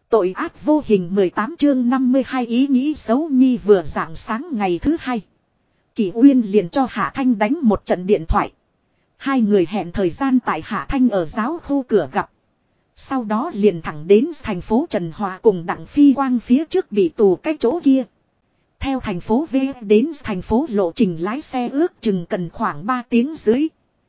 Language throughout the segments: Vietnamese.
Tội ác vô hình 18 chương 52 ý nghĩ xấu nhi vừa rạng sáng ngày thứ hai. Kỷ Uyên liền cho Hạ Thanh đánh một trận điện thoại. Hai người hẹn thời gian tại Hạ Thanh ở giáo khu cửa gặp. Sau đó liền thẳng đến thành phố Trần Hòa cùng Đặng Phi Quang phía trước bị tù cái chỗ kia. Theo thành phố V đến thành phố lộ trình lái xe ước chừng cần khoảng 3 tiếng dưới.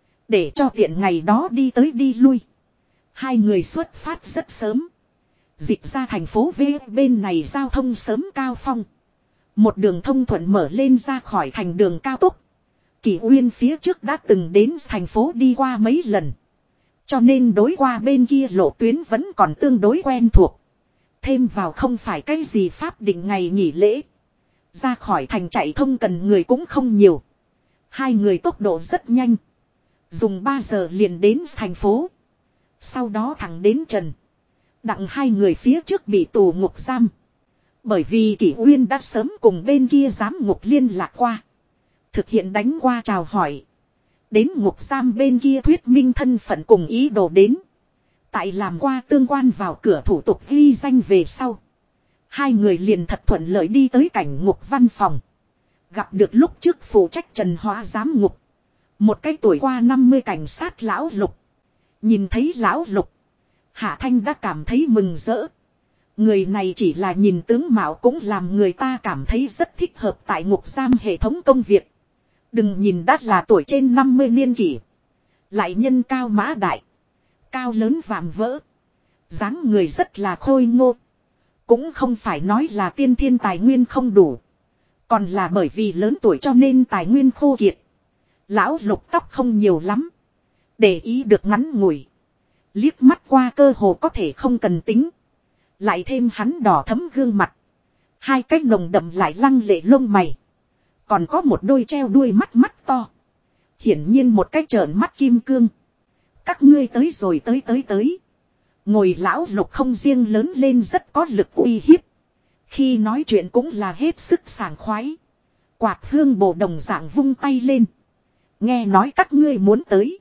Để cho tiện ngày đó đi tới đi lui. Hai người xuất phát rất sớm. Dịch ra thành phố V bên này giao thông sớm cao phong. Một đường thông thuận mở lên ra khỏi thành đường cao tốc. Kỷ Uyên phía trước đã từng đến thành phố đi qua mấy lần. Cho nên đối qua bên kia lộ tuyến vẫn còn tương đối quen thuộc. Thêm vào không phải cái gì pháp định ngày nghỉ lễ. Ra khỏi thành chạy thông cần người cũng không nhiều. Hai người tốc độ rất nhanh. Dùng 3 giờ liền đến thành phố. Sau đó thẳng đến Trần Đặng hai người phía trước bị tù ngục giam. Bởi vì Kỷ Uyên đã sớm cùng bên kia giám ngục liên lạc qua. Thực hiện đánh qua chào hỏi. Đến ngục giam bên kia thuyết minh thân phận cùng ý đồ đến. Tại làm qua tương quan vào cửa thủ tục ghi danh về sau. Hai người liền thật thuận lợi đi tới cảnh ngục văn phòng. Gặp được lúc trước phụ trách Trần Hóa giám ngục. Một cái tuổi qua 50 cảnh sát lão Lục. Nhìn thấy lão Lục. Hạ Thanh đã cảm thấy mừng rỡ. Người này chỉ là nhìn tướng mạo cũng làm người ta cảm thấy rất thích hợp tại ngục giam hệ thống công việc. Đừng nhìn đã là tuổi trên 50 niên kỷ. Lại nhân cao mã đại. Cao lớn vạm vỡ. Dáng người rất là khôi ngô. Cũng không phải nói là tiên thiên tài nguyên không đủ. Còn là bởi vì lớn tuổi cho nên tài nguyên khô kiệt. Lão Lục tóc không nhiều lắm. Để ý được ngắn ngủi. Liếc mắt qua cơ hồ có thể không cần tính. Lại thêm hắn đỏ thấm gương mặt. Hai cái nồng đậm lại lăng lệ lông mày. Còn có một đôi treo đuôi mắt mắt to. Hiển nhiên một cái trợn mắt kim cương. Các ngươi tới rồi tới. Ngồi lão Lục không riêng lớn lên rất có lực uy hiếp. Khi nói chuyện cũng là hết sức sảng khoái. Quạt hương bổ đồng dạng vung tay lên. Nghe nói các ngươi muốn tới.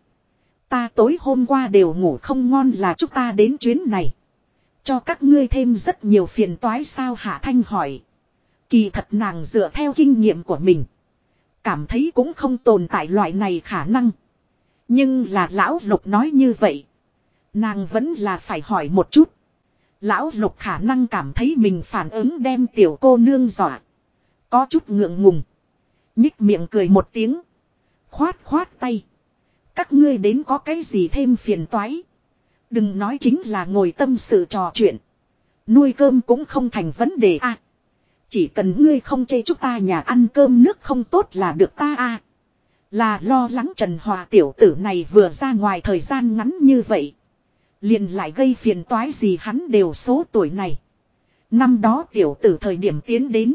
Ta tối hôm qua đều ngủ không ngon là chúng ta đến chuyến này. Cho các ngươi thêm rất nhiều phiền toái sao Hạ Thanh hỏi. Kỳ thật nàng dựa theo kinh nghiệm của mình. Cảm thấy cũng không tồn tại loại này khả năng. Nhưng là lão Lục nói như vậy. Nàng vẫn là phải hỏi một chút. Lão Lục khả năng cảm thấy mình phản ứng đem tiểu cô nương dọa. Có chút ngượng ngùng. Nhích miệng cười một tiếng. Khoát tay. Các ngươi đến có cái gì thêm phiền toái. Đừng nói chính là ngồi tâm sự trò chuyện. Nuôi cơm cũng không thành vấn đề a. Chỉ cần ngươi không chê chúng ta nhà ăn cơm nước không tốt là được ta a. Là lo lắng Trần Hòa tiểu tử này vừa ra ngoài thời gian ngắn như vậy. Liền lại gây phiền toái gì hắn đều số tuổi này. Năm đó tiểu tử thời điểm tiến đến.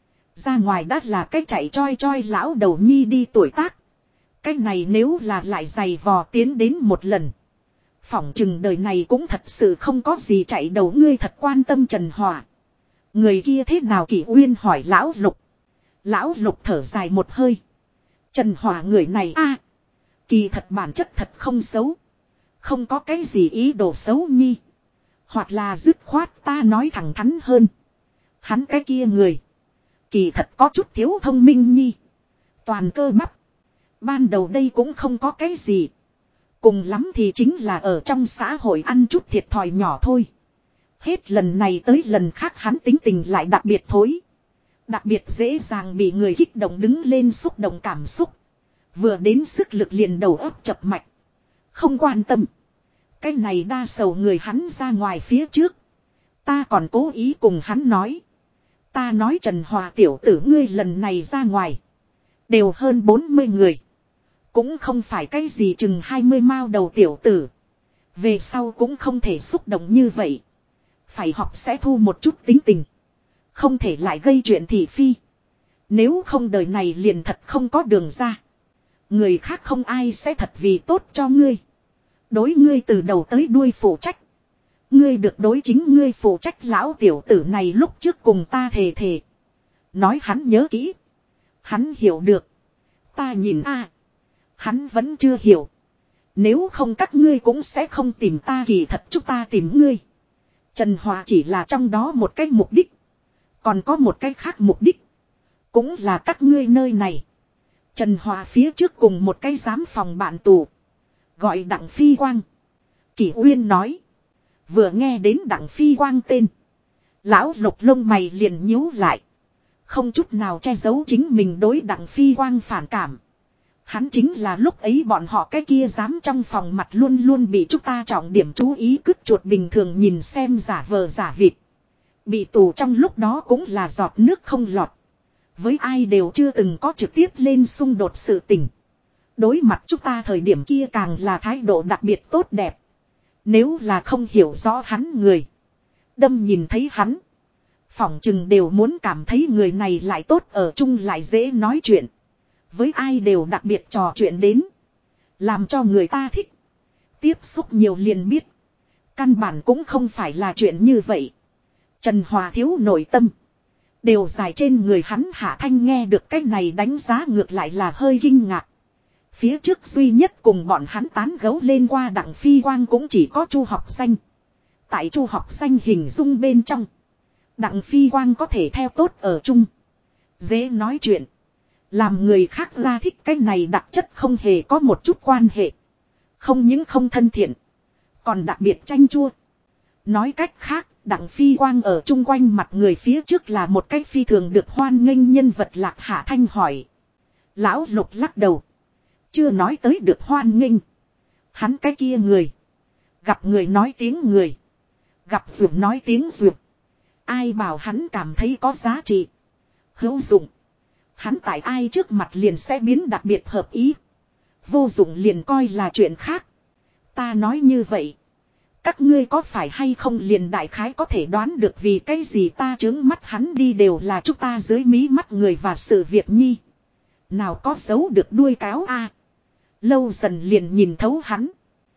Ra ngoài đã là cái chạy choi lão đầu nhi đi tuổi tác. Cái này nếu là lại giày vò tiến đến một lần. Phỏng chừng đời này cũng thật sự không có gì chạy đầu ngươi thật quan tâm Trần Hòa. Người kia thế nào Kỷ Uyên hỏi lão Lục. Lão Lục thở dài một hơi. Trần Hòa người này a, kỳ thật bản chất thật không xấu. Không có cái gì ý đồ xấu nhi. Hoặc là dứt khoát ta nói thẳng thắn hơn. Hắn cái kia người. Kỳ thật có chút thiếu thông minh nhi. Toàn cơ bắp. Ban đầu đây cũng không có cái gì. Cùng lắm thì chính là ở trong xã hội ăn chút thiệt thòi nhỏ thôi. Hết lần này tới lần khác hắn tính tình lại đặc biệt thối. Đặc biệt dễ dàng bị người kích động đứng lên xúc động cảm xúc. Vừa đến sức lực liền đầu óc chập mạch. Không quan tâm. Cái này đa sầu người hắn ra ngoài phía trước. Ta còn cố ý cùng hắn nói. Ta nói Trần Hòa tiểu tử ngươi lần này ra ngoài. Đều hơn 40 người. Cũng không phải cái gì chừng 20 mao đầu tiểu tử. Về sau cũng không thể xúc động như vậy. Phải học sẽ thu một chút tính tình. Không thể lại gây chuyện thị phi. Nếu không đời này liền thật không có đường ra. Người khác không ai sẽ thật vì tốt cho ngươi. Đối ngươi từ đầu tới đuôi phụ trách. Ngươi được đối chính ngươi phụ trách lão tiểu tử này lúc trước cùng ta thề. Nói hắn nhớ kỹ. Hắn hiểu được. Ta nhìn a, hắn vẫn chưa hiểu. Nếu không các ngươi cũng sẽ không tìm ta kỳ thật chúng ta tìm ngươi. Trần Hòa chỉ là trong đó một cái mục đích. Còn có một cái khác mục đích. Cũng là các ngươi nơi này. Trần Hòa phía trước cùng một cái giám phòng bạn tù. Gọi Đặng Phi Quang. Kỷ Uyên nói. Vừa nghe đến Đặng Phi Quang tên. Lão Lục lông mày liền nhíu lại. Không chút nào che giấu chính mình đối Đặng Phi Quang phản cảm. Hắn chính là lúc ấy bọn họ cái kia dám trong phòng mặt luôn luôn bị chúng ta trọng điểm chú ý cứt chuột bình thường nhìn xem giả vờ giả vịt. Bị tù trong lúc đó cũng là giọt nước không lọt. Với ai đều chưa từng có trực tiếp lên xung đột sự tình. Đối mặt chúng ta thời điểm kia càng là thái độ đặc biệt tốt đẹp. Nếu là không hiểu rõ hắn người. Đâm nhìn thấy hắn. Phỏng chừng đều muốn cảm thấy người này lại tốt ở chung lại dễ nói chuyện. Với ai đều đặc biệt trò chuyện đến. Làm cho người ta thích. Tiếp xúc nhiều liền biết. Căn bản cũng không phải là chuyện như vậy. Trần Hòa thiếu nội tâm. Đều dài trên người hắn. Hạ Thanh nghe được cái này đánh giá ngược lại là hơi kinh ngạc. Phía trước duy nhất cùng bọn hắn tán gấu lên qua Đặng Phi Quang cũng chỉ có Chu Học Danh. Tại Chu Học Danh hình dung bên trong. Đặng Phi Quang có thể theo tốt ở chung. Dễ nói chuyện. Làm người khác ra thích cái này đặc chất không hề có một chút quan hệ. Không những không thân thiện. Còn đặc biệt chanh chua. Nói cách khác, Đặng Phi Quang ở chung quanh mặt người phía trước là một cái phi thường được hoan nghênh nhân vật. Lạc Hạ Thanh hỏi. Lão Lục lắc đầu. Chưa nói tới được hoan nghênh. Hắn cái kia người. Gặp người nói tiếng người. Gặp ruột nói tiếng ruột. Ai bảo hắn cảm thấy có giá trị. Hữu dụng. Hắn tại ai trước mặt liền sẽ biến đặc biệt hợp ý. Vô dụng liền coi là chuyện khác. Ta nói như vậy. Các ngươi có phải hay không liền đại khái có thể đoán được vì cái gì ta trướng mắt hắn đi đều là chúng ta dưới mí mắt người và sự việc nhi. Nào có giấu được đuôi cáo a. Lâu dần liền nhìn thấu hắn.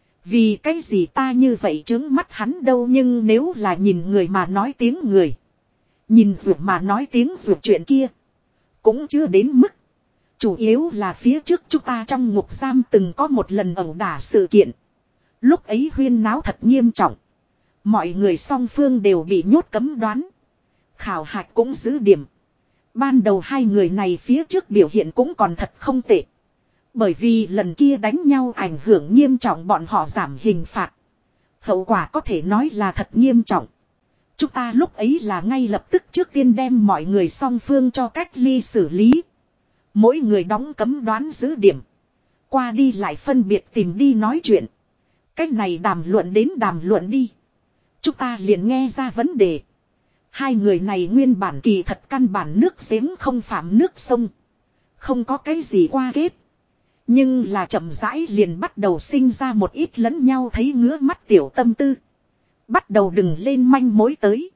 Vì cái gì ta như vậy trướng mắt hắn đâu nhưng nếu là nhìn người mà nói tiếng người. Nhìn ruột mà nói tiếng ruột chuyện kia. Cũng chưa đến mức. Chủ yếu là phía trước chúng ta trong ngục giam từng có một lần ẩu đả sự kiện. Lúc ấy huyên náo thật nghiêm trọng. Mọi người song phương đều bị nhốt cấm đoán. Khảo hạch cũng giữ điểm. Ban đầu hai người này phía trước biểu hiện cũng còn thật không tệ. Bởi vì lần kia đánh nhau ảnh hưởng nghiêm trọng bọn họ giảm hình phạt. Hậu quả có thể nói là thật nghiêm trọng. Chúng ta lúc ấy là ngay lập tức trước tiên đem mọi người song phương cho cách ly xử lý. Mỗi người đóng cấm đoán giữ điểm. Qua đi lại phân biệt tìm đi nói chuyện. Cách này đàm luận đến đàm luận đi. Chúng ta liền nghe ra vấn đề. Hai người này nguyên bản kỳ thật căn bản nước giếng không phạm nước sông. Không có cái gì qua kết. Nhưng là chậm rãi liền bắt đầu sinh ra một ít lẫn nhau thấy ngứa mắt tiểu tâm tư. Bắt đầu đừng lên manh mối tới.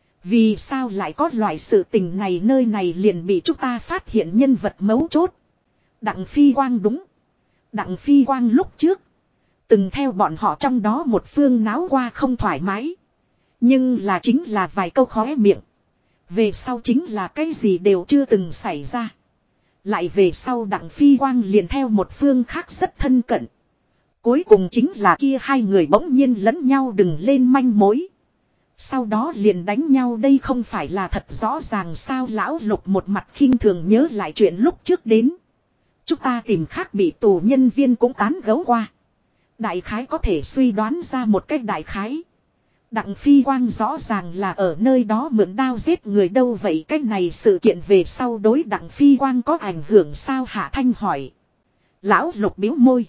Vì sao lại có loại sự tình này nơi này liền bị chúng ta phát hiện nhân vật mấu chốt. Đặng Phi Quang đúng. Đặng Phi Quang lúc trước. Từng theo bọn họ trong đó một phương náo qua không thoải mái. Nhưng là chính là vài câu khóe miệng. Về sau chính là cái gì đều chưa từng xảy ra. Lại về sau Đặng Phi Quang liền theo một phương khác rất thân cận. Cuối cùng chính là kia hai người bỗng nhiên lẫn nhau đừng lên manh mối. Sau đó liền đánh nhau đây không phải là thật rõ ràng sao lão Lục một mặt khinh thường nhớ lại chuyện lúc trước đến. Chúng ta tìm khác bị tù nhân viên cũng tán gấu qua. Đại khái có thể suy đoán ra một cách đại khái. Đặng Phi Quang rõ ràng là ở nơi đó mượn đao giết người đâu vậy cái này sự kiện về sau đối Đặng Phi Quang có ảnh hưởng sao Hạ Thanh hỏi. Lão Lục biếu môi.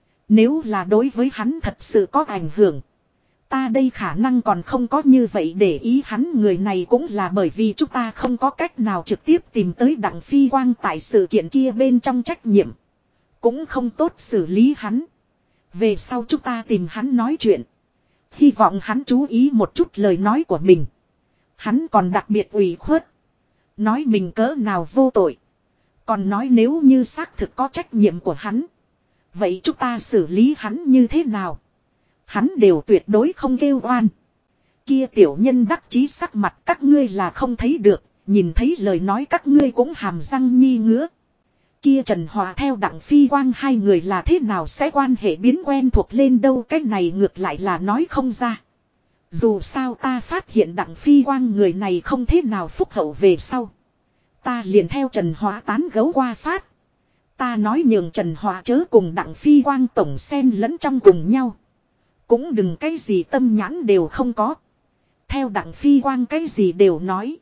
Nếu là đối với hắn thật sự có ảnh hưởng. Ta đây khả năng còn không có như vậy để ý hắn người này cũng là bởi vì chúng ta không có cách nào trực tiếp tìm tới Đặng Phi Quang tại sự kiện kia bên trong trách nhiệm. Cũng không tốt xử lý hắn. Về sau chúng ta tìm hắn nói chuyện. Hy vọng hắn chú ý một chút lời nói của mình. Hắn còn đặc biệt ủy khuất. Nói mình cỡ nào vô tội. Còn nói nếu như xác thực có trách nhiệm của hắn. Vậy chúng ta xử lý hắn như thế nào? Hắn đều tuyệt đối không kêu oan. Kia tiểu nhân đắc chí sắc mặt các ngươi là không thấy được. Nhìn thấy lời nói các ngươi cũng hàm răng nhi ngứa. Kia Trần Hòa theo Đặng Phi Quang hai người là thế nào sẽ quan hệ biến quen thuộc lên đâu cái này ngược lại là nói không ra. Dù sao ta phát hiện Đặng Phi Quang người này không thế nào phúc hậu về sau. Ta liền theo Trần Hóa tán gấu qua phát. Ta nói nhường Trần Hóa chớ cùng Đặng Phi Quang tổng xen lẫn trong cùng nhau. Cũng đừng cái gì tâm nhãn đều không có. Theo Đặng Phi Quang cái gì đều nói.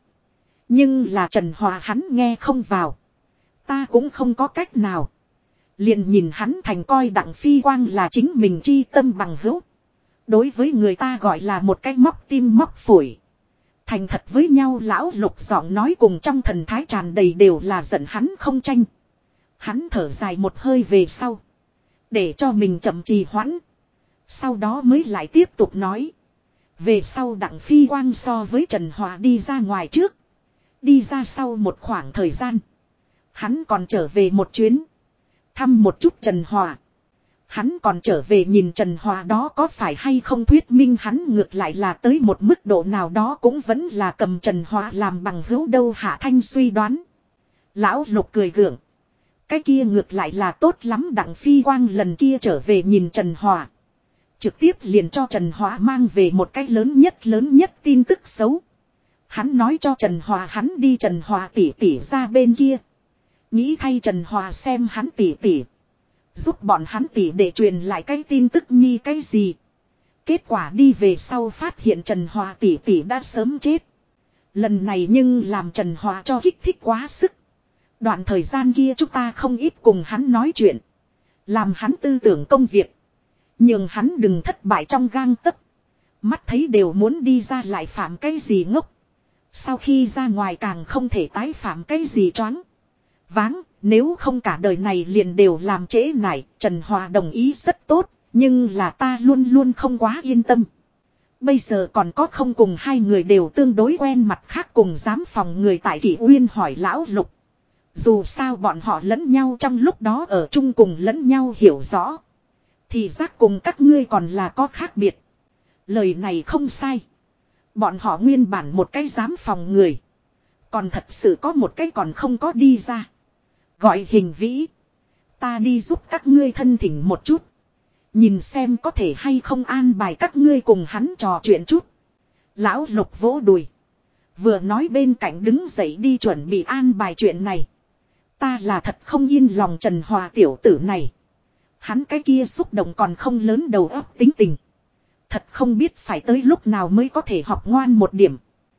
Nhưng là Trần Hóa hắn nghe không vào. Ta cũng không có cách nào. Liền nhìn hắn thành coi Đặng Phi Quang là chính mình chi tâm bằng hữu. Đối với người ta gọi là một cái móc tim móc phổi. Thành thật với nhau lão Lục giọng nói cùng trong thần thái tràn đầy đều là giận hắn không tranh. Hắn thở dài một hơi về sau. Để cho mình chậm trì hoãn. Sau đó mới lại tiếp tục nói. Về sau Đặng Phi Quang so với Trần Hòa đi ra ngoài trước. Đi ra sau một khoảng thời gian. Hắn còn trở về một chuyến. Thăm một chút Trần Hòa. Hắn còn trở về nhìn Trần Hòa đó có phải hay không thuyết minh hắn ngược lại là tới một mức độ nào đó cũng vẫn là cầm Trần Hòa làm bằng hữu đâu Hạ Thanh suy đoán. Lão Lục cười gượng. Cái kia ngược lại là tốt lắm Đặng Phi Quang lần kia trở về nhìn Trần Hòa. Trực tiếp liền cho Trần Hòa mang về một cái lớn nhất tin tức xấu. Hắn nói cho Trần Hòa hắn đi Trần Hòa tỉ tỉ ra bên kia. Nghĩ thay Trần Hòa xem hắn tỉ tỉ. Giúp bọn hắn tỉ để truyền lại cái tin tức nhi cái gì. Kết quả đi về sau phát hiện Trần Hòa tỉ tỉ đã sớm chết. Lần này nhưng làm Trần Hòa cho kích thích quá sức. Đoạn thời gian kia chúng ta không ít cùng hắn nói chuyện. Làm hắn tư tưởng công việc. Nhưng hắn đừng thất bại trong gang tấc. Mắt thấy đều muốn đi ra lại phạm cái gì ngốc. Sau khi ra ngoài càng không thể tái phạm cái gì choáng váng, nếu không cả đời này liền đều làm trễ nải. Trần Hòa đồng ý rất tốt, nhưng là ta luôn luôn không quá yên tâm. Bây giờ còn có không cùng hai người đều tương đối quen mặt khác cùng giám phòng người tại Kỷ Uyên hỏi lão Lục. Dù sao bọn họ lẫn nhau trong lúc đó ở chung cùng lẫn nhau hiểu rõ. Thì giác cùng các ngươi còn là có khác biệt. Lời này không sai. Bọn họ nguyên bản một cái giám phòng người. Còn thật sự có một cái còn không có đi ra. Gọi Hình Vĩ. Ta đi giúp các ngươi thân thỉnh một chút. Nhìn xem có thể hay không an bài các ngươi cùng hắn trò chuyện chút. Lão Lục vỗ đùi. Vừa nói bên cạnh đứng dậy đi chuẩn bị an bài chuyện này. Ta là thật không yên lòng Trần Hòa tiểu tử này. Hắn cái kia xúc động còn không lớn đầu óc tính tình. Thật không biết phải tới lúc nào mới có thể học ngoan một điểm.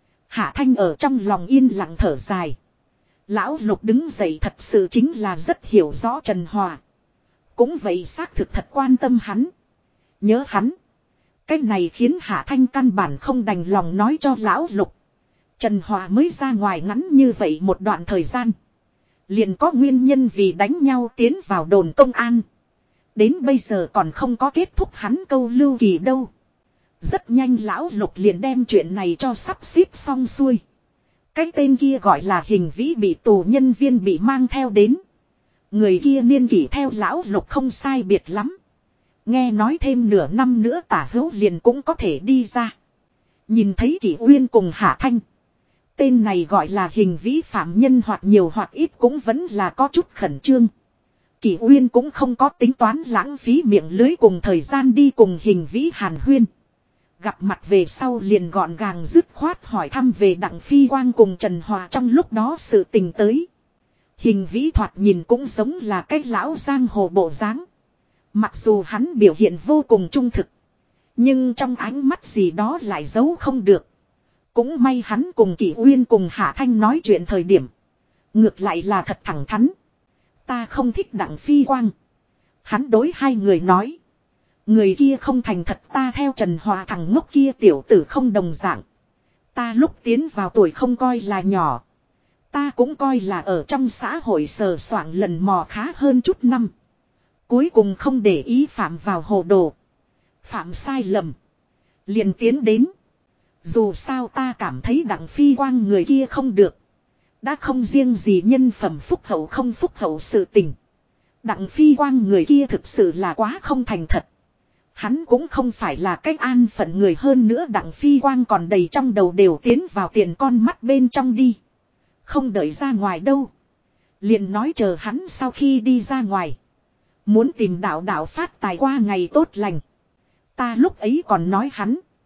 Hạ Thanh ở trong lòng yên lặng thở dài. Lão Lục đứng dậy thật sự chính là rất hiểu rõ Trần Hòa. Cũng vậy xác thực thật quan tâm hắn. Nhớ hắn. Cái này khiến Hạ Thanh căn bản không đành lòng nói cho Lão Lục. Trần Hòa mới ra ngoài ngắn như vậy một đoạn thời gian. Liền có nguyên nhân vì đánh nhau tiến vào đồn công an. Đến bây giờ còn không có kết thúc hắn câu lưu kỳ đâu. Rất nhanh Lão Lục liền đem chuyện này cho sắp xếp xong xuôi. Cái tên kia gọi là Hình Vĩ bị tù nhân viên bị mang theo đến. Người kia niên kỷ theo Lão Lục không sai biệt lắm. Nghe nói thêm nửa năm nữa tả hữu liền cũng có thể đi ra. Nhìn thấy Kỷ Uyên cùng Hạ Thanh. Tên này gọi là Hình Vĩ phạm nhân hoặc nhiều hoặc ít cũng vẫn là có chút khẩn trương. Kỷ Uyên cũng không có tính toán lãng phí miệng lưới cùng thời gian đi cùng Hình Vĩ hàn huyên. Gặp mặt về sau liền gọn gàng dứt khoát hỏi thăm về Đặng Phi Quang cùng Trần Hòa trong lúc đó sự tình tới. Hình Vĩ thoạt nhìn cũng giống là cái lão giang hồ bộ dáng. Mặc dù hắn biểu hiện vô cùng trung thực. Nhưng trong ánh mắt gì đó lại giấu không được. Cũng may hắn cùng Kỷ Uyên cùng Hạ Thanh nói chuyện thời điểm. Ngược lại là thật thẳng thắn. Ta không thích Đặng Phi Quang. Hắn đối hai người nói. Người kia không thành thật ta theo Trần Hòa thằng ngốc kia tiểu tử không đồng dạng. Ta lúc tiến vào tuổi không coi là nhỏ. Ta cũng coi là ở trong xã hội sờ soạng lần mò khá hơn chút năm. Cuối cùng không để ý phạm vào hồ đồ. Phạm sai lầm. Liền tiến đến. Dù sao ta cảm thấy Đặng Phi Quang người kia không được. Đã không riêng gì nhân phẩm phúc hậu không phúc hậu sự tình. Đặng Phi Quang người kia thực sự là quá không thành thật. Hắn cũng không phải là cách an phận người hơn nữa Đặng Phi Quang còn đầy trong đầu đều tiến vào tiền con mắt bên trong đi. Không đợi ra ngoài đâu. Liền nói chờ hắn sau khi đi ra ngoài. Muốn tìm đạo đạo phát tài qua ngày tốt lành. Ta lúc ấy còn nói hắn.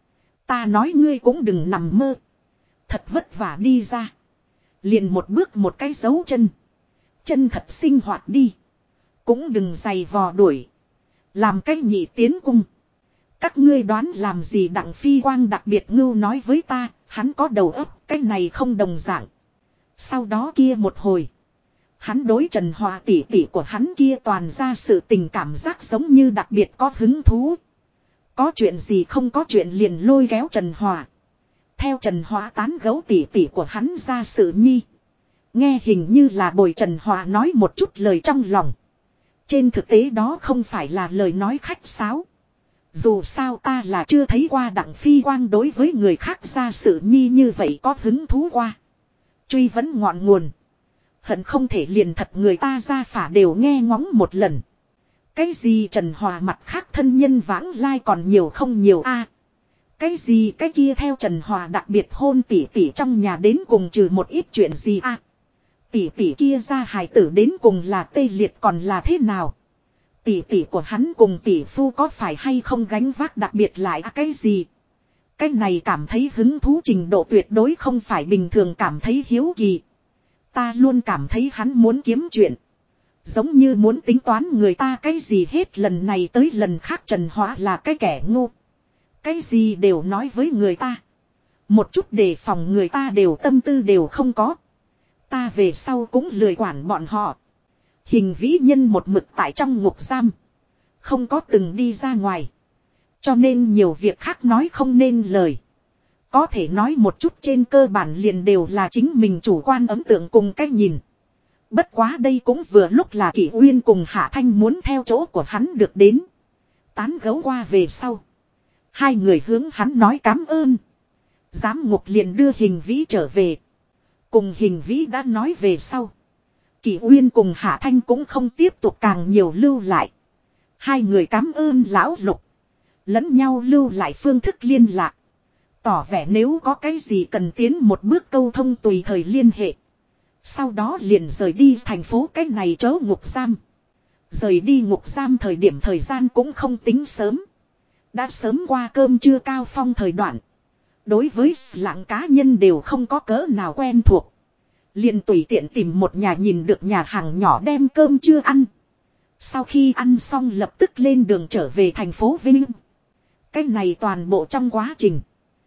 Ta nói ngươi cũng đừng nằm mơ. Thật vất vả đi ra. Liền một bước một cái dấu chân. Chân thật sinh hoạt đi. Cũng đừng giày vò đuổi. Làm cách nhị tiến cung. Các ngươi đoán làm gì Đặng Phi Quang đặc biệt ngưu nói với ta. Hắn có đầu óc, cái này không đồng dạng. Sau đó kia một hồi. Hắn đối Trần Hòa tỷ tỷ của hắn kia toàn ra sự tình cảm giác giống như đặc biệt có hứng thú. Có chuyện gì không có chuyện liền lôi kéo Trần Hòa. Theo Trần Hòa tán gấu tỷ tỷ của hắn ra sự nhi. Nghe hình như là bồi Trần Hòa nói một chút lời trong lòng. Trên thực tế đó không phải là lời nói khách sáo. Dù sao ta là chưa thấy qua Đặng Phi Quang đối với người khác ra sự nhi như vậy có hứng thú qua. Truy vấn ngọn nguồn. Hận không thể liền thật người ta ra phả đều nghe ngóng một lần. Cái gì Trần Hòa mặt khác thân nhân vãng lai còn nhiều không nhiều a? Cái gì cái kia theo Trần Hòa đặc biệt hôn tỷ tỷ trong nhà đến cùng trừ một ít chuyện gì a? Tỷ tỷ kia ra hài tử đến cùng là tê liệt còn là thế nào? Tỷ tỷ của hắn cùng tỷ phu có phải hay không gánh vác đặc biệt lại cái gì? Cái này cảm thấy hứng thú trình độ tuyệt đối không phải bình thường cảm thấy hiếu kỳ. Ta luôn cảm thấy hắn muốn kiếm chuyện. Giống như muốn tính toán người ta cái gì hết lần này tới lần khác Trần Hóa là cái kẻ ngu. Cái gì đều nói với người ta. Một chút đề phòng người ta đều tâm tư đều không có. Ta về sau cũng lười quản bọn họ. Hình vĩ nhân một mực tại trong ngục giam. Không có từng đi ra ngoài. Cho nên nhiều việc khác nói không nên lời. Có thể nói một chút trên cơ bản liền đều là chính mình chủ quan ấn tượng cùng cách nhìn. Bất quá đây cũng vừa lúc là Kỷ Uyên cùng Hạ Thanh muốn theo chỗ của hắn được đến. Tán gấu qua về sau. Hai người hướng hắn nói cám ơn. Giám ngục liền đưa Hình Vĩ trở về. Cùng Hình Vĩ đã nói về sau. Kỷ Uyên cùng Hạ Thanh cũng không tiếp tục càng nhiều lưu lại. Hai người cám ơn lão Lục. Lẫn nhau lưu lại phương thức liên lạc. Tỏ vẻ nếu có cái gì cần tiến một bước câu thông tùy thời liên hệ. Sau đó liền rời đi thành phố cái này chớ ngục giam. Rời đi ngục giam thời điểm thời gian cũng không tính sớm. Đã sớm qua cơm trưa cao phong thời đoạn. Đối với lạng cá nhân đều không có cỡ nào quen thuộc. Liền tùy tiện tìm một nhà nhìn được nhà hàng nhỏ đem cơm trưa ăn. Sau khi ăn xong lập tức lên đường trở về thành phố Vinh. Cái này toàn bộ trong quá trình.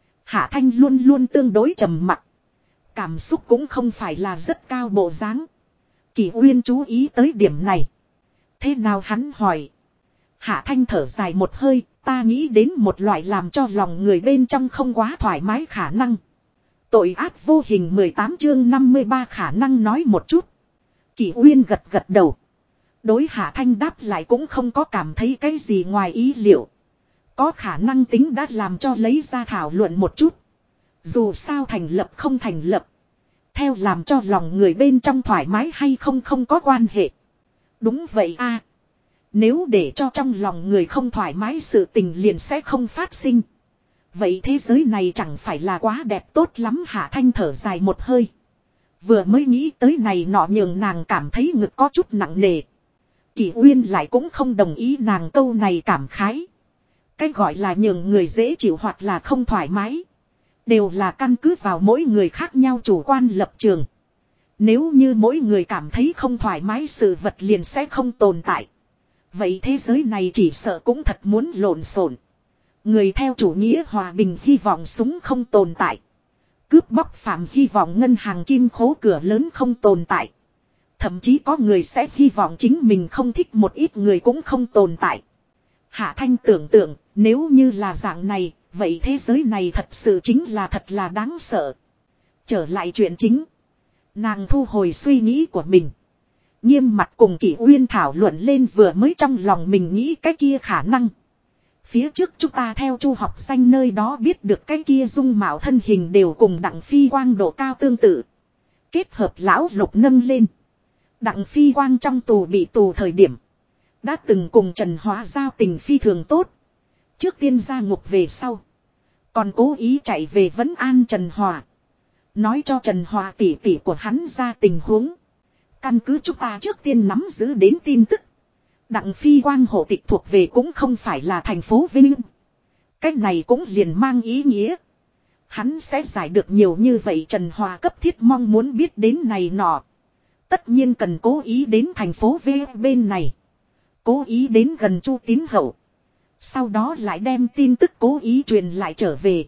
Hạ Thanh luôn luôn tương đối trầm mặc. Cảm xúc cũng không phải là rất cao bộ dáng. Kỷ Uyên chú ý tới điểm này. Thế nào hắn hỏi. Hạ Thanh thở dài một hơi. Ta nghĩ đến một loại làm cho lòng người bên trong không quá thoải mái khả năng. Tội ác vô hình 18 chương 53 khả năng nói một chút. Kỷ Uyên gật gật đầu. Đối Hạ Thanh đáp lại cũng không có cảm thấy cái gì ngoài ý liệu. Có khả năng tính đã làm cho lấy ra thảo luận một chút. Dù sao thành lập không thành lập. Theo làm cho lòng người bên trong thoải mái hay không không có quan hệ. Đúng vậy a. Nếu để cho trong lòng người không thoải mái sự tình liền sẽ không phát sinh. Vậy thế giới này chẳng phải là quá đẹp tốt lắm. Hạ Thanh thở dài một hơi. Vừa mới nghĩ tới này nọ nhường nàng cảm thấy ngực có chút nặng nề. Kỷ Uyên lại cũng không đồng ý nàng câu này cảm khái. Cái gọi là nhường người dễ chịu hoặc là không thoải mái. Đều là căn cứ vào mỗi người khác nhau chủ quan lập trường. Nếu như mỗi người cảm thấy không thoải mái sự vật liền sẽ không tồn tại. Vậy thế giới này chỉ sợ cũng thật muốn lộn xộn. Người theo chủ nghĩa hòa bình hy vọng súng không tồn tại. Cướp bóc phạm hy vọng ngân hàng kim khố cửa lớn không tồn tại. Thậm chí có người sẽ hy vọng chính mình không thích một ít người cũng không tồn tại. Hạ Thanh tưởng tượng, nếu như là dạng này, vậy thế giới này thật sự chính là thật là đáng sợ. Trở lại chuyện chính. Nàng thu hồi suy nghĩ của mình. Nghiêm mặt cùng Kỷ Uyên thảo luận lên vừa mới trong lòng mình nghĩ cái kia khả năng. Phía trước chúng ta theo Chu học sinh nơi đó biết được cái kia dung mạo thân hình đều cùng Đặng Phi Quang độ cao tương tự. Kết hợp lão Lục nâng lên. Đặng Phi Quang trong tù bị tù thời điểm. Đã từng cùng Trần Hóa giao tình phi thường tốt. Trước tiên ra ngục về sau. Còn cố ý chạy về vấn an Trần Hòa. Nói cho Trần Hòa tỷ tỷ của hắn ra tình huống. Căn cứ chúng ta trước tiên nắm giữ đến tin tức. Đặng Phi Quang hộ tịch thuộc về cũng không phải là thành phố Vinh. Cái này cũng liền mang ý nghĩa. Hắn sẽ giải được nhiều như vậy. Trần Hòa cấp thiết mong muốn biết đến này nọ. Tất nhiên cần cố ý đến thành phố V bên này. Cố ý đến gần Chu Tín Hậu. Sau đó lại đem tin tức cố ý truyền lại trở về.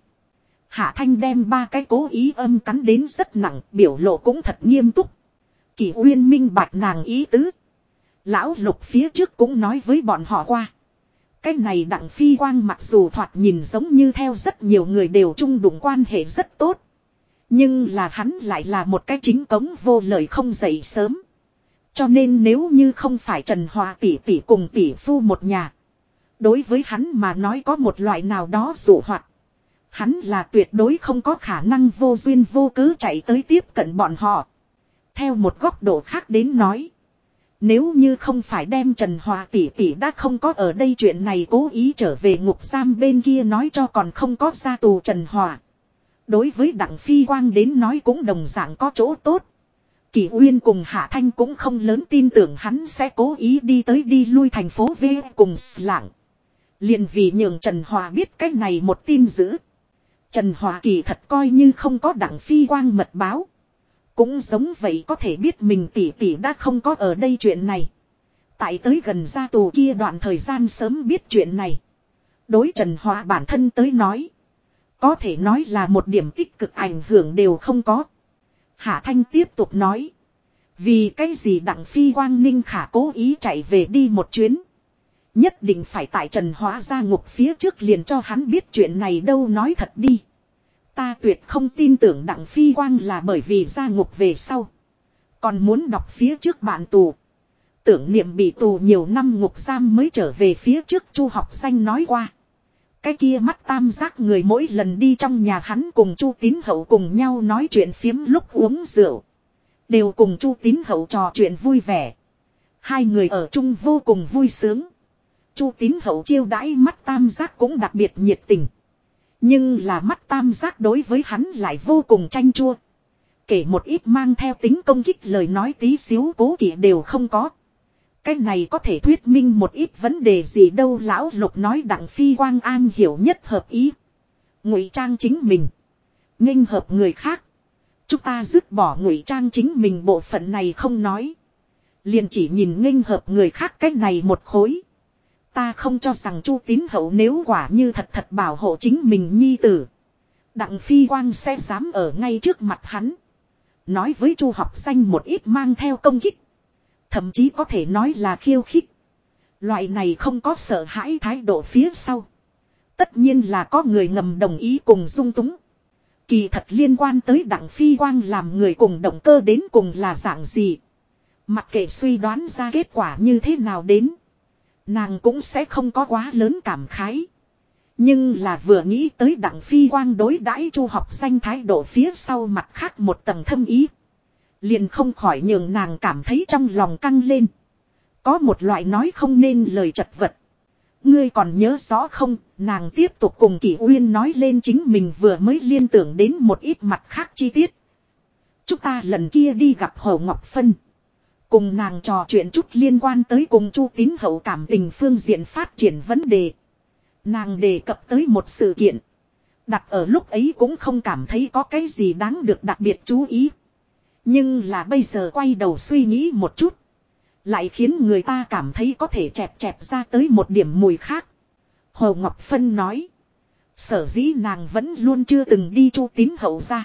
Hạ Thanh đem 3 cái cố ý âm cắn đến rất nặng, biểu lộ cũng thật nghiêm túc. Kỷ Uyên minh bạch nàng ý tứ. Lão Lục phía trước cũng nói với bọn họ qua. Cái này Đặng Phi Quang mặc dù thoạt nhìn giống như theo rất nhiều người đều chung đụng quan hệ rất tốt. Nhưng là hắn lại là một cái chính cống vô lời không dậy sớm. Cho nên nếu như không phải Trần Hòa tỷ tỷ cùng tỷ phu một nhà. Đối với hắn mà nói có một loại nào đó dụ hoạt. Hắn là tuyệt đối không có khả năng vô duyên vô cớ chạy tới tiếp cận bọn họ. Theo một góc độ khác đến nói. Nếu như không phải đem Trần Hòa tỷ tỷ đã không có ở đây chuyện này cố ý trở về ngục giam bên kia nói cho còn không có ra tù Trần Hòa. Đối với Đặng Phi Quang đến nói cũng đồng dạng có chỗ tốt. Kỷ Uyên cùng Hạ Thanh cũng không lớn tin tưởng hắn sẽ cố ý đi tới đi lui thành phố V cùng Lạng. Liền vì nhường Trần Hòa biết cái này một tin dữ. Trần Hòa kỳ thật coi như không có Đặng Phi Quang mật báo. Cũng giống vậy có thể biết mình tỷ tỷ đã không có ở đây chuyện này. Tại tới gần ra tù kia đoạn thời gian sớm biết chuyện này. Đối Trần Hòa bản thân tới nói. Có thể nói là một điểm tích cực ảnh hưởng đều không có. Hạ Thanh tiếp tục nói. Vì cái gì Đặng Phi Quang Ninh Khả cố ý chạy về đi một chuyến. Nhất định phải tại Trần Hóa ra ngục phía trước liền cho hắn biết chuyện này đâu nói thật đi. Ta tuyệt không tin tưởng Đặng Phi Quang là bởi vì ra ngục về sau. Còn muốn đọc phía trước bạn tù. Tưởng niệm bị tù nhiều năm ngục giam mới trở về phía trước Chu Học Danh nói qua. Cái kia mắt tam giác người mỗi lần đi trong nhà hắn cùng Chu Tín Hậu cùng nhau nói chuyện phiếm lúc uống rượu. Đều cùng Chu Tín Hậu trò chuyện vui vẻ. Hai người ở chung vô cùng vui sướng. Chu Tín Hậu chiêu đãi mắt tam giác cũng đặc biệt nhiệt tình. Nhưng là mắt tam giác đối với hắn lại vô cùng chanh chua. Kể một ít mang theo tính công kích lời nói tí xíu cố kỵ đều không có. Cái này có thể thuyết minh một ít vấn đề gì đâu. Lão Lục nói Đặng Phi Quang An hiểu nhất hợp ý. Ngụy trang chính mình. Nghênh hợp người khác. Chúng ta dứt bỏ ngụy trang chính mình bộ phận này không nói. Liền chỉ nhìn nghênh hợp người khác cái này một khối. Ta không cho rằng Chu Tín Hậu nếu quả như thật bảo hộ chính mình nhi tử. Đặng Phi Quang sẽ dám ở ngay trước mặt hắn. Nói với Chu Học Danh một ít mang theo công kích. Thậm chí có thể nói là khiêu khích. Loại này không có sợ hãi thái độ phía sau. Tất nhiên là có người ngầm đồng ý cùng dung túng. Kỳ thật liên quan tới Đặng Phi Quang làm người cùng động cơ đến cùng là dạng gì. Mặc kệ suy đoán ra kết quả như thế nào đến. Nàng cũng sẽ không có quá lớn cảm khái. Nhưng là vừa nghĩ tới Đặng Phi Quang đối đãi Chu Học Danh thái độ phía sau mặt khác một tầng thâm ý. Liền không khỏi nhường nàng cảm thấy trong lòng căng lên. Có một loại nói không nên lời chật vật. Ngươi còn nhớ rõ không, nàng tiếp tục cùng Kỷ Uyên nói lên chính mình vừa mới liên tưởng đến một ít mặt khác chi tiết. Chúng ta lần kia đi gặp Hồ Ngọc Phân. Cùng nàng trò chuyện chút liên quan tới cùng Chu Tín Hậu cảm tình phương diện phát triển vấn đề. Nàng đề cập tới một sự kiện. Đặt ở lúc ấy cũng không cảm thấy có cái gì đáng được đặc biệt chú ý. Nhưng là bây giờ quay đầu suy nghĩ một chút. Lại khiến người ta cảm thấy có thể chẹp ra tới một điểm mùi khác. Hồ Ngọc Phân nói. Sở dĩ nàng vẫn luôn chưa từng đi Chu Tín Hậu ra.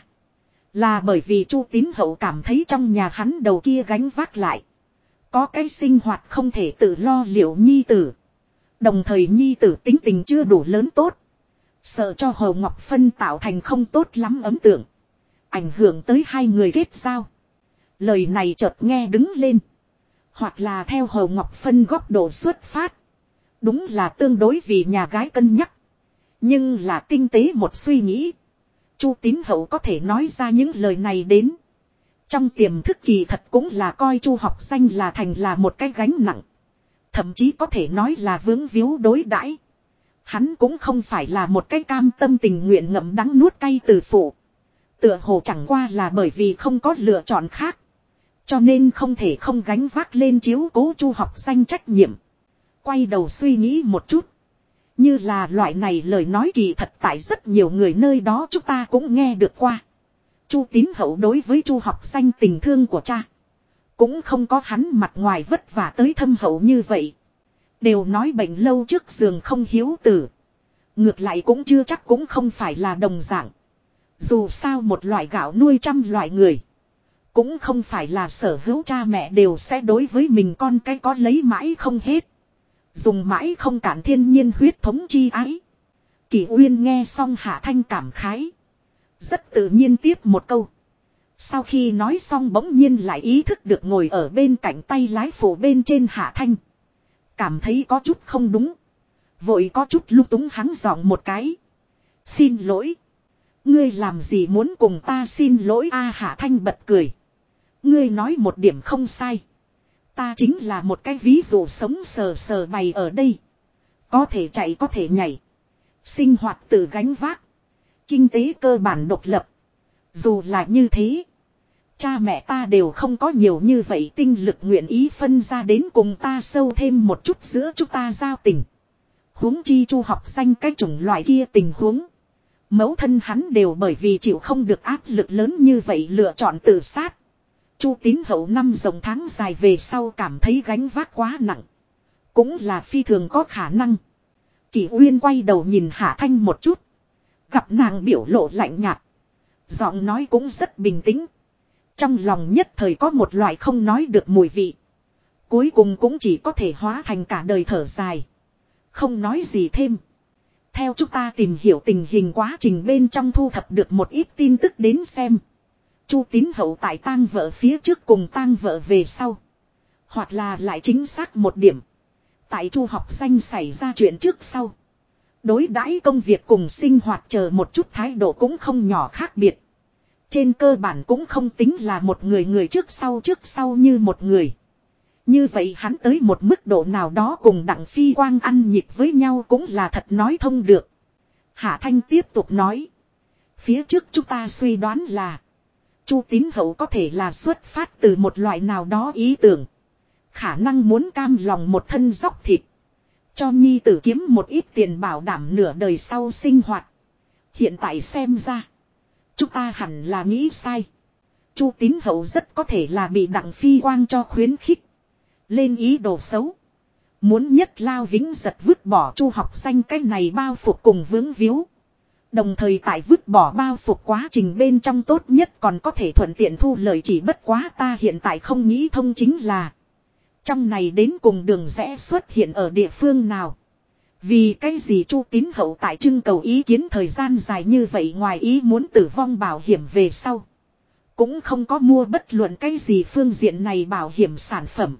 Là bởi vì Chu Tín Hậu cảm thấy trong nhà hắn đầu kia gánh vác lại. Có cái sinh hoạt không thể tự lo liệu nhi tử. Đồng thời nhi tử tính tình chưa đủ lớn tốt. Sợ cho Hồ Ngọc Phân tạo thành không tốt lắm ấn tượng. Ảnh hưởng tới hai người kết giao. Lời này chợt nghe đứng lên. Hoặc là theo Hồ Ngọc Phân góc độ xuất phát. Đúng là tương đối vì nhà gái cân nhắc. Nhưng là tinh tế một suy nghĩ. Chu Tín Hậu có thể nói ra những lời này đến. Trong tiềm thức kỳ thật cũng là coi Chu Học Danh là thành là một cái gánh nặng. Thậm chí có thể nói là vướng víu đối đãi. Hắn cũng không phải là một cái cam tâm tình nguyện ngậm đắng nuốt cay từ phụ. Tựa hồ chẳng qua là bởi vì không có lựa chọn khác. Cho nên không thể không gánh vác lên chiếu cố Chu Học Danh trách nhiệm. Quay đầu suy nghĩ một chút. Như là loại này lời nói kỳ thật tại rất nhiều người nơi đó chúng ta cũng nghe được qua. Chu Tín Hậu đối với Chu Học Danh tình thương của cha. Cũng không có hắn mặt ngoài vất vả tới thâm hậu như vậy. Đều nói bệnh lâu trước giường không hiếu tử. Ngược lại cũng chưa chắc cũng không phải là đồng dạng. Dù sao một loại gạo nuôi trăm loại người. Cũng không phải là sở hữu cha mẹ đều sẽ đối với mình con cái có lấy mãi không hết. Dùng mãi không cản thiên nhiên huyết thống chi ái. Kỷ Uyên nghe xong Hạ Thanh cảm khái. Rất tự nhiên tiếp một câu. Sau khi nói xong bỗng nhiên lại ý thức được ngồi ở bên cạnh tay lái phụ bên trên Hạ Thanh. Cảm thấy có chút không đúng. Vội có chút lung túng hắng giọng một cái. Xin lỗi. Ngươi làm gì muốn cùng ta xin lỗi a Hạ Thanh bật cười. Ngươi nói một điểm không sai. Ta chính là một cái ví dụ sống sờ sờ bày ở đây. Có thể chạy có thể nhảy. Sinh hoạt tự gánh vác. Kinh tế cơ bản độc lập. Dù là như thế. Cha mẹ ta đều không có nhiều như vậy tinh lực nguyện ý phân ra đến cùng ta sâu thêm một chút giữa chúng ta giao tình. Huống chi Chu Học Danh cái chủng loại kia tình huống. Mẫu thân hắn đều bởi vì chịu không được áp lực lớn như vậy lựa chọn tự sát. Chu Tín Hậu năm rồng tháng dài về sau cảm thấy gánh vác quá nặng. Cũng là phi thường có khả năng. Kỷ Uyên quay đầu nhìn Hạ Thanh một chút. Gặp nàng biểu lộ lạnh nhạt. Giọng nói cũng rất bình tĩnh. Trong lòng nhất thời có một loại không nói được mùi vị. Cuối cùng cũng chỉ có thể hóa thành cả đời thở dài. Không nói gì thêm. Theo chúng ta tìm hiểu tình hình quá trình bên trong thu thập được một ít tin tức đến xem. Chu Tín Hậu tại tang vợ phía trước cùng tang vợ về sau. Hoặc là lại chính xác một điểm. Tại Chu Học Danh xảy ra chuyện trước sau. Đối đãi công việc cùng sinh hoạt chờ một chút thái độ cũng không nhỏ khác biệt. Trên cơ bản cũng không tính là một người trước sau như một người. Như vậy hắn tới một mức độ nào đó cùng Đặng Phi Quang ăn nhịp với nhau cũng là thật nói thông được. Hạ Thanh tiếp tục nói. Phía trước chúng ta suy đoán là Chu Tín Hậu có thể là xuất phát từ một loại nào đó ý tưởng. Khả năng muốn cam lòng một thân dóc thịt. Cho nhi tử kiếm một ít tiền bảo đảm nửa đời sau sinh hoạt. Hiện tại xem ra. Chúng ta hẳn là nghĩ sai. Chu Tín Hậu rất có thể là bị Đặng Phi Quang cho khuyến khích. Lên ý đồ xấu. Muốn nhất lao vĩnh giật vứt bỏ Chu Học Danh cái này bao phục cùng vướng víu. Đồng thời tại vứt bỏ bao phục quá trình bên trong tốt nhất còn có thể thuận tiện thu lời chỉ bất quá ta hiện tại không nghĩ thông chính là. Trong này đến cùng đường rẽ xuất hiện ở địa phương nào. Vì cái gì Chu Tín Hậu tại trưng cầu ý kiến thời gian dài như vậy ngoài ý muốn tử vong bảo hiểm về sau. Cũng không có mua bất luận cái gì phương diện này bảo hiểm sản phẩm.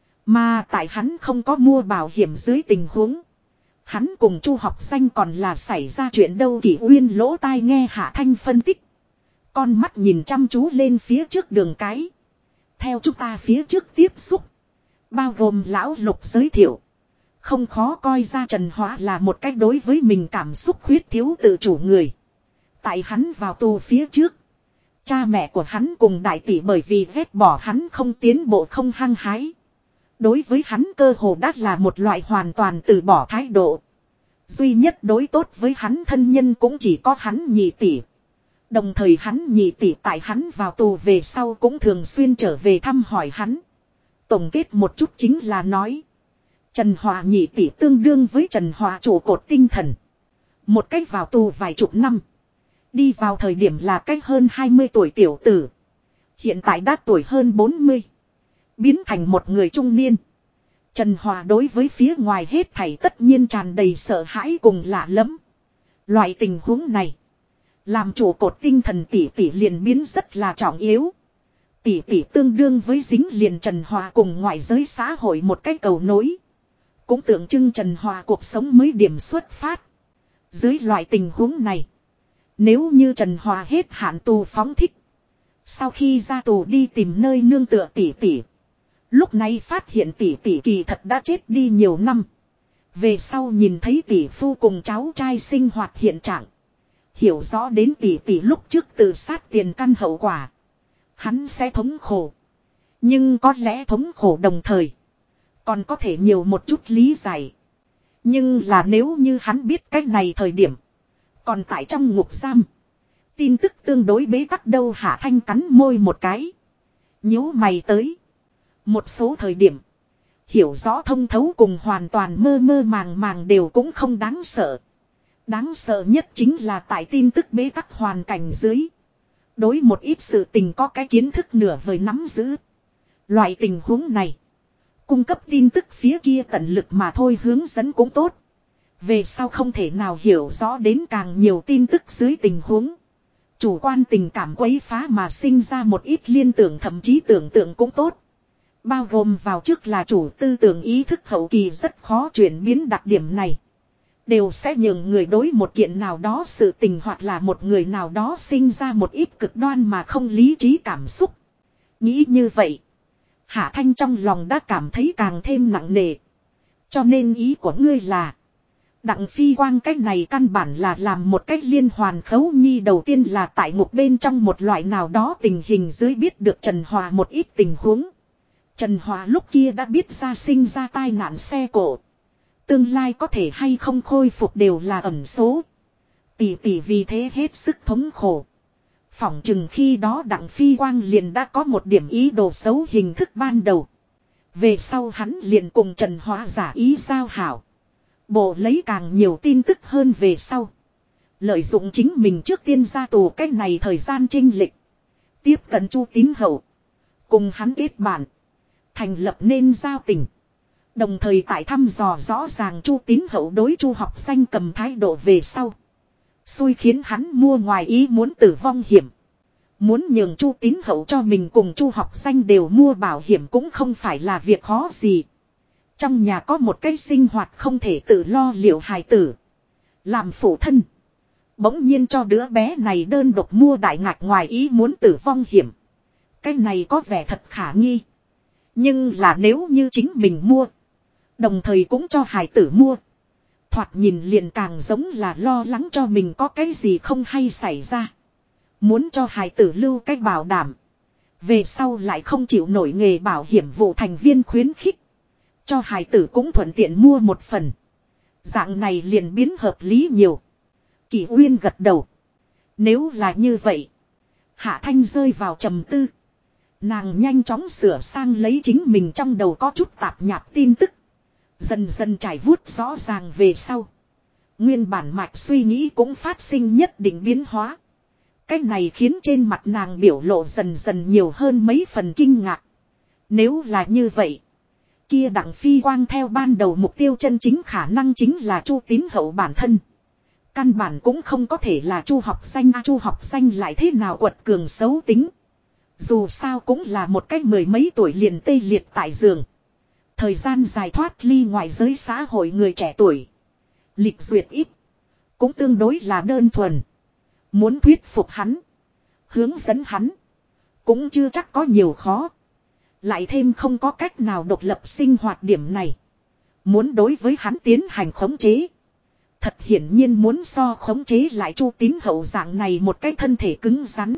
Mà tại hắn không có mua bảo hiểm dưới tình huống. Hắn cùng Chu Học Danh còn là xảy ra chuyện đâu. Kỷ Uyên lỗ tai nghe Hạ Thanh phân tích. Con mắt nhìn chăm chú lên phía trước đường cái. Theo chúng ta phía trước tiếp xúc. Bao gồm lão Lục giới thiệu. Không khó coi ra Trần Hóa là một cách đối với mình cảm xúc khuyết thiếu tự chủ người. Tại hắn vào tù phía trước. Cha mẹ của hắn cùng đại tỷ bởi vì ghét bỏ hắn không tiến bộ không hăng hái. Đối với hắn cơ hồ đã là một loại hoàn toàn từ bỏ thái độ. Duy nhất đối tốt với hắn thân nhân cũng chỉ có hắn nhị tỷ. Đồng thời hắn nhị tỷ tại hắn vào tù về sau cũng thường xuyên trở về thăm hỏi hắn. Tổng kết một chút chính là nói. Trần Hòa nhị tỷ tương đương với Trần Hòa trụ cột tinh thần. Một cách vào tù vài chục năm. Đi vào thời điểm là cách hơn 20 tuổi tiểu tử. Hiện tại đã tuổi hơn 40. Biến thành một người trung niên. Trần Hòa đối với phía ngoài hết thảy tất nhiên tràn đầy sợ hãi cùng lạ lẫm. Loại tình huống này. Làm trụ cột tinh thần tỷ tỷ liền biến rất là trọng yếu. Tỷ tỷ tương đương với dính liền Trần Hòa cùng ngoại giới xã hội một cái cầu nối. Cũng tượng trưng Trần Hòa cuộc sống mới điểm xuất phát. Dưới loại tình huống này. Nếu như Trần Hòa hết hạn tù phóng thích. Sau khi ra tù đi tìm nơi nương tựa tỷ tỷ. Lúc này phát hiện tỷ tỷ kỳ thật đã chết đi nhiều năm. Về sau nhìn thấy tỷ phu cùng cháu trai sinh hoạt hiện trạng. Hiểu rõ đến tỷ tỷ lúc trước tự sát tiền căn hậu quả. Hắn sẽ thống khổ. Nhưng có lẽ thống khổ đồng thời. Còn có thể nhiều một chút lý giải. Nhưng là nếu như hắn biết cái này thời điểm. Còn tại trong ngục giam. Tin tức tương đối bế tắc đâu. Hạ Thanh cắn môi một cái. Nhíu mày tới. Một số thời điểm. Hiểu rõ thông thấu cùng hoàn toàn mơ mơ màng màng đều cũng không đáng sợ. Đáng sợ nhất chính là tại tin tức bế tắc hoàn cảnh dưới. Đối một ít sự tình có cái kiến thức nửa vời nắm giữ. Loại tình huống này. Cung cấp tin tức phía kia tận lực mà thôi hướng dẫn cũng tốt. Về sau không thể nào hiểu rõ đến càng nhiều tin tức dưới tình huống. Chủ quan tình cảm quấy phá mà sinh ra một ít liên tưởng thậm chí tưởng tượng cũng tốt. Bao gồm vào trước là chủ tư tưởng ý thức hậu kỳ rất khó chuyển biến đặc điểm này. Đều sẽ nhường người đối một kiện nào đó sự tình hoặc là một người nào đó sinh ra một ít cực đoan mà không lý trí cảm xúc. Nghĩ như vậy. Hạ Thanh trong lòng đã cảm thấy càng thêm nặng nề. Cho nên ý của ngươi là. Đặng Phi Quang cách này căn bản là làm một cách liên hoàn khấu nhi đầu tiên là tại ngục bên trong một loại nào đó tình hình dưới biết được Trần Hòa một ít tình huống. Trần Hòa lúc kia đã biết ra sinh ra tai nạn xe cộ. Tương lai có thể hay không khôi phục đều là ẩn số. Tỷ vì thế hết sức thống khổ. Phỏng chừng khi đó Đặng Phi Quang liền đã có một điểm ý đồ xấu hình thức ban đầu. Về sau hắn liền cùng Trần Hòa giả ý giao hảo. Bộ lấy càng nhiều tin tức hơn về sau. Lợi dụng chính mình trước tiên ra tù cách này thời gian chênh lịch. Tiếp cận Chu Tín Hậu. Cùng hắn kết bạn. Thành lập nên giao tình. Đồng thời tại thăm dò rõ ràng Chu Tín Hậu đối Chu Học Danh cầm thái độ về sau. Xui khiến hắn mua ngoài ý muốn tử vong hiểm. Muốn nhường Chu Tín Hậu cho mình cùng Chu Học Danh đều mua bảo hiểm cũng không phải là việc khó gì. Trong nhà có một cái sinh hoạt không thể tự lo liệu hài tử. Làm phụ thân. Bỗng nhiên cho đứa bé này đơn độc mua đại ngạch ngoài ý muốn tử vong hiểm. Cái này có vẻ thật khả nghi. Nhưng là nếu như chính mình mua. Đồng thời cũng cho hài tử mua. Thoạt nhìn liền càng giống là lo lắng cho mình có cái gì không hay xảy ra. Muốn cho hài tử lưu cách bảo đảm. Về sau lại không chịu nổi nghề bảo hiểm vụ thành viên khuyến khích. Cho hài tử cũng thuận tiện mua một phần. Dạng này liền biến hợp lý nhiều. Kỷ Uyên gật đầu. Nếu là như vậy. Hạ Thanh rơi vào trầm tư. Nàng nhanh chóng sửa sang lấy chính mình trong đầu có chút tạp nhạp tin tức. Dần dần trải vuốt rõ ràng về sau. Nguyên bản mạch suy nghĩ cũng phát sinh nhất định biến hóa. Cái này khiến trên mặt nàng biểu lộ dần dần nhiều hơn mấy phần kinh ngạc. Nếu là như vậy. Kia Đặng Phi Quang theo ban đầu mục tiêu chân chính khả năng chính là Chu Tín Hậu bản thân. Căn bản cũng không có thể là Chu Học Danh. Chu Học Danh lại thế nào quật cường xấu tính. Dù sao cũng là một cách mười mấy tuổi liền tê liệt tại giường. Thời gian dài thoát ly ngoài giới xã hội người trẻ tuổi. Lịch duyệt ít. Cũng tương đối là đơn thuần. Muốn thuyết phục hắn. Hướng dẫn hắn. Cũng chưa chắc có nhiều khó. Lại thêm không có cách nào độc lập sinh hoạt điểm này. Muốn đối với hắn tiến hành khống chế. Thật hiển nhiên muốn so khống chế lại Chu Tín Hậu dạng này một cái thân thể cứng rắn.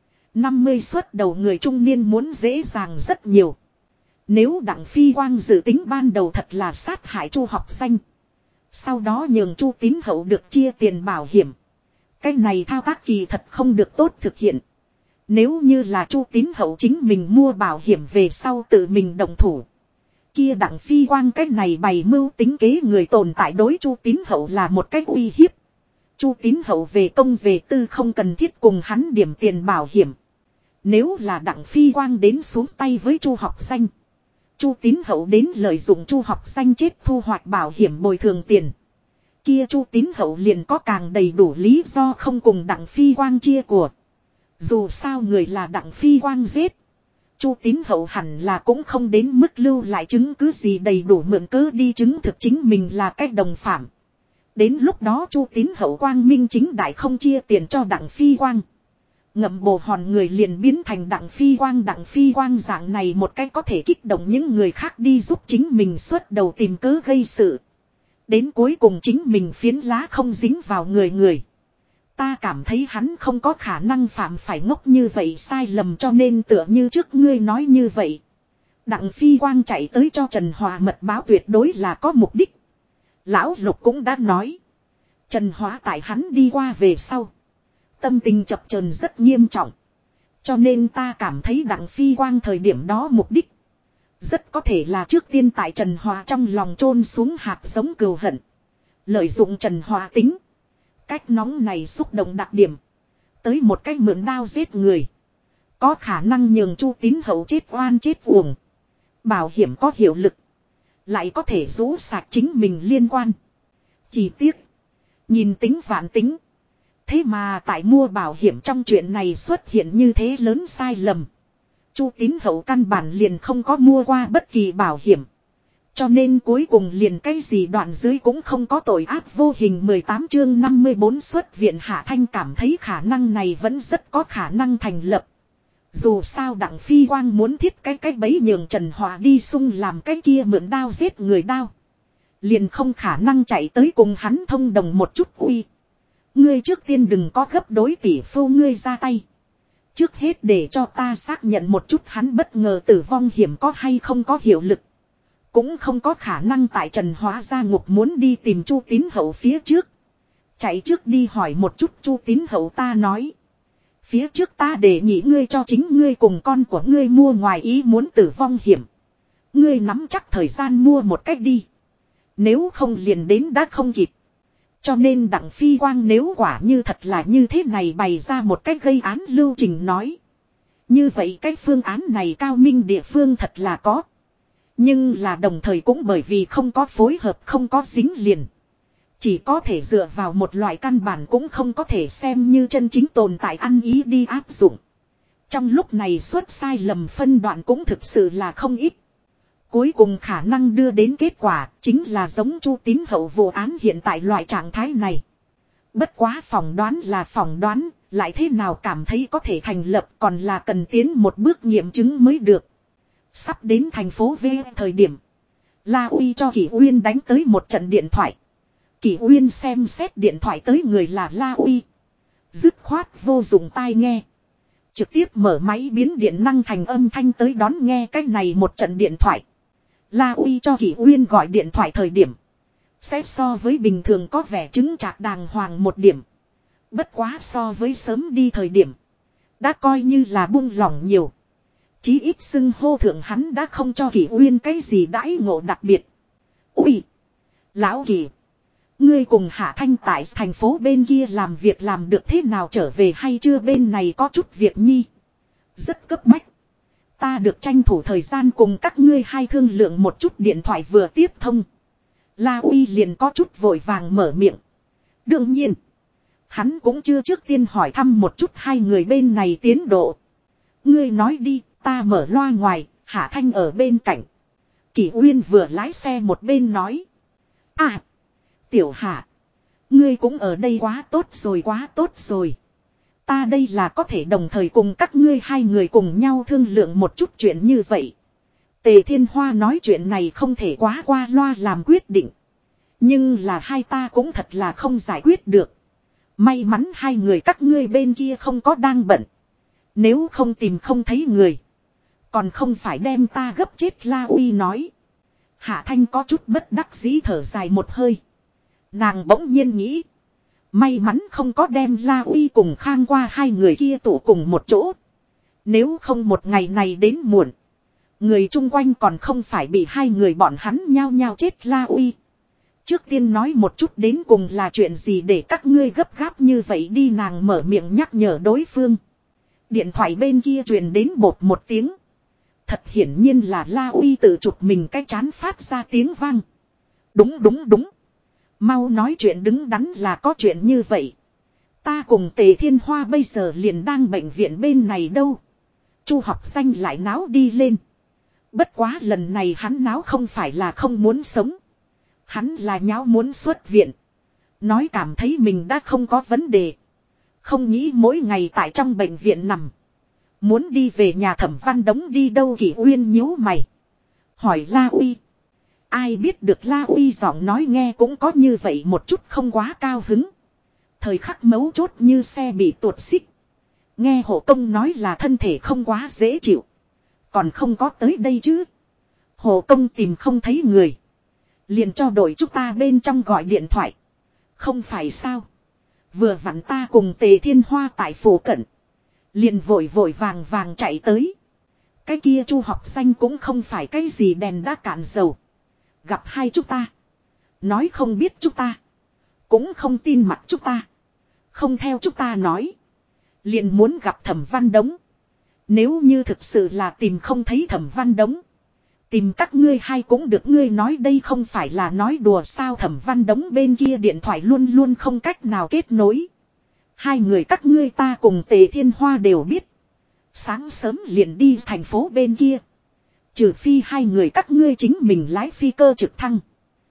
50 xuất đầu người trung niên muốn dễ dàng rất nhiều. Nếu Đặng Phi Quang dự tính ban đầu thật là sát hại Chu Học Danh. Sau đó nhường Chu Tín Hậu được chia tiền bảo hiểm. Cái này thao tác kỳ thật không được tốt thực hiện. Nếu như là Chu Tín Hậu chính mình mua bảo hiểm về sau tự mình động thủ. Kia Đặng Phi Quang cái này bày mưu tính kế người tồn tại đối Chu Tín Hậu là một cái uy hiếp. Chu Tín Hậu về công về tư không cần thiết cùng hắn điểm tiền bảo hiểm. Nếu là Đặng Phi Quang đến xuống tay với Chu Học Danh. Chu Tín Hậu đến lợi dụng Chu Học Danh chết thu hoạch bảo hiểm bồi thường tiền. Kia Chu Tín Hậu liền có càng đầy đủ lý do không cùng Đặng Phi Quang chia của. Dù sao người là Đặng Phi Quang giết. Chu Tín Hậu hẳn là cũng không đến mức lưu lại chứng cứ gì đầy đủ mượn cớ đi chứng thực chính mình là cái đồng phạm. Đến lúc đó Chu Tín Hậu quang minh chính đại không chia tiền cho Đặng Phi Quang. Ngậm bồ hòn người liền biến thành Đặng Phi Quang dạng này một cách có thể kích động những người khác đi giúp chính mình xuất đầu tìm cớ gây sự. Đến cuối cùng chính mình phiến lá không dính vào người. Ta cảm thấy hắn không có khả năng phạm phải ngốc như vậy sai lầm cho nên tựa như trước ngươi nói như vậy. Đặng Phi Quang chạy tới cho Trần Hòa mật báo tuyệt đối là có mục đích. Lão Lục cũng đã nói. Trần Hóa tại hắn đi qua về sau. Tâm tình chập chờn rất nghiêm trọng. Cho nên ta cảm thấy Đặng Phi Quang thời điểm đó mục đích. Rất có thể là trước tiên tại Trần Hóa trong lòng chôn xuống hạt giống cừu hận. Lợi dụng Trần Hóa tính. Cách nóng này xúc động đặc điểm. Tới một cách mượn đao giết người. Có khả năng nhường Chu Tín Hậu chết oan chết uổng. Bảo hiểm có hiệu lực. Lại có thể rũ sạch chính mình liên quan. Chỉ tiếc. Nhìn tính vạn tính. Thế mà tại mua bảo hiểm trong chuyện này xuất hiện như thế lớn sai lầm. Chu Tín Hậu căn bản liền không có mua qua bất kỳ bảo hiểm. Cho nên cuối cùng liền cái gì đoạn dưới cũng không có tội ác vô hình. 18 chương 54 xuất viện Hạ Thanh cảm thấy khả năng này vẫn rất có khả năng thành lập. Dù sao Đặng Phi Quang muốn thiết cái bấy nhường Trần Hòa đi sung làm cái kia mượn đao giết người đao. Liền không khả năng chạy tới cùng hắn thông đồng một chút uy. Ngươi trước tiên đừng có gấp đối tỷ phu ngươi ra tay. Trước hết để cho ta xác nhận một chút hắn bất ngờ tử vong hiểm có hay không có hiệu lực. Cũng không có khả năng tại Trần Hóa ra ngục muốn đi tìm Chu Tín Hậu phía trước. Chạy trước đi hỏi một chút Chu Tín Hậu ta nói. Phía trước ta để nhị ngươi cho chính ngươi cùng con của ngươi mua ngoài ý muốn tử vong hiểm. Ngươi nắm chắc thời gian mua một cách đi. Nếu không liền đến đã không kịp. Cho nên Đặng Phi Quang nếu quả như thật là như thế này bày ra một cách gây án lưu trình nói. Như vậy cái phương án này cao minh địa phương thật là có. Nhưng là đồng thời cũng bởi vì không có phối hợp không có dính liền. Chỉ có thể dựa vào một loại căn bản cũng không có thể xem như chân chính tồn tại ăn ý đi áp dụng. Trong lúc này xuất sai lầm phân đoạn cũng thực sự là không ít. Cuối cùng khả năng đưa đến kết quả chính là giống Chu Tín Hậu vụ án hiện tại loại trạng thái này. Bất quá phỏng đoán là phỏng đoán, lại thế nào cảm thấy có thể thành lập còn là cần tiến một bước nghiệm chứng mới được. Sắp đến thành phố V thời điểm. La Uy cho Kỷ Uyên đánh tới một trận điện thoại. Kỷ Uyên xem xét điện thoại tới người là La Uy. Dứt khoát vô dụng tai nghe. Trực tiếp mở máy biến điện năng thành âm thanh tới đón nghe cái này một trận điện thoại. La Uy cho Kỷ Uyên gọi điện thoại thời điểm. Sẽ so với bình thường có vẻ chứng chạc đàng hoàng một điểm. Bất quá so với sớm đi thời điểm. Đã coi như là buông lỏng nhiều. Chí ít xưng hô thượng hắn đã không cho Kỷ Uyên cái gì đãi ngộ đặc biệt. Ui! Lão Kỷ! Ngươi cùng Hạ Thanh tại thành phố bên kia làm việc làm được thế nào trở về hay chưa bên này có chút việc nhi. Rất cấp bách. Ta được tranh thủ thời gian cùng các ngươi hai thương lượng một chút điện thoại vừa tiếp thông. La Uy liền có chút vội vàng mở miệng. Đương nhiên. Hắn cũng chưa trước tiên hỏi thăm một chút hai người bên này tiến độ. Ngươi nói đi, ta mở loa ngoài, Hạ Thanh ở bên cạnh. Kỷ Uyên vừa lái xe một bên nói. À, Tiểu Hạ, ngươi cũng ở đây quá tốt rồi. Ta đây là có thể đồng thời cùng các ngươi hai người cùng nhau thương lượng một chút chuyện như vậy. Tề Thiên Hoa nói chuyện này không thể quá qua loa làm quyết định. Nhưng là hai ta cũng thật là không giải quyết được. May mắn hai người các ngươi bên kia không có đang bận. Nếu không tìm không thấy người. Còn không phải đem ta gấp chết La Uy nói. Hạ Thanh có chút bất đắc dĩ thở dài một hơi. Nàng bỗng nhiên nghĩ. May mắn không có đem La Uy cùng Khang qua hai người kia tụ cùng một chỗ. Nếu không một ngày này đến muộn. Người chung quanh còn không phải bị hai người bọn hắn nhao nhao chết La Uy. Trước tiên nói một chút đến cùng là chuyện gì để các ngươi gấp gáp như vậy đi nàng mở miệng nhắc nhở đối phương. Điện thoại bên kia truyền đến bột một tiếng. Thật hiển nhiên là La Uy tự chụp mình cái chán phát ra tiếng vang. Đúng. Mau nói chuyện đứng đắn là có chuyện như vậy. Ta cùng Tề Thiên Hoa bây giờ liền đang bệnh viện bên này đâu. Chu học danh lại náo đi lên. Bất quá lần này hắn náo không phải là không muốn sống. Hắn là nháo muốn xuất viện. Nói cảm thấy mình đã không có vấn đề. Không nghĩ mỗi ngày tại trong bệnh viện nằm. Muốn đi về nhà Thẩm Văn Đống đi đâu Kỷ Uyên nhíu mày. Hỏi La Uy. Ai biết được La Uy giọng nói nghe cũng có như vậy một chút không quá cao hứng. Thời khắc mấu chốt như xe bị tuột xích. Nghe hộ công nói là thân thể không quá dễ chịu. Còn không có tới đây chứ. Hộ công tìm không thấy người. Liền cho đội chúng ta bên trong gọi điện thoại. Không phải sao. Vừa vặn ta cùng Tề Thiên Hoa tại phủ cận. Liền vội vội vàng vàng chạy tới. Cái kia Chu học danh cũng không phải cái gì đèn đã cạn dầu. Gặp hai chúng ta. Nói không biết chúng ta. Cũng không tin mặt chúng ta. Không theo chúng ta nói. Liền muốn gặp Thẩm Văn Đống. Nếu như thực sự là tìm không thấy Thẩm Văn Đống. Tìm các ngươi hay cũng được, ngươi nói đây không phải là nói đùa sao? Thẩm Văn Đống bên kia điện thoại luôn luôn không cách nào kết nối. Hai người các ngươi ta cùng Tề Thiên Hoa đều biết. Sáng sớm liền đi thành phố bên kia. Trừ phi hai người các ngươi chính mình lái phi cơ trực thăng.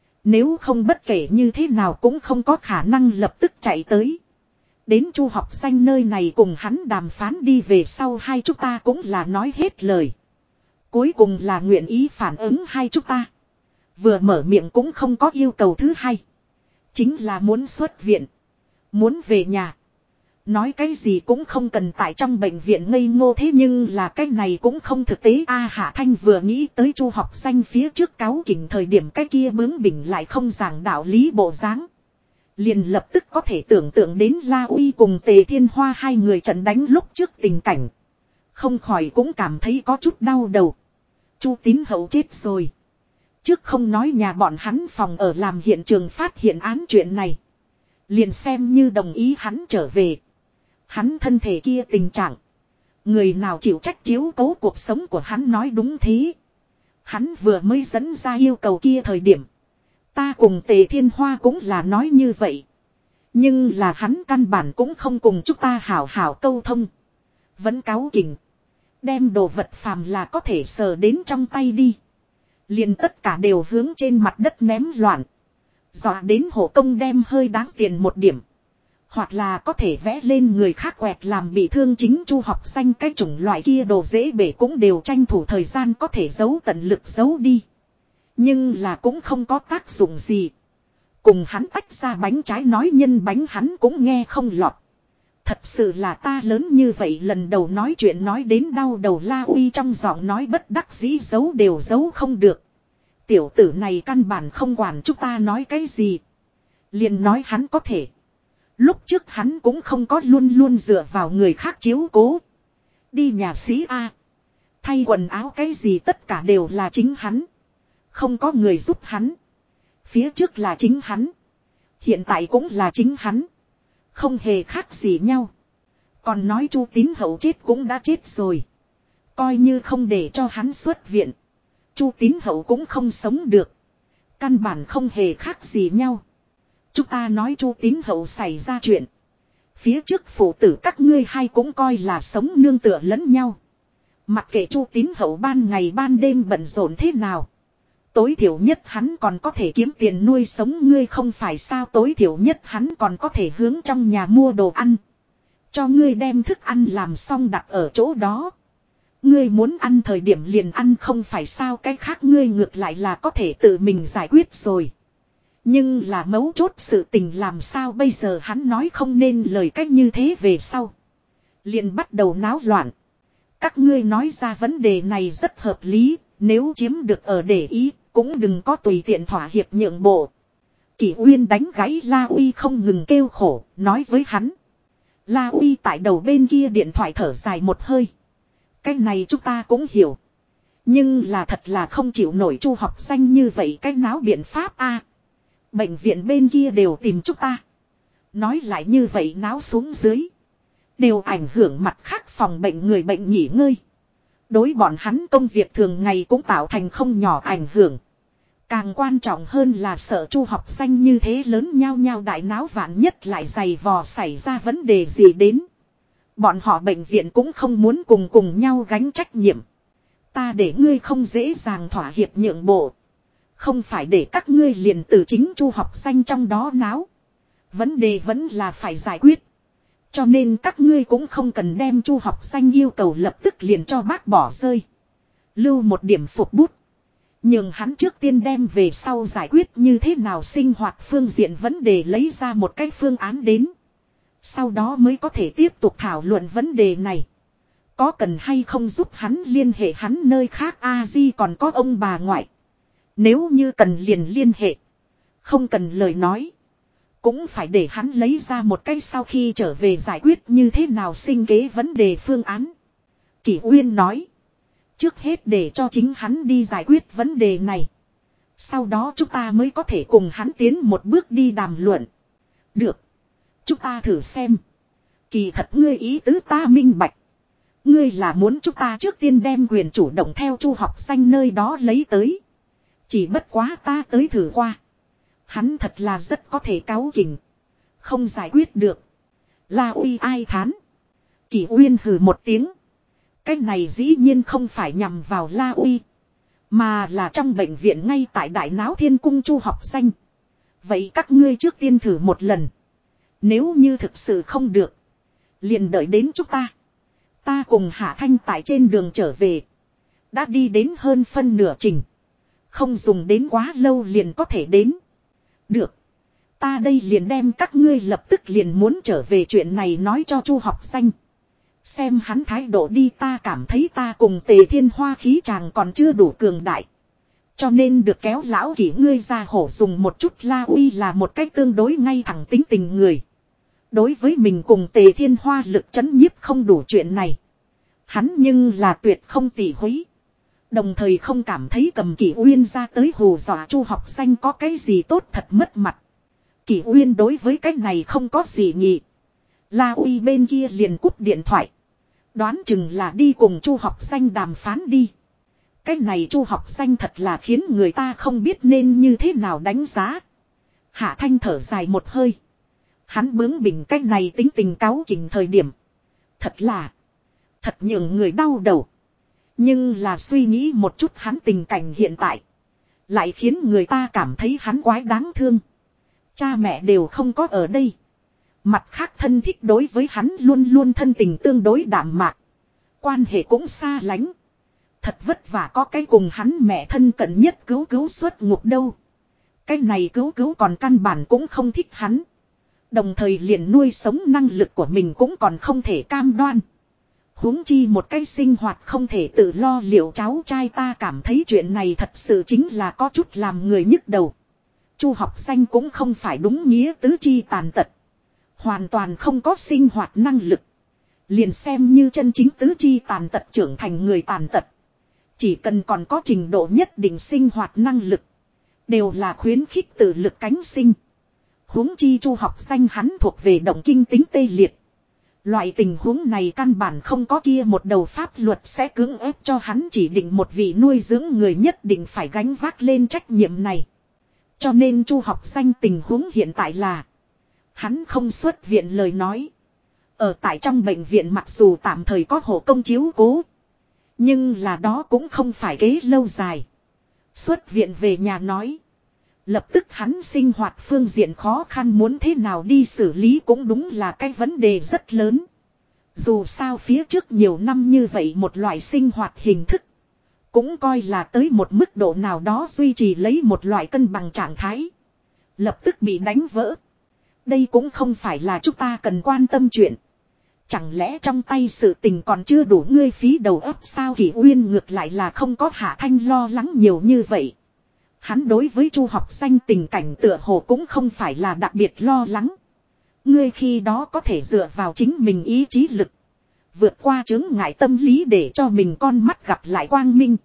Nếu không bất kể như thế nào cũng không có khả năng lập tức chạy tới. Đến Chu học danh nơi này cùng hắn đàm phán đi về sau, hai chúng ta cũng là nói hết lời. Cuối cùng là nguyện ý phản ứng hai chúng ta. Vừa mở miệng cũng không có yêu cầu thứ hai. Chính là muốn xuất viện. Muốn về nhà. Nói cái gì cũng không cần tại trong bệnh viện ngây ngô, thế nhưng là cái này cũng không thực tế a. Hạ Thanh vừa nghĩ tới Chu học danh phía trước cáu kỉnh thời điểm cái kia bướng bỉnh lại không giảng đạo lý bộ dáng. Liền lập tức có thể tưởng tượng đến La Uy cùng Tề Thiên Hoa hai người trận đánh lúc trước tình cảnh. Không khỏi cũng cảm thấy có chút đau đầu. Chu Tín Hậu chết rồi. Trước không nói nhà bọn hắn phòng ở làm hiện trường phát hiện án chuyện này. Liền xem như đồng ý hắn trở về. Hắn thân thể kia tình trạng. Người nào chịu trách chiếu cố cuộc sống của hắn, nói đúng thế. Hắn vừa mới dẫn ra yêu cầu kia thời điểm. Ta cùng Tề Thiên Hoa cũng là nói như vậy. Nhưng là hắn căn bản cũng không cùng chúng ta hảo hảo câu thông. Vẫn cáu kỉnh. Đem đồ vật phàm là có thể sờ đến trong tay đi. Liền tất cả đều hướng trên mặt đất ném loạn. Dọa đến hộ công đem hơi đáng tiền một điểm. Hoặc là có thể vẽ lên người khác quẹt làm bị thương chính Chu học danh, cái chủng loại kia đồ dễ bể cũng đều tranh thủ thời gian có thể giấu tận lực giấu đi. Nhưng là cũng không có tác dụng gì. Cùng hắn tách ra bánh trái nói nhân bánh hắn cũng nghe không lọt. Thật sự là ta lớn như vậy lần đầu nói chuyện nói đến đau đầu. La Uy trong giọng nói bất đắc dĩ, giấu đều giấu không được. Tiểu tử này căn bản không quản chúng ta nói cái gì. Liền nói hắn có thể. Lúc trước hắn cũng không có luôn luôn dựa vào người khác chiếu cố. Đi nhà xí A. Thay quần áo cái gì tất cả đều là chính hắn. Không có người giúp hắn. Phía trước là chính hắn. Hiện tại cũng là chính hắn. Không hề khác gì nhau. Còn nói Chu Tín Hậu chết cũng đã chết rồi. Coi như không để cho hắn xuất viện. Chu Tín Hậu cũng không sống được. Căn bản không hề khác gì nhau. Chúng ta nói Chu Tín Hậu xảy ra chuyện. Phía trước phụ tử các ngươi hai cũng coi là sống nương tựa lẫn nhau. Mặc kệ Chu Tín Hậu ban ngày ban đêm bận rộn thế nào. Tối thiểu nhất hắn còn có thể kiếm tiền nuôi sống ngươi không phải sao? Tối thiểu nhất hắn còn có thể hướng trong nhà mua đồ ăn. Cho ngươi đem thức ăn làm xong đặt ở chỗ đó. Ngươi muốn ăn thời điểm liền ăn không phải sao? Cái khác ngươi ngược lại là có thể tự mình giải quyết rồi. Nhưng là mấu chốt sự tình làm sao bây giờ? Hắn nói không nên lời cách như thế về sau. Liền bắt đầu náo loạn. Các ngươi nói ra vấn đề này rất hợp lý. Nếu chiếm được ở để ý, cũng đừng có tùy tiện thỏa hiệp nhượng bộ. Kỷ Uyên đánh gãy La Uy không ngừng kêu khổ, nói với hắn. La Uy tại đầu bên kia điện thoại thở dài một hơi. Cái này chúng ta cũng hiểu. Nhưng là thật là không chịu nổi Chu học danh như vậy cái náo biện pháp a. Bệnh viện bên kia đều tìm chúng ta. Nói lại như vậy náo xuống dưới. Đều ảnh hưởng mặt khác phòng bệnh người bệnh nghỉ ngơi. Đối bọn hắn công việc thường ngày cũng tạo thành không nhỏ ảnh hưởng. Càng quan trọng hơn là sợ Chu học danh như thế lớn nhao nhao đại náo vạn nhất lại dày vò xảy ra vấn đề gì đến. Bọn họ bệnh viện cũng không muốn cùng nhau gánh trách nhiệm. Ta để ngươi không dễ dàng thỏa hiệp nhượng bộ. Không phải để các ngươi liền từ chính Chu học danh trong đó náo. Vấn đề vẫn là phải giải quyết. Cho nên các ngươi cũng không cần đem Chu học danh yêu cầu lập tức liền cho bác bỏ rơi. Lưu một điểm phục bút. Nhưng hắn trước tiên đem về sau giải quyết như thế nào sinh hoạt phương diện vấn đề lấy ra một cái phương án đến. Sau đó mới có thể tiếp tục thảo luận vấn đề này. Có cần hay không giúp hắn liên hệ hắn nơi khác a di còn có ông bà ngoại. Nếu như cần liền liên hệ. Không cần lời nói. Cũng phải để hắn lấy ra một cách sau khi trở về giải quyết như thế nào sinh kế vấn đề phương án. Kỷ Uyên nói. Trước hết để cho chính hắn đi giải quyết vấn đề này. Sau đó chúng ta mới có thể cùng hắn tiến một bước đi đàm luận. Được. Chúng ta thử xem. Kỳ thật ngươi ý tứ ta minh bạch. Ngươi là muốn chúng ta trước tiên đem quyền chủ động theo Chu Học Xanh nơi đó lấy tới. Chỉ bất quá ta tới thử qua. Hắn thật là rất có thể cáu kỉnh. Không giải quyết được. La Uy ai thán. Kỷ Uyên hừ một tiếng. Cái này dĩ nhiên không phải nhằm vào La Uy. Mà là trong bệnh viện ngay tại Đại Náo Thiên Cung Chu Học Xanh. Vậy các ngươi trước tiên thử một lần. Nếu như thực sự không được. Liền đợi đến chúng ta. Ta cùng Hạ Thanh tại trên đường trở về. Đã đi đến hơn phân nửa trình. Không dùng đến quá lâu liền có thể đến. Được. Ta đây liền đem các ngươi lập tức liền muốn trở về chuyện này nói cho Chu Học Xanh. Xem hắn thái độ đi, ta cảm thấy ta cùng Tề Thiên Hoa khí chàng còn chưa đủ cường đại. Cho nên được kéo lão kỷ ngươi ra hổ dùng một chút. La Uy là một cách tương đối ngay thẳng tính tình người. Đối với mình cùng Tề Thiên Hoa lực chấn nhiếp không đủ chuyện này. Hắn nhưng là tuyệt không tỉ húy. Đồng thời không cảm thấy cầm Kỷ Uyên ra tới hù dọa Chu Học Xanh có cái gì tốt thật mất mặt. Kỷ Uyên đối với cái này không có gì nhị. La Uy bên kia liền cúp điện thoại. Đoán chừng là đi cùng Chu Học Xanh đàm phán đi. Cái này Chu Học Xanh thật là khiến người ta không biết nên như thế nào đánh giá. Hạ Thanh thở dài một hơi. Hắn bướng bỉnh cái này tính tình cáu kỉnh thời điểm. Thật nhường người đau đầu. Nhưng là suy nghĩ một chút hắn tình cảnh hiện tại. Lại khiến người ta cảm thấy hắn quái đáng thương. Cha mẹ đều không có ở đây. Mặt khác thân thích đối với hắn luôn luôn thân tình tương đối đạm mạc. Quan hệ cũng xa lánh. Thật vất vả có cái cùng hắn mẹ thân cận nhất cứu xuất ngục đâu. Cái này cứu còn căn bản cũng không thích hắn. Đồng thời liền nuôi sống năng lực của mình cũng còn không thể cam đoan. Huống chi một cái sinh hoạt không thể tự lo liệu cháu trai, ta cảm thấy chuyện này thật sự chính là có chút làm người nhức đầu. Chu Học Xanh cũng không phải đúng nghĩa tứ chi tàn tật. Hoàn toàn không có sinh hoạt năng lực. Liền xem như chân chính tứ chi tàn tật trưởng thành người tàn tật. Chỉ cần còn có trình độ nhất định sinh hoạt năng lực. Đều là khuyến khích tự lực cánh sinh. Huống chi Chu Học Xanh hắn thuộc về động kinh tính tê liệt. Loại tình huống này căn bản không có kia một đầu pháp luật sẽ cưỡng ép cho hắn chỉ định một vị nuôi dưỡng người nhất định phải gánh vác lên trách nhiệm này. Cho nên Chu Học Xanh tình huống hiện tại là hắn không xuất viện lời nói. Ở tại trong bệnh viện mặc dù tạm thời có hộ công chiếu cố. Nhưng là đó cũng không phải kế lâu dài. Xuất viện về nhà nói. Lập tức hắn sinh hoạt phương diện khó khăn muốn thế nào đi xử lý cũng đúng là cái vấn đề rất lớn. Dù sao phía trước nhiều năm như vậy một loại sinh hoạt hình thức. Cũng coi là tới một mức độ nào đó duy trì lấy một loại cân bằng trạng thái. Lập tức bị đánh vỡ. Đây cũng không phải là chúng ta cần quan tâm chuyện. Chẳng lẽ trong tay sự tình còn chưa đủ ngươi phí đầu óc sao? Kỷ Uyên ngược lại là không có Hạ Thanh lo lắng nhiều như vậy. Hắn đối với Chu Học Xanh tình cảnh tựa hồ cũng không phải là đặc biệt lo lắng. Ngươi khi đó có thể dựa vào chính mình ý chí lực. Vượt qua chướng ngại tâm lý để cho mình con mắt gặp lại quang minh.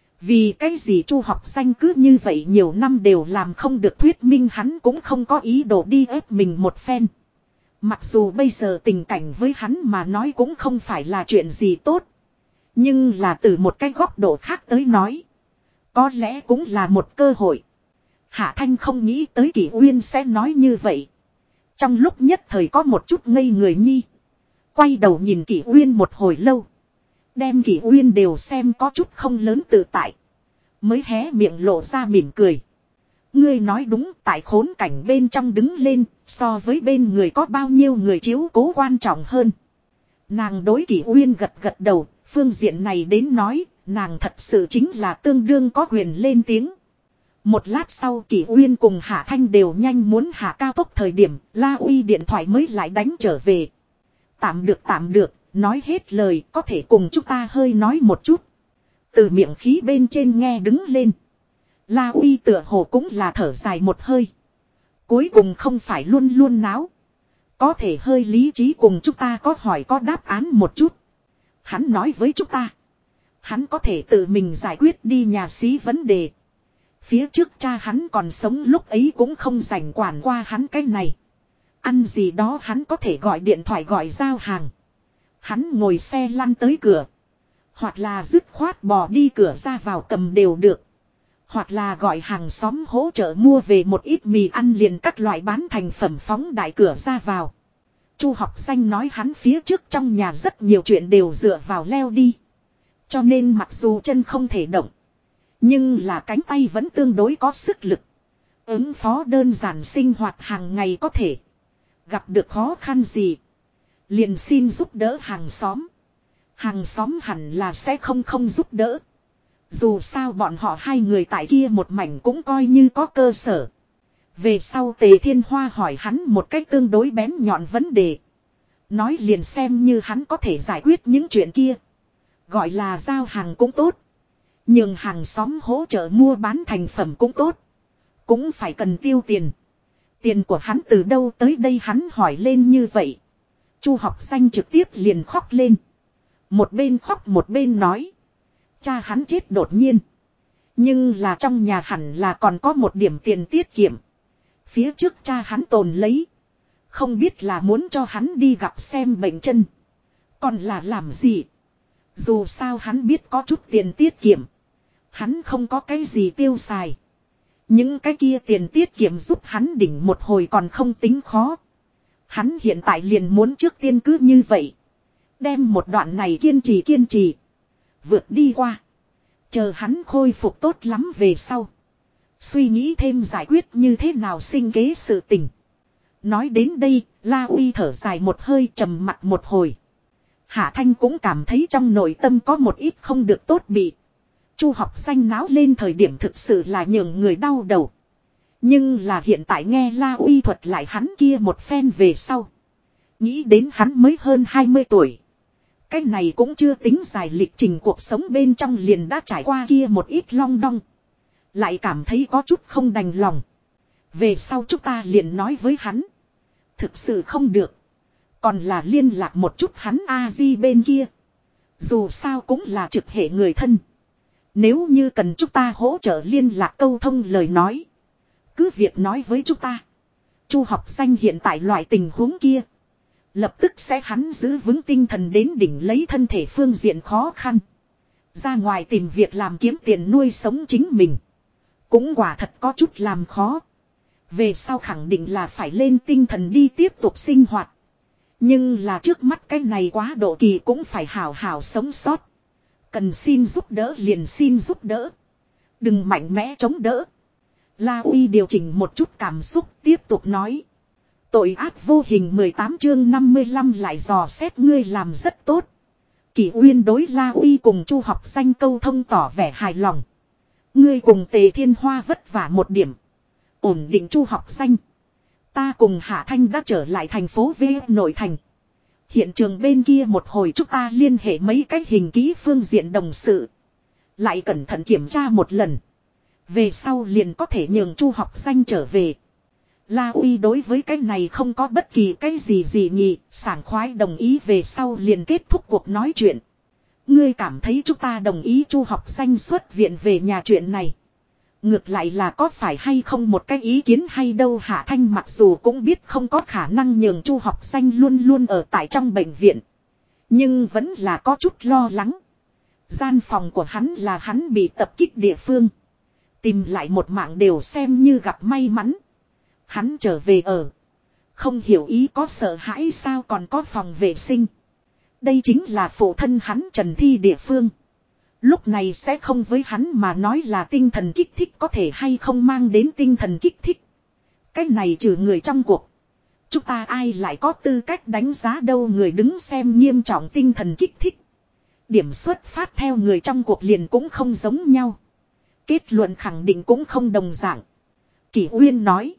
Vì cái gì Chu Học Xanh cứ như vậy nhiều năm đều làm không được thuyết minh hắn cũng không có ý đồ đi ép mình một phen. Mặc dù bây giờ tình cảnh với hắn mà nói cũng không phải là chuyện gì tốt. Nhưng là từ một cái góc độ khác tới nói. Có lẽ cũng là một cơ hội. Hạ Thanh không nghĩ tới Kỷ Uyên sẽ nói như vậy. Trong lúc nhất thời có một chút ngây người nhi. Quay đầu nhìn Kỷ Uyên một hồi lâu. Đem Kỷ Uyên đều xem có chút không lớn tự tại. Mới hé miệng lộ ra mỉm cười. Ngươi nói đúng, tại khốn cảnh bên trong đứng lên, so với bên người có bao nhiêu người chiếu cố quan trọng hơn. Nàng đối Kỷ Uyên gật gật đầu, phương diện này đến nói, nàng thật sự chính là tương đương có quyền lên tiếng. Một lát sau Kỷ Uyên cùng Hạ Thanh đều nhanh muốn hạ cao tốc thời điểm, La Uy điện thoại mới lại đánh trở về. Tạm được, nói hết lời, có thể cùng chúng ta hơi nói một chút. Từ miệng khí bên trên nghe đứng lên. La Uy tựa hồ cũng là thở dài một hơi. Cuối cùng không phải luôn luôn náo. Có thể hơi lý trí cùng chúng ta có hỏi có đáp án một chút. Hắn nói với chúng ta. Hắn có thể tự mình giải quyết đi nhà xí vấn đề. Phía trước cha hắn còn sống lúc ấy cũng không rảnh quản qua hắn cái này. Ăn gì đó hắn có thể gọi điện thoại gọi giao hàng. Hắn ngồi xe lăn tới cửa. Hoặc là dứt khoát bò đi cửa ra vào cầm đều được. Hoặc là gọi hàng xóm hỗ trợ mua về một ít mì ăn liền các loại bán thành phẩm phóng đại cửa ra vào. Chu học danh nói hắn phía trước trong nhà rất nhiều chuyện đều dựa vào leo đi. Cho nên mặc dù chân không thể động. Nhưng là cánh tay vẫn tương đối có sức lực. Ứng phó đơn giản sinh hoạt hàng ngày có thể. Gặp được khó khăn gì. Liền xin giúp đỡ hàng xóm. Hàng xóm hẳn là sẽ không giúp đỡ. Dù sao bọn họ hai người tại kia một mảnh cũng coi như có cơ sở. Về sau Tề Thiên Hoa hỏi hắn một cách tương đối bén nhọn vấn đề. Nói liền xem như hắn có thể giải quyết những chuyện kia. Gọi là giao hàng cũng tốt. Nhưng hàng xóm hỗ trợ mua bán thành phẩm cũng tốt. Cũng phải cần tiêu tiền. Tiền của hắn từ đâu tới đây hắn hỏi lên như vậy. Chu học danh trực tiếp liền khóc lên. Một bên khóc một bên nói. Cha hắn chết đột nhiên. Nhưng là trong nhà hẳn là còn có một điểm tiền tiết kiệm. Phía trước cha hắn tồn lấy. Không biết là muốn cho hắn đi gặp xem bệnh chân. Còn là làm gì. Dù sao hắn biết có chút tiền tiết kiệm. Hắn không có cái gì tiêu xài. Những cái kia tiền tiết kiệm giúp hắn đỉnh một hồi còn không tính khó. Hắn hiện tại liền muốn trước tiên cứ như vậy. Đem một đoạn này kiên trì. Vượt đi qua. Chờ hắn khôi phục tốt lắm về sau. Suy nghĩ thêm giải quyết như thế nào sinh kế sự tình. Nói đến đây, La Uy thở dài một hơi trầm mặt một hồi. Hạ Thanh cũng cảm thấy trong nội tâm có một ít không được tốt bị. Chu học danh náo lên thời điểm thực sự là nhường người đau đầu. Nhưng là hiện tại nghe La Uy thuật lại hắn kia một phen về sau. Nghĩ đến hắn mới hơn 20 tuổi. Cái này cũng chưa tính dài lịch trình cuộc sống bên trong liền đã trải qua kia một ít long đong. Lại cảm thấy có chút không đành lòng. Về sau chúng ta liền nói với hắn. Thực sự không được. Còn là liên lạc một chút hắn A-di bên kia. Dù sao cũng là trực hệ người thân. Nếu như cần chúng ta hỗ trợ liên lạc câu thông lời nói. Cứ việc nói với chúng ta. Chu học danh hiện tại loại tình huống kia. Lập tức sẽ hắn giữ vững tinh thần đến đỉnh lấy thân thể phương diện khó khăn. Ra ngoài tìm việc làm kiếm tiền nuôi sống chính mình. Cũng quả thật có chút làm khó. Về sau khẳng định là phải lên tinh thần đi tiếp tục sinh hoạt. Nhưng là trước mắt cái này quá độ kỳ cũng phải hào hào sống sót. Cần xin giúp đỡ liền xin giúp đỡ. Đừng mạnh mẽ chống đỡ. La Uy điều chỉnh một chút cảm xúc tiếp tục nói. Tội ác vô hình 18 chương 55 lại dò xét ngươi làm rất tốt. Kỷ Uyên đối La Uy cùng Chu học danh câu thông tỏ vẻ hài lòng. Ngươi cùng Tề Thiên Hoa vất vả một điểm. Ổn định Chu học danh. Ta cùng Hạ Thanh đã trở lại thành phố V nội thành. Hiện trường bên kia một hồi chúng ta liên hệ mấy cái hình ký phương diện đồng sự. Lại cẩn thận kiểm tra một lần. Về sau liền có thể nhường Chu học danh trở về. La Uy đối với cái này không có bất kỳ cái gì nhỉ, sảng khoái đồng ý về sau liền kết thúc cuộc nói chuyện. Ngươi cảm thấy chúng ta đồng ý Chu học danh xuất viện về nhà chuyện này. Ngược lại là có phải hay không một cái ý kiến hay đâu. Hạ Thanh mặc dù cũng biết không có khả năng nhường Chu học danh luôn luôn ở tại trong bệnh viện. Nhưng vẫn là có chút lo lắng. Gian phòng của hắn là hắn bị tập kích địa phương. Tìm lại một mạng đều xem như gặp may mắn. Hắn trở về ở. Không hiểu ý có sợ hãi sao còn có phòng vệ sinh. Đây chính là phụ thân hắn Trần Thi địa phương. Lúc này sẽ không với hắn mà nói là tinh thần kích thích có thể hay không mang đến tinh thần kích thích. Cái này trừ người trong cuộc. Chúng ta ai lại có tư cách đánh giá đâu người đứng xem nghiêm trọng tinh thần kích thích. Điểm xuất phát theo người trong cuộc liền cũng không giống nhau. Kết luận khẳng định cũng không đồng dạng. Kỷ Uyên nói.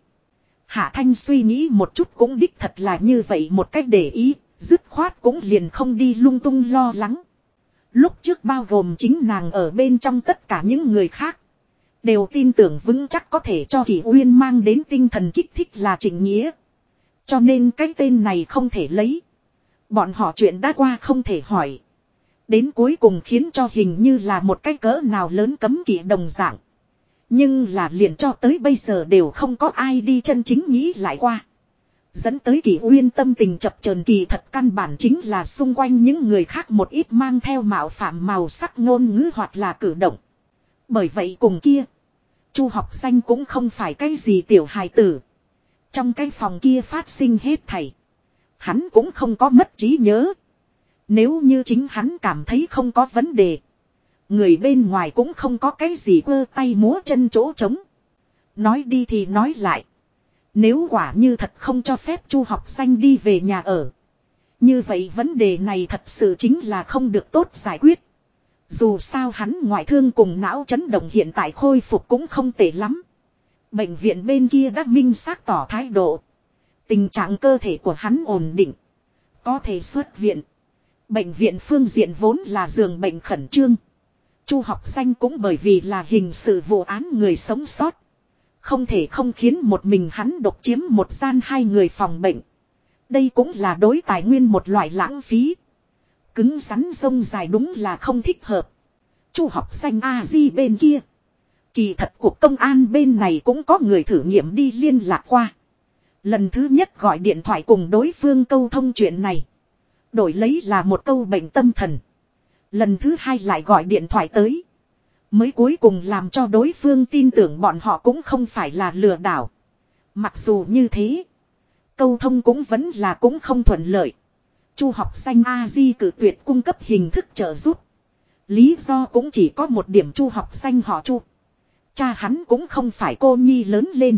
Hạ Thanh suy nghĩ một chút cũng đích thật là như vậy một cách để ý. Dứt khoát cũng liền không đi lung tung lo lắng. Lúc trước bao gồm chính nàng ở bên trong tất cả những người khác. Đều tin tưởng vững chắc có thể cho Kỷ Uyên mang đến tinh thần kích thích là Trịnh Nghĩa. Cho nên cái tên này không thể lấy. Bọn họ chuyện đã qua không thể hỏi. Đến cuối cùng khiến cho hình như là một cái cỡ nào lớn cấm kỵ đồng dạng. Nhưng là liền cho tới bây giờ đều không có ai đi chân chính nghĩ lại qua. Dẫn tới Kỷ Uyên tâm tình chập chờn kỳ thật căn bản chính là xung quanh những người khác một ít mang theo mạo phạm màu sắc ngôn ngữ hoặc là cử động. Bởi vậy cùng kia, Chu Học Danh cũng không phải cái gì tiểu hài tử. Trong cái phòng kia phát sinh hết thảy, hắn cũng không có mất trí nhớ. Nếu như chính hắn cảm thấy không có vấn đề, người bên ngoài cũng không có cái gì quơ tay múa chân chỗ trống. Nói đi thì nói lại, nếu quả như thật không cho phép Chu Học Danh đi về nhà ở, như vậy vấn đề này thật sự chính là không được tốt giải quyết. Dù sao hắn ngoại thương cùng não chấn động hiện tại khôi phục cũng không tệ lắm. Bệnh viện bên kia đã minh xác tỏ thái độ. Tình trạng cơ thể của hắn ổn định, có thể xuất viện. Bệnh viện phương diện vốn là giường bệnh khẩn trương. Chu Học Danh cũng bởi vì là hình sự vụ án người sống sót, không thể không khiến một mình hắn độc chiếm một gian 2 người phòng bệnh. Đây cũng là đối tài nguyên một loại lãng phí. Cứng rắn rông dài đúng là không thích hợp. Chu Học Danh A-di bên kia, kỳ thật cuộc công an bên này cũng có người thử nghiệm đi liên lạc qua. Lần thứ nhất gọi điện thoại cùng đối phương câu thông chuyện này, đổi lấy là một câu bệnh tâm thần. Lần thứ hai lại gọi điện thoại tới, mới cuối cùng làm cho đối phương tin tưởng bọn họ cũng không phải là lừa đảo. Mặc dù như thế, câu thông cũng vẫn là cũng không thuận lợi. Chu Học Danh A-di cử tuyệt cung cấp hình thức trợ giúp. Lý do cũng chỉ có một điểm: Chu Học Danh họ Chu, cha hắn cũng không phải cô nhi lớn lên.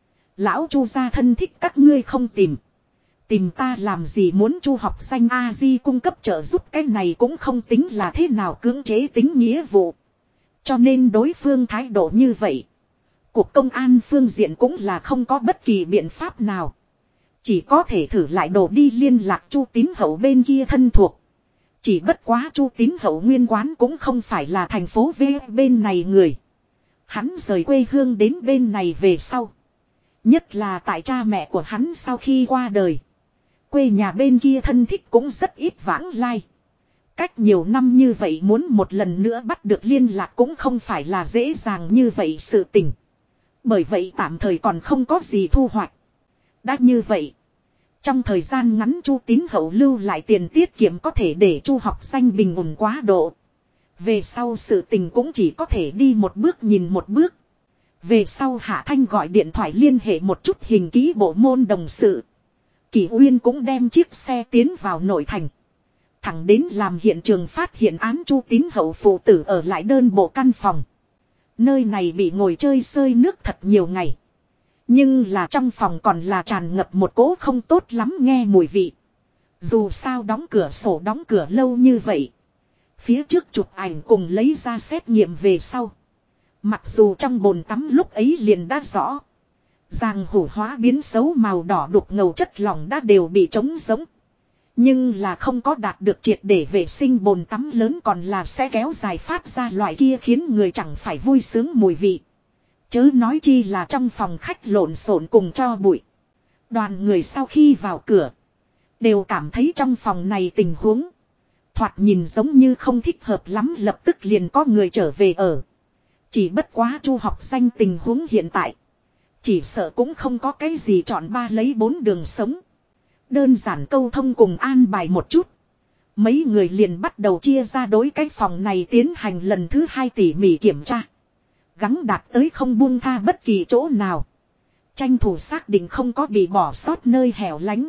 Lão Chu gia thân thích các ngươi không tìm, tìm ta làm gì? Muốn Chu Học Danh A-di cung cấp trợ giúp, cái này cũng không tính là thế nào cưỡng chế tính nghĩa vụ. Cho nên đối phương thái độ như vậy, cuộc công an phương diện cũng là không có bất kỳ biện pháp nào. Chỉ có thể thử lại đổ đi liên lạc Chu Tín Hậu bên kia thân thuộc. Chỉ bất quá Chu Tín Hậu nguyên quán cũng không phải là thành phố V bên này người. Hắn rời quê hương đến bên này về sau, nhất là tại cha mẹ của hắn sau khi qua đời, quê nhà bên kia thân thích cũng rất ít vãng lai. Cách nhiều năm như vậy muốn một lần nữa bắt được liên lạc cũng không phải là dễ dàng như vậy sự tình. Bởi vậy tạm thời còn không có gì thu hoạch. Đã như vậy, trong thời gian ngắn Chu Tín Hậu lưu lại tiền tiết kiệm có thể để Chu Học Danh bình ổn quá độ. Về sau sự tình cũng chỉ có thể đi một bước nhìn một bước. Về sau Hạ Thanh gọi điện thoại liên hệ một chút hình ký bộ môn đồng sự. Kỷ Uyên cũng đem chiếc xe tiến vào nội thành. Thẳng đến làm hiện trường phát hiện án Chu Tín Hậu phụ tử ở lại đơn bộ căn phòng. Nơi này bị ngồi chơi xơi nước thật nhiều ngày. Nhưng là trong phòng còn là tràn ngập một cỗ không tốt lắm nghe mùi vị. Dù sao đóng cửa sổ đóng cửa lâu như vậy. Phía trước chụp ảnh cùng lấy ra xét nghiệm về sau. Mặc dù trong bồn tắm lúc ấy liền đã rõ, giang hủ hóa biến xấu màu đỏ đục ngầu chất lỏng đã đều bị trống giống. Nhưng là không có đạt được triệt để vệ sinh bồn tắm lớn còn là sẽ kéo dài phát ra loại kia khiến người chẳng phải vui sướng mùi vị. Chớ nói chi là trong phòng khách lộn xộn cùng cho bụi. Đoàn người sau khi vào cửa đều cảm thấy trong phòng này tình huống thoạt nhìn giống như không thích hợp lắm, lập tức liền có người trở về ở. Chỉ bất quá Chu Học Danh tình huống hiện tại, chỉ sợ cũng không có cái gì chọn 3 lấy 4 đường sống. Đơn giản câu thông cùng an bài một chút, mấy người liền bắt đầu chia ra đối cái phòng này tiến hành lần thứ 2 tỉ mỉ kiểm tra. Gắng đạt tới không buông tha bất kỳ chỗ nào, tranh thủ xác định không có bị bỏ sót nơi hẻo lánh.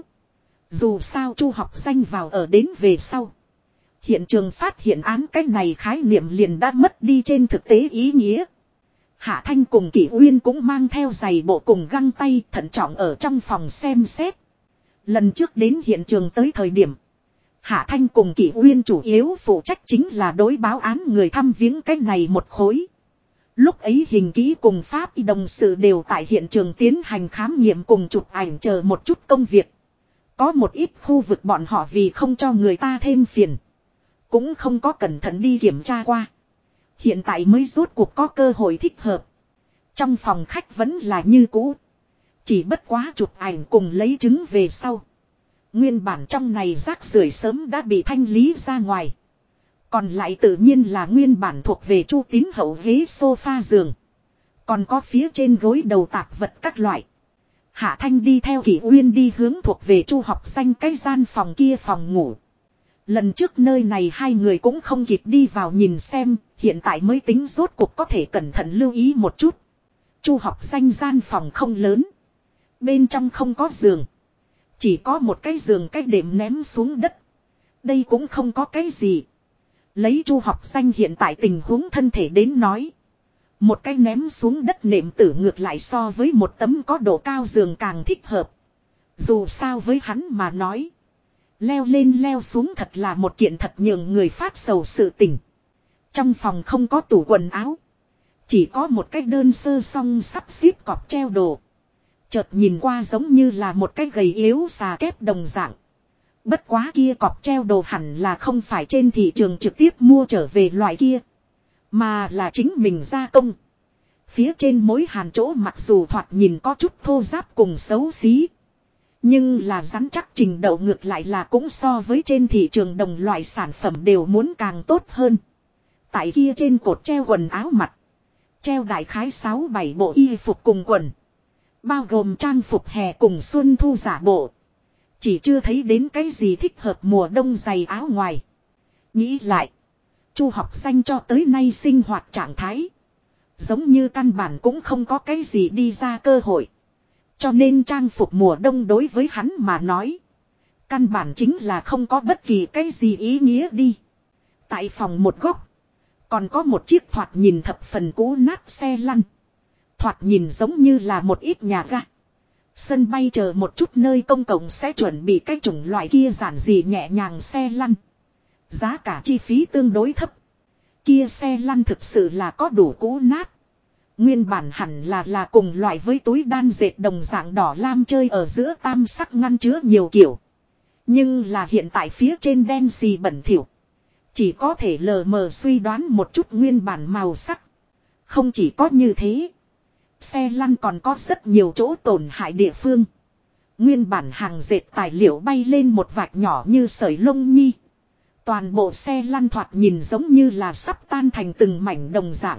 Dù sao Chu Học Danh vào ở đến về sau, hiện trường phát hiện án cái này khái niệm liền đã mất đi trên thực tế ý nghĩa. Hạ Thanh cùng Kỷ Uyên cũng mang theo giày bộ cùng găng tay thận trọng ở trong phòng xem xét. Lần trước đến hiện trường tới thời điểm, Hạ Thanh cùng Kỷ Uyên chủ yếu phụ trách chính là đối báo án người thăm viếng cái này một khối. Lúc ấy hình ký cùng pháp y đồng sự đều tại hiện trường tiến hành khám nghiệm cùng chụp ảnh chờ một chút công việc. Có một ít khu vực bọn họ vì không cho người ta thêm phiền, cũng không có cẩn thận đi kiểm tra qua. Hiện tại mới rốt cuộc có cơ hội thích hợp, Trong phòng khách vẫn là như cũ. Chỉ bất quá chụp ảnh cùng lấy chứng về sau. Nguyên bản trong này rác rưởi sớm đã bị thanh lý ra ngoài. Còn lại tự nhiên là nguyên bản thuộc về Chu Tín Hậu ghế sofa giường. Còn có phía trên gối đầu tạp vật các loại. Hạ Thanh đi theo Kỷ Uyên đi hướng thuộc về Chu Học Danh cái gian phòng kia phòng ngủ. Lần trước nơi này hai người cũng không kịp đi vào nhìn xem, hiện tại mới tính rốt cuộc có thể cẩn thận lưu ý một chút. Chu Học Danh gian phòng không lớn. Bên trong không có giường. Chỉ có một cái giường cách đệm ném xuống đất. Đây cũng không có cái gì. Lấy Chu Học Danh hiện tại tình huống thân thể đến nói. Một cái ném xuống đất nệm tử ngược lại so với một tấm có độ cao giường càng thích hợp. Dù sao với hắn mà nói. Leo lên leo xuống thật là một kiện thật nhường người phát sầu sự tình. Trong phòng không có tủ quần áo. Chỉ có một cái đơn sơ song sắp xếp cọp treo đồ. Chợt nhìn qua giống như là một cái gầy yếu xà kép đồng dạng. Bất quá kia cọp treo đồ hẳn là không phải trên thị trường trực tiếp mua trở về loại kia. Mà là chính mình gia công. Phía trên mỗi hàn chỗ mặc dù thoạt nhìn có chút thô ráp cùng xấu xí. Nhưng là rắn chắc trình độ ngược lại là cũng so với trên thị trường đồng loại sản phẩm đều muốn càng tốt hơn. Tại kia trên cột treo quần áo mặc. Treo đại khái 6-7 bộ y phục cùng quần. Bao gồm trang phục hè cùng xuân thu giả bộ. Chỉ chưa thấy đến cái gì thích hợp mùa đông giày áo ngoài. Nghĩ lại. Chu Học Danh cho tới nay sinh hoạt trạng thái. Giống như căn bản cũng không có cái gì đi ra cơ hội. Cho nên trang phục mùa đông đối với hắn mà nói. Căn bản chính là không có bất kỳ cái gì ý nghĩa đi. Tại phòng một góc. Còn có một chiếc thoạt nhìn thập phần cũ nát xe lăn. Thoạt nhìn giống như là một ít nhà ga. Sân bay chờ một chút nơi công cộng sẽ chuẩn bị cái chủng loại kia giản dị nhẹ nhàng xe lăn. Giá cả chi phí tương đối thấp. Kia xe lăn thực sự là có đủ cũ nát. Nguyên bản hẳn là cùng loại với túi đan dệt đồng dạng đỏ lam chơi ở giữa tam sắc ngăn chứa nhiều kiểu. Nhưng là hiện tại phía trên đen xì bẩn thỉu. Chỉ có thể lờ mờ suy đoán một chút nguyên bản màu sắc. Không chỉ có như thế. Xe lăn còn có rất nhiều chỗ tổn hại địa phương. Nguyên bản hàng dệt tài liệu bay lên một vạch nhỏ như sợi lông nhi. Toàn bộ xe lăn thoạt nhìn giống như là sắp tan thành từng mảnh đồng dạng.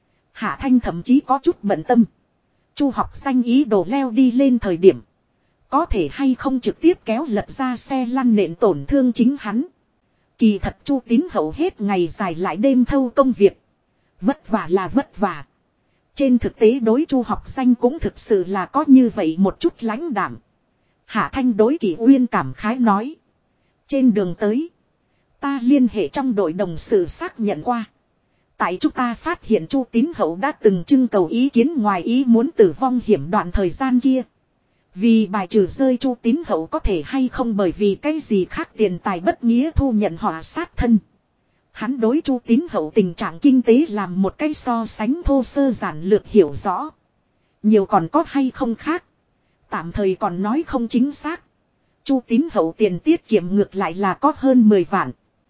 Hạ Thanh thậm chí có chút bận tâm. Chu Học Danh ý đồ leo đi lên thời điểm. Có thể hay không trực tiếp kéo lật ra xe lăn nện tổn thương chính hắn. Kỳ thật Chu Tín Hậu hết ngày dài lại đêm thâu công việc. Vất vả là vất vả. Trên thực tế đối Chu Học Danh cũng thực sự là có như vậy một chút lãnh đạm. Hạ Thanh đối Kỷ Uyên cảm khái nói. Trên đường tới. Ta liên hệ trong đội đồng sự xác nhận qua. Tại chúng ta phát hiện Chu Tín Hậu đã từng trưng cầu ý kiến ngoài ý muốn tử vong hiểm đoạn thời gian kia. Vì bài trừ rơi Chu Tín Hậu có thể hay không bởi vì cái gì khác tiền tài bất nghĩa thu nhận họa sát thân. Hắn đối Chu Tín Hậu tình trạng kinh tế làm một cái so sánh thô sơ giản lược hiểu rõ. Nhiều còn có hay không khác. Tạm thời còn nói không chính xác. Chu Tín Hậu tiền tiết kiệm ngược lại là có hơn 10 vạn.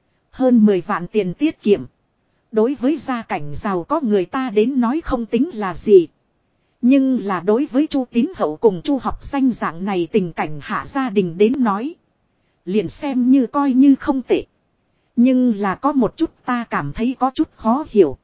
Hơn 10 vạn tiền tiết kiệm. Đối với gia cảnh giàu có người ta đến nói không tính là gì. Nhưng là đối với Chu Tín Hậu cùng Chu Học Danh dạng này tình cảnh hạ gia đình đến nói. Liền xem như coi như không tệ. Nhưng là có một chút ta cảm thấy có chút khó hiểu.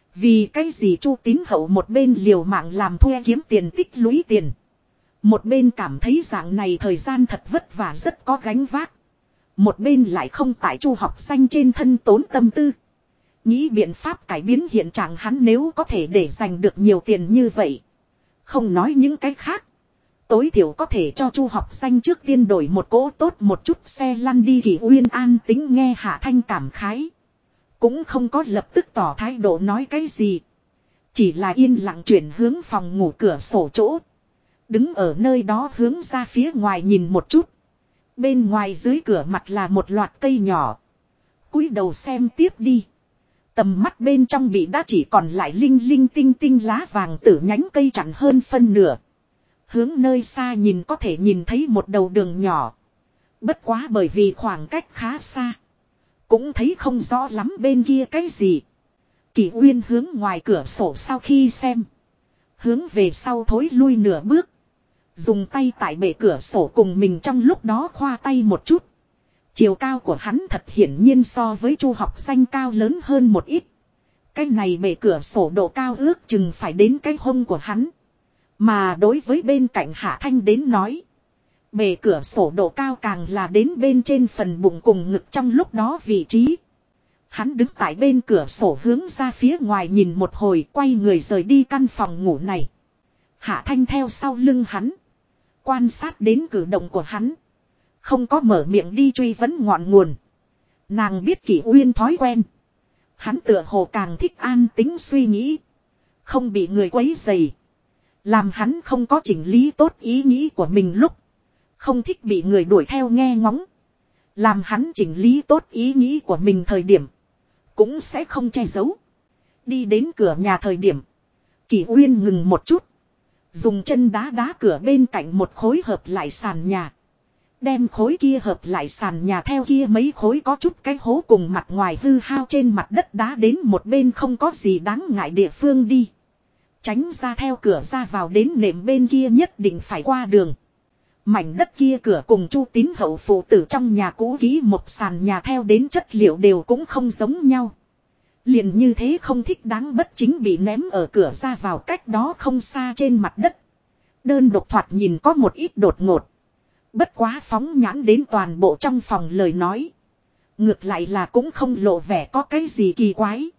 Vì cái gì Chu Tín Hậu một bên liều mạng làm thuê kiếm tiền tích lũy tiền. Một bên cảm thấy dạng này thời gian thật vất vả rất có gánh vác. Một bên lại không tại Chu Học Danh trên thân tốn tâm tư. Nghĩ biện pháp cải biến hiện trạng hắn nếu có thể để giành được nhiều tiền như vậy. Không nói những cái khác. Tối thiểu có thể cho Chu Học Danh trước tiên đổi một cỗ tốt một chút xe lăn đi. Kỷ Uyên an tính nghe Hạ Thanh cảm khái. Cũng không có lập tức tỏ thái độ nói cái gì. Chỉ là yên lặng chuyển hướng phòng ngủ cửa sổ chỗ. Đứng ở nơi đó hướng ra phía ngoài nhìn một chút. Bên ngoài dưới cửa mặt là một loạt cây nhỏ. Cúi đầu xem tiếp đi. Tầm mắt bên trong bị đã chỉ còn lại linh linh tinh tinh lá vàng tử nhánh cây chặn hơn phân nửa. Hướng nơi xa nhìn có thể nhìn thấy một đầu đường nhỏ. Bất quá bởi vì khoảng cách khá xa. Cũng thấy không rõ lắm bên kia cái gì. Kỷ Uyên hướng ngoài cửa sổ sau khi xem. Hướng về sau thối lui nửa bước. Dùng tay tại bệ cửa sổ cùng mình trong lúc đó khoa tay một chút. Chiều cao của hắn thật hiển nhiên so với Chu Học Danh cao lớn hơn một ít. Cái này bệ cửa sổ độ cao ước chừng phải đến cái hông của hắn. Mà đối với bên cạnh Hạ Thanh đến nói. Bề cửa sổ độ cao càng là đến bên trên phần bụng cùng ngực trong lúc đó vị trí. Hắn đứng tại bên cửa sổ hướng ra phía ngoài nhìn một hồi, quay người rời đi căn phòng ngủ này. Hạ Thanh theo sau lưng hắn. Quan sát đến cử động của hắn. Không có mở miệng đi truy vấn ngọn nguồn. Nàng biết Kỷ Uyên thói quen. Hắn tựa hồ càng thích an tính suy nghĩ. Không bị người quấy rầy. Làm hắn không có chỉnh lý tốt ý nghĩ của mình lúc. Không thích bị người đuổi theo nghe ngóng. Làm hắn chỉnh lý tốt ý nghĩ của mình thời điểm. Cũng sẽ không che giấu. Đi đến cửa nhà thời điểm. Kỷ Uyên ngừng một chút. Dùng chân đá đá cửa bên cạnh một khối hợp lại sàn nhà. Đem khối kia hợp lại sàn nhà theo kia mấy khối có chút cái hố cùng mặt ngoài hư hao trên mặt đất đá đến một bên không có gì đáng ngại địa phương đi. Tránh ra theo cửa ra vào đến nệm bên kia nhất định phải qua đường. Mảnh đất kia cửa cùng Chu Tín Hậu phụ tử trong nhà cũ kỹ một sàn nhà theo đến chất liệu đều cũng không giống nhau. Liền như thế không thích đáng bất chính bị ném ở cửa ra vào cách đó không xa trên mặt đất. Đơn độc thoạt nhìn có một ít đột ngột. Bất quá phóng nhãn đến toàn bộ trong phòng lời nói. Ngược lại là cũng không lộ vẻ có cái gì kỳ quái.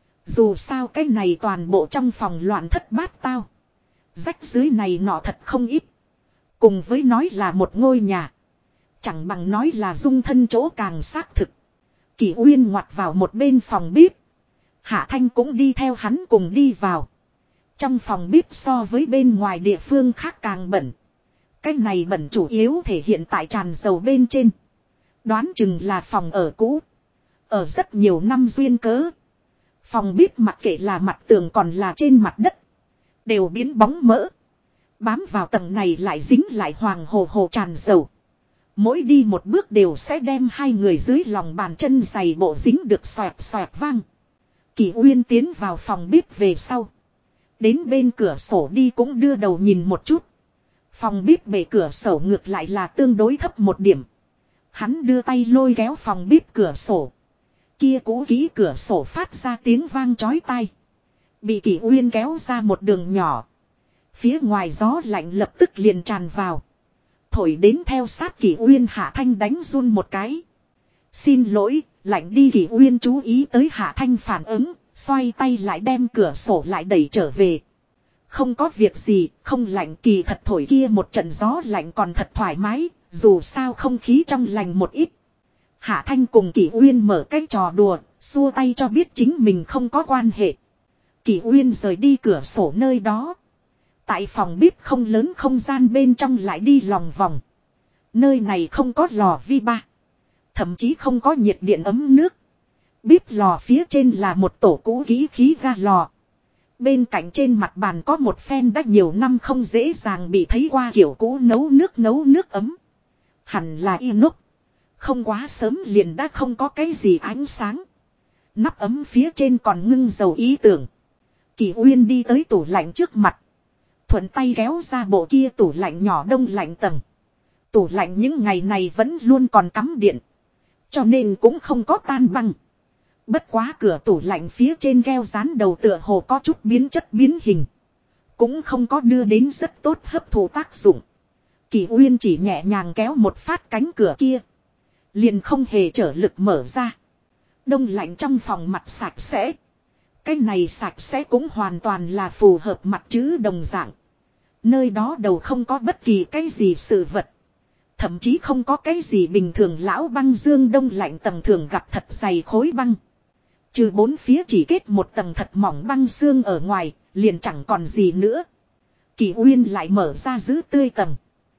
Dù sao cái này toàn bộ trong phòng loạn thất bát tao. Rách dưới này nọ thật không ít. Cùng với nói là một ngôi nhà. Chẳng bằng nói là dung thân chỗ càng xác thực. Kỷ Uyên ngoặt vào một bên phòng bếp. Hạ Thanh cũng đi theo hắn cùng đi vào. Trong phòng bếp so với bên ngoài địa phương khác càng bẩn. Cái này bẩn chủ yếu thể hiện tại tràn dầu bên trên. Đoán chừng là phòng ở cũ. Ở rất nhiều năm duyên cớ. Phòng bếp mặc kệ là mặt tường còn là trên mặt đất. Đều biến bóng mỡ. Bám vào tầng này lại dính lại hoàng hồ hồ tràn dầu. Mỗi đi một bước đều sẽ đem hai người dưới lòng bàn chân giày bộ dính được xoẹt xoẹt vang. Kỷ Uyên tiến vào phòng bếp về sau. Đến bên cửa sổ đi cũng đưa đầu nhìn một chút. Phòng bếp bề cửa sổ ngược lại là tương đối thấp một điểm. Hắn đưa tay lôi kéo phòng bếp cửa sổ. Kia cũ kỹ cửa sổ phát ra tiếng vang chói tai. Bị Kỷ Uyên kéo ra một đường nhỏ. Phía ngoài gió lạnh lập tức liền tràn vào. Thổi đến theo sát Kỷ Uyên. Hạ Thanh đánh run một cái. Xin lỗi, lạnh đi. Kỷ Uyên chú ý tới Hạ Thanh phản ứng, xoay tay lại đem cửa sổ lại đẩy trở về. Không có việc gì, không lạnh. Kỳ thật thổi kia một trận gió lạnh còn thật thoải mái, dù sao không khí trong lành một ít. Hạ Thanh cùng Kỷ Uyên mở cái trò đùa, xua tay cho biết chính mình không có quan hệ. Kỷ Uyên rời đi cửa sổ nơi đó. Tại phòng bếp không lớn không gian bên trong lại đi lòng vòng. Nơi này không có lò vi ba. Thậm chí không có nhiệt điện ấm nước. Bếp lò phía trên là một tổ cũ kỹ khí ga lò. Bên cạnh trên mặt bàn có một phen đã nhiều năm không dễ dàng bị thấy qua kiểu cũ nấu nước ấm. Hẳn là inox. Không quá sớm liền đã không có cái gì ánh sáng. Nắp ấm phía trên còn ngưng dầu ý tưởng. Kỷ Uyên đi tới tủ lạnh trước mặt. Thuận tay kéo ra bộ kia tủ lạnh nhỏ đông lạnh tầng. Tủ lạnh những ngày này vẫn luôn còn cắm điện. Cho nên cũng không có tan băng. Bất quá cửa tủ lạnh phía trên keo dán đầu tựa hồ có chút biến chất biến hình. Cũng không có đưa đến rất tốt hấp thụ tác dụng. Kỷ Uyên chỉ nhẹ nhàng kéo một phát cánh cửa kia. Liền không hề trở lực mở ra. Đông lạnh trong phòng mặt sạch sẽ. Cái này sạch sẽ cũng hoàn toàn là phù hợp mặt chữ đồng dạng. Nơi đó đầu không có bất kỳ cái gì sự vật. Thậm chí không có cái gì bình thường lão băng dương đông lạnh tầng thường gặp thật dày khối băng. Trừ bốn phía chỉ kết một tầng thật mỏng băng xương ở ngoài, liền chẳng còn gì nữa. Kỷ Uyên lại mở ra giữ tươi tầng.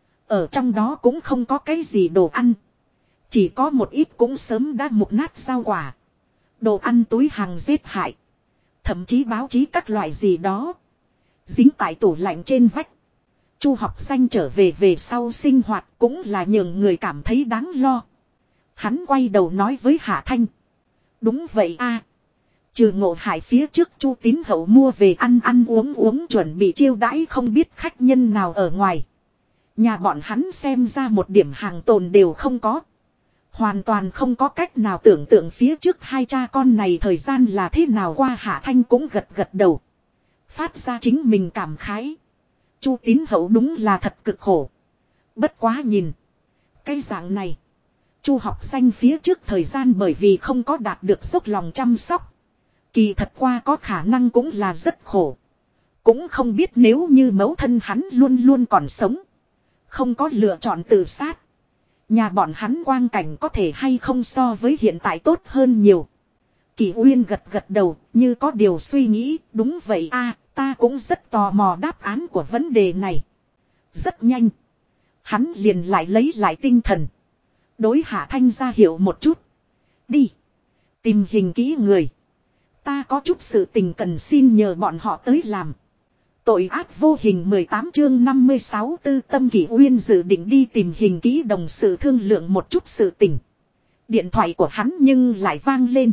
Ở trong đó cũng không có cái gì đồ ăn. Chỉ có một ít cũng sớm đã mục nát rau quả. Đồ ăn túi hàng giết hại. Thậm chí báo chí các loại gì đó. Dính tại tủ lạnh trên vách. Chu Học Danh trở về sau sinh hoạt cũng là nhường người cảm thấy đáng lo. Hắn quay đầu nói với Hạ Thanh. Đúng vậy a, Trừ Ngộ Hải phía trước Chu Tín Hậu mua về ăn ăn uống uống chuẩn bị chiêu đãi không biết khách nhân nào ở ngoài. Nhà bọn hắn xem ra một điểm hàng tồn đều không có. Hoàn toàn không có cách nào tưởng tượng phía trước hai cha con này thời gian là thế nào qua. Hạ Thanh cũng gật gật đầu. Phát ra chính mình cảm khái. Chu Tín Hậu đúng là thật cực khổ. Bất quá nhìn. Cái dạng này. Chu học danh phía trước thời gian bởi vì không có đạt được dốc lòng chăm sóc. Kỳ thật qua có khả năng cũng là rất khổ. Cũng không biết nếu như mẫu thân hắn luôn luôn còn sống. Không có lựa chọn tự sát. Nhà bọn hắn quang cảnh có thể hay không so với hiện tại tốt hơn nhiều. Kỷ Uyên gật gật đầu như có điều suy nghĩ. Đúng vậy a, ta cũng rất tò mò đáp án của vấn đề này. Rất nhanh. Hắn liền lại lấy lại tinh thần. Đối Hạ Thanh ra hiệu một chút. Đi. Tìm hình kỹ người. Ta có chút sự tình cần xin nhờ bọn họ tới làm. Tội ác vô hình 18 chương 56 tư tâm Kỷ Uyên dự định đi tìm hình kỹ đồng sự thương lượng một chút sự tình. Điện thoại của hắn nhưng lại vang lên.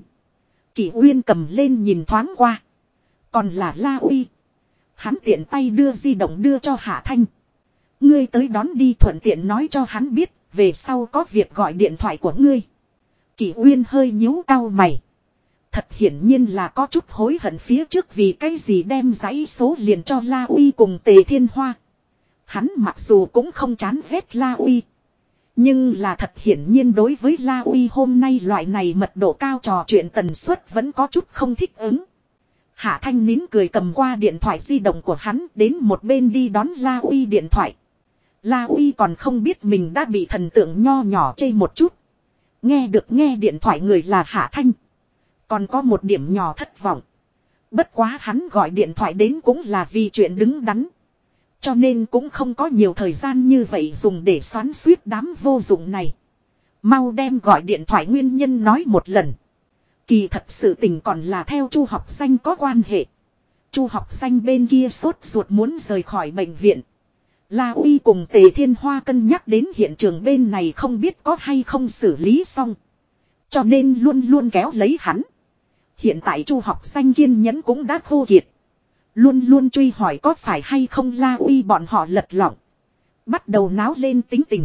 Kỷ Uyên cầm lên nhìn thoáng qua. Còn là La Uy. Hắn tiện tay đưa di động đưa cho Hạ Thanh. Ngươi tới đón đi thuận tiện nói cho hắn biết. Về sau có việc gọi điện thoại của ngươi. Kỷ Uyên hơi nhíu cau mày. Thật hiển nhiên là có chút hối hận phía trước vì cái gì đem dãy số liền cho La Uy cùng Tề Thiên Hoa. Hắn mặc dù cũng không chán ghét La Uy. Nhưng là thật hiển nhiên đối với La Uy hôm nay loại này mật độ cao trò chuyện tần suất vẫn có chút không thích ứng. Hạ Thanh nín cười cầm qua điện thoại di động của hắn đến một bên đi đón La Uy điện thoại. La Uy còn không biết mình đã bị thần tượng nho nhỏ chê một chút. Nghe được nghe điện thoại người là Hạ Thanh. Còn có một điểm nhỏ thất vọng. Bất quá hắn gọi điện thoại đến cũng là vì chuyện đứng đắn. Cho nên cũng không có nhiều thời gian như vậy dùng để xoắn suýt đám vô dụng này. Mau đem gọi điện thoại nguyên nhân nói một lần. Kỳ thật sự tình còn là theo Chu học danh có quan hệ. Chu học danh bên kia sốt ruột muốn rời khỏi bệnh viện. La Uy cùng Tề Thiên Hoa cân nhắc đến hiện trường bên này không biết có hay không xử lý xong. Cho nên luôn luôn kéo lấy hắn. Hiện tại Chu học danh kiên nhẫn cũng đã khô kiệt. Luôn luôn truy hỏi có phải hay không La Uy bọn họ lật lọng. Bắt đầu náo lên tính tình.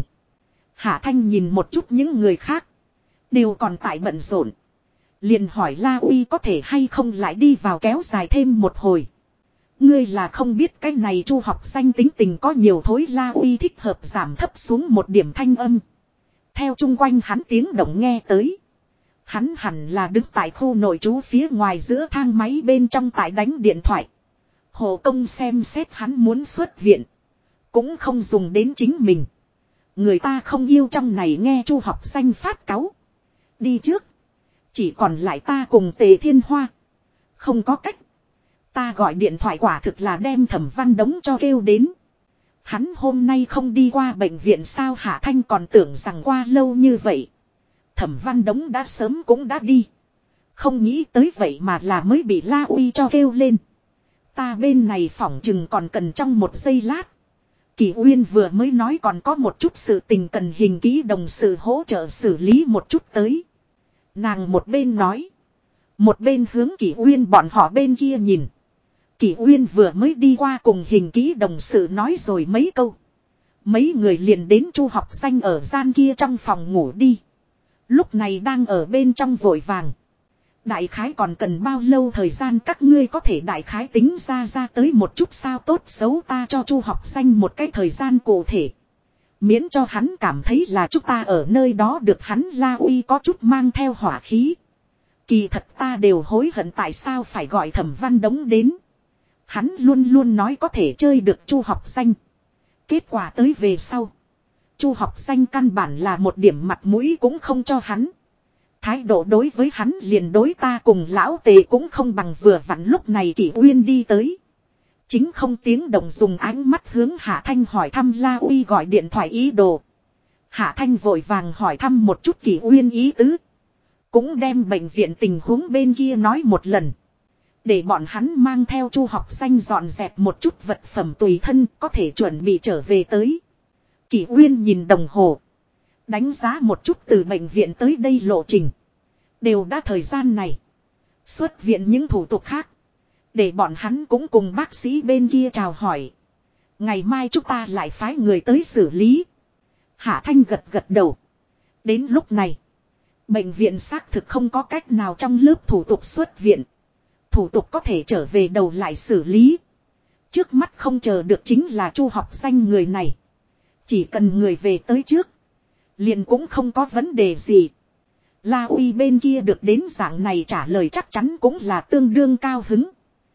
Hạ Thanh nhìn một chút những người khác. Đều còn tại bận rộn. Liền hỏi La Uy có thể hay không lại đi vào kéo dài thêm một hồi. Ngươi là không biết cái này Chu học danh tính tình có nhiều thối. La Uy thích hợp giảm thấp xuống một điểm thanh âm. Theo chung quanh hắn tiếng động nghe tới. Hắn hẳn là đứng tại khu nội trú phía ngoài giữa thang máy bên trong tại đánh điện thoại. Hộ công xem xét hắn muốn xuất viện. Cũng không dùng đến chính mình. Người ta không yêu trong này nghe Chu học danh phát cáu. Đi trước. Chỉ còn lại ta cùng Tề Thiên Hoa. Không có cách. Ta gọi điện thoại quả thực là đem Thẩm Văn Đống cho kêu đến. Hắn hôm nay không đi qua bệnh viện sao? Hạ Thanh còn tưởng rằng qua lâu như vậy. Thẩm Văn Đống đã sớm cũng đã đi. Không nghĩ tới vậy mà là mới bị La Uy cho kêu lên. Ta bên này phỏng chừng còn cần trong một giây lát. Kỷ Uyên vừa mới nói còn có một chút sự tình cần hình kỹ đồng sự hỗ trợ xử lý một chút tới. Nàng một bên nói. Một bên hướng Kỷ Uyên bọn họ bên kia nhìn. Kỷ Uyên vừa mới đi qua cùng hình kỹ đồng sự nói rồi mấy câu. Mấy người liền đến Chu học danh ở gian kia trong phòng ngủ đi. Lúc này đang ở bên trong vội vàng. Đại khái còn cần bao lâu thời gian các ngươi có thể đại khái tính ra tới một chút sao? Tốt xấu ta cho Chu học danh một cái thời gian cụ thể. Miễn cho hắn cảm thấy là chúng ta ở nơi đó được. Hắn La Uy có chút mang theo hỏa khí. Kỳ thật ta đều hối hận tại sao phải gọi Thẩm Văn Đống đến. Hắn luôn luôn nói có thể chơi được Chu học danh. Kết quả tới về sau. Chu học danh căn bản là một điểm mặt mũi cũng không cho hắn. Thái độ đối với hắn liền đối ta cùng lão Tề cũng không bằng. Vừa vặn lúc này Kỷ Uyên đi tới. Chính không tiếng động dùng ánh mắt hướng Hạ Thanh hỏi thăm La Uy gọi điện thoại ý đồ. Hạ Thanh vội vàng hỏi thăm một chút Kỷ Uyên ý tứ. Cũng đem bệnh viện tình huống bên kia nói một lần. Để bọn hắn mang theo Chu học danh dọn dẹp một chút vật phẩm tùy thân có thể chuẩn bị trở về tới. Kỷ Uyên nhìn đồng hồ. Đánh giá một chút từ bệnh viện tới đây lộ trình. Đều đã thời gian này. Xuất viện những thủ tục khác. Để bọn hắn cũng cùng bác sĩ bên kia chào hỏi. Ngày mai chúng ta lại phái người tới xử lý. Hạ Thanh gật gật đầu. Đến lúc này. Bệnh viện xác thực không có cách nào trong lớp thủ tục xuất viện. Thủ tục có thể trở về đầu lại xử lý. Trước mắt không chờ được chính là Chu Học Danh người này. Chỉ cần người về tới trước. Liền cũng không có vấn đề gì. La Uy bên kia được đến dạng này trả lời chắc chắn cũng là tương đương cao hứng.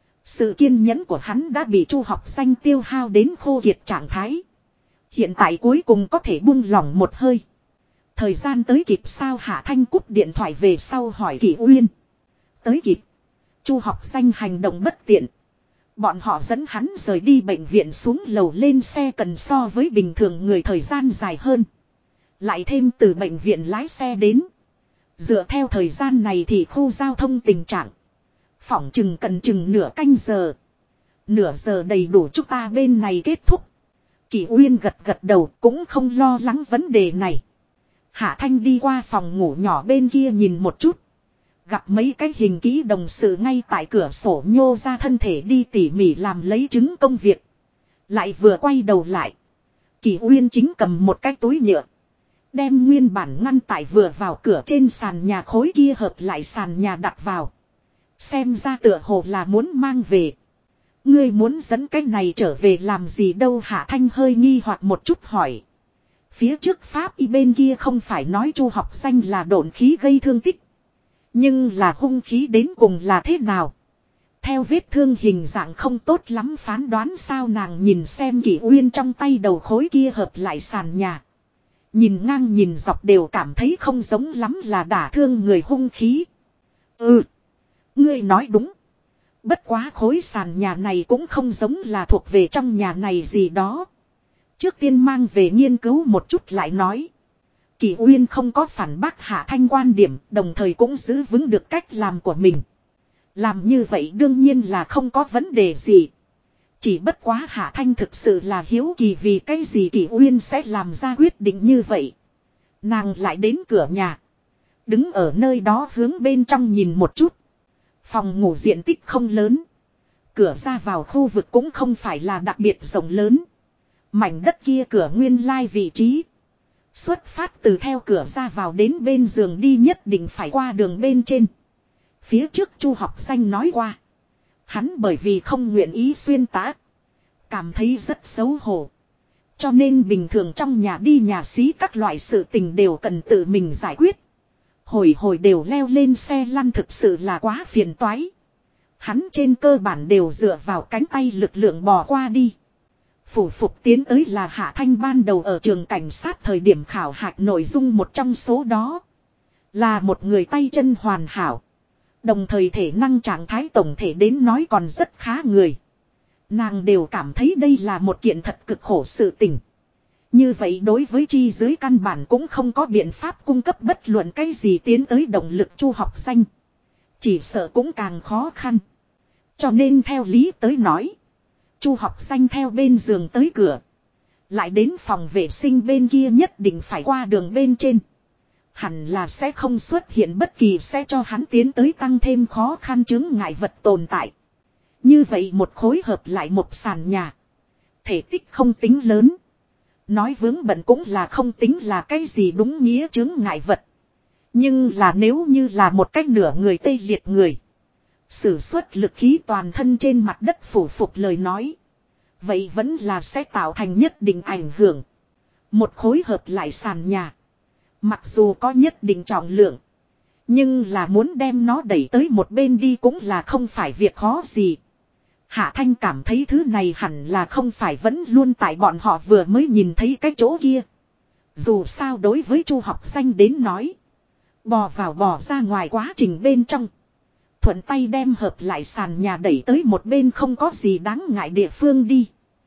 Sự kiên nhẫn của hắn đã bị Chu Học Danh tiêu hao đến khô kiệt trạng thái. Hiện tại cuối cùng có thể buông lỏng một hơi. Thời gian tới kịp sao? Hạ Thanh cúp điện thoại về sau hỏi Kỷ Uyên. Tới kịp. Chu Học Danh hành động bất tiện. Bọn họ dẫn hắn rời đi bệnh viện xuống lầu lên xe cần so với bình thường người thời gian dài hơn. Lại thêm từ bệnh viện lái xe đến. Dựa theo thời gian này thì khu giao thông tình trạng. Phỏng chừng cần chừng nửa canh giờ. Nửa giờ đầy đủ chúng ta bên này kết thúc. Kỷ Uyên gật gật đầu cũng không lo lắng vấn đề này. Hạ Thanh đi qua phòng ngủ nhỏ bên kia nhìn một chút. Gặp mấy cái hình kỹ đồng sự ngay tại cửa sổ nhô ra thân thể đi tỉ mỉ làm lấy chứng công việc. Lại vừa quay đầu lại. Kỷ Uyên chính cầm một cái túi nhựa. Đem nguyên bản ngăn tại vừa vào cửa trên sàn nhà khối kia hợp lại sàn nhà đặt vào. Xem ra tựa hồ là muốn mang về. Ngươi muốn dẫn cái này trở về làm gì đâu? Hạ Thanh hơi nghi hoặc một chút hỏi. Phía trước Pháp y bên kia không phải nói Chu Học Danh là độn khí gây thương tích. Nhưng là hung khí đến cùng là thế nào? Theo vết thương hình dạng không tốt lắm phán đoán sao? Nàng nhìn xem Kỷ Uyên trong tay đầu khối kia hợp lại sàn nhà. Nhìn ngang nhìn dọc đều cảm thấy không giống lắm là đả thương người hung khí. Ừ. Ngươi nói đúng. Bất quá khối sàn nhà này cũng không giống là thuộc về trong nhà này gì đó. Trước tiên mang về nghiên cứu một chút lại nói. Kỷ Uyên không có phản bác Hạ Thanh quan điểm, đồng thời cũng giữ vững được cách làm của mình. Làm như vậy đương nhiên là không có vấn đề gì. Chỉ bất quá Hạ Thanh thực sự là hiếu kỳ vì cái gì Kỷ Uyên sẽ làm ra quyết định như vậy. Nàng lại đến cửa nhà. Đứng ở nơi đó hướng bên trong nhìn một chút. Phòng ngủ diện tích không lớn. Cửa ra vào khu vực cũng không phải là đặc biệt rộng lớn. Mảnh đất kia cửa nguyên lai vị trí. Xuất phát từ theo cửa ra vào đến bên giường đi nhất định phải qua đường bên trên. Phía trước Chu Học Danh nói qua. Hắn bởi vì không nguyện ý xuyên tá. Cảm thấy rất xấu hổ. Cho nên bình thường trong nhà đi nhà xí các loại sự tình đều cần tự mình giải quyết. Hồi hồi đều leo lên xe lăn thực sự là quá phiền toái. Hắn trên cơ bản đều dựa vào cánh tay lực lượng bò qua đi. Phủ phục tiến tới là Hạ Thanh ban đầu ở trường cảnh sát thời điểm khảo hạch nội dung một trong số đó. Là một người tay chân hoàn hảo. Đồng thời thể năng trạng thái tổng thể đến nói còn rất khá người. Nàng đều cảm thấy đây là một kiện thật cực khổ sự tình. Như vậy đối với chi dưới căn bản cũng không có biện pháp cung cấp bất luận cái gì tiến tới động lực Chu Học Danh. Chỉ sợ cũng càng khó khăn. Cho nên theo lý tới nói. Chu Học Danh theo bên giường tới cửa. Lại đến phòng vệ sinh bên kia nhất định phải qua đường bên trên. Hẳn là sẽ không xuất hiện bất kỳ sẽ cho hắn tiến tới tăng thêm khó khăn chướng ngại vật tồn tại. Như vậy một khối hợp lại một sàn nhà. Thể tích không tính lớn. Nói vướng bận cũng là không tính là cái gì đúng nghĩa chướng ngại vật. Nhưng là nếu như là một cách nửa người tê liệt người. Sử xuất lực khí toàn thân trên mặt đất phủ phục lời nói. Vậy vẫn là sẽ tạo thành nhất định ảnh hưởng. Một khối hợp lại sàn nhà. Mặc dù có nhất định trọng lượng. Nhưng là muốn đem nó đẩy tới một bên đi cũng là không phải việc khó gì. Hạ Thanh cảm thấy thứ này hẳn là không phải vẫn luôn tại bọn họ vừa mới nhìn thấy cái chỗ kia. Dù sao đối với Chu Học Danh đến nói. Bò vào bò ra ngoài quá trình bên trong. Thuận tay đem hợp lại sàn nhà đẩy tới một bên không có gì đáng ngại địa phương đi.